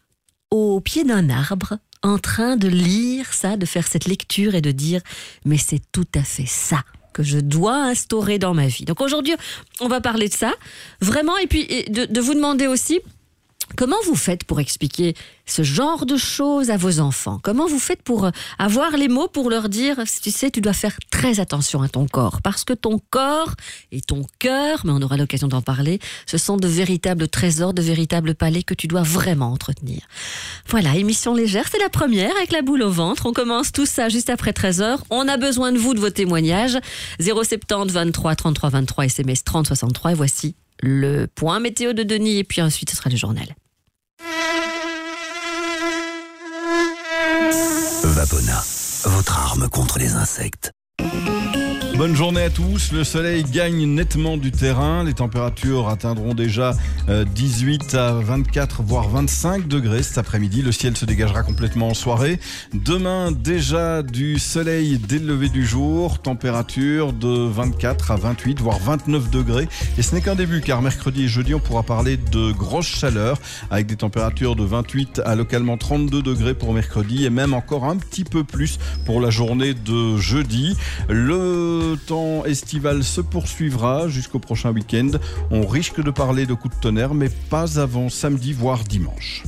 au pied d'un arbre, en train de lire ça, de faire cette lecture et de dire « mais c'est tout à fait ça que je dois instaurer dans ma vie ». Donc aujourd'hui, on va parler de ça, vraiment, et puis et de, de vous demander aussi comment vous faites pour expliquer ce genre de choses à vos enfants? Comment vous faites pour avoir les mots pour leur dire, tu sais, tu dois faire très attention à ton corps, parce que ton corps et ton cœur, mais on aura l'occasion d'en parler, ce sont de véritables trésors, de véritables palais que tu dois vraiment entretenir. Voilà, émission légère, c'est la première avec la boule au ventre. On commence tout ça juste après treize heures. On a besoin de vous, de vos témoignages. zéro sept zéro vingt-trois trente-trois vingt-trois, S M S trente soixante-trois, et voici le point météo de Denis, et puis ensuite ce sera le journal. Vapona, votre arme contre les insectes. Bonne journée à tous. Le soleil gagne nettement du terrain. Les températures atteindront déjà euh, dix-huit à vingt-quatre, voire vingt-cinq degrés cet après-midi. Le ciel se dégagera complètement en soirée. Demain, déjà du soleil dès le lever du jour. Température de vingt-quatre à vingt-huit, voire vingt-neuf degrés. Et ce n'est qu'un début, car mercredi et jeudi, on pourra parler de grosse chaleur avec des températures de vingt-huit à localement trente-deux degrés pour mercredi, et même encore un petit peu plus pour la journée de jeudi. Le Le temps estival se poursuivra jusqu'au prochain week-end. On risque de parler de coups de tonnerre, mais pas avant samedi, voire dimanche.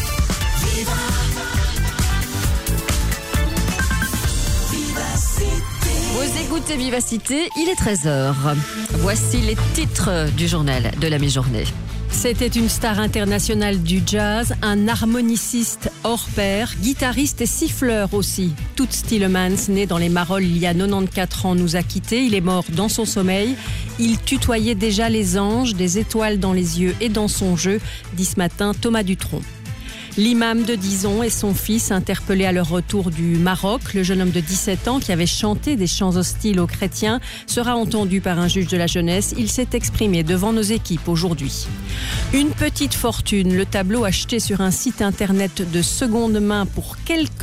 Vous écoutez Vivacité, il est treize heures. Voici les titres du journal de la mi-journée. C'était une star internationale du jazz, un harmoniciste hors pair, guitariste et siffleur aussi. Toots Thielemans, né dans les Marolles il y a quatre-vingt-quatorze ans, nous a quittés. Il est mort dans son sommeil. Il tutoyait déjà les anges, des étoiles dans les yeux et dans son jeu, dit ce matin Thomas Dutronc. L'imam de Dizon et son fils, interpellés à leur retour du Maroc, le jeune homme de dix-sept ans qui avait chanté des chants hostiles aux chrétiens, sera entendu par un juge de la jeunesse. Il s'est exprimé devant nos équipes aujourd'hui. Une petite fortune, le tableau acheté sur un site internet de seconde main pour quelques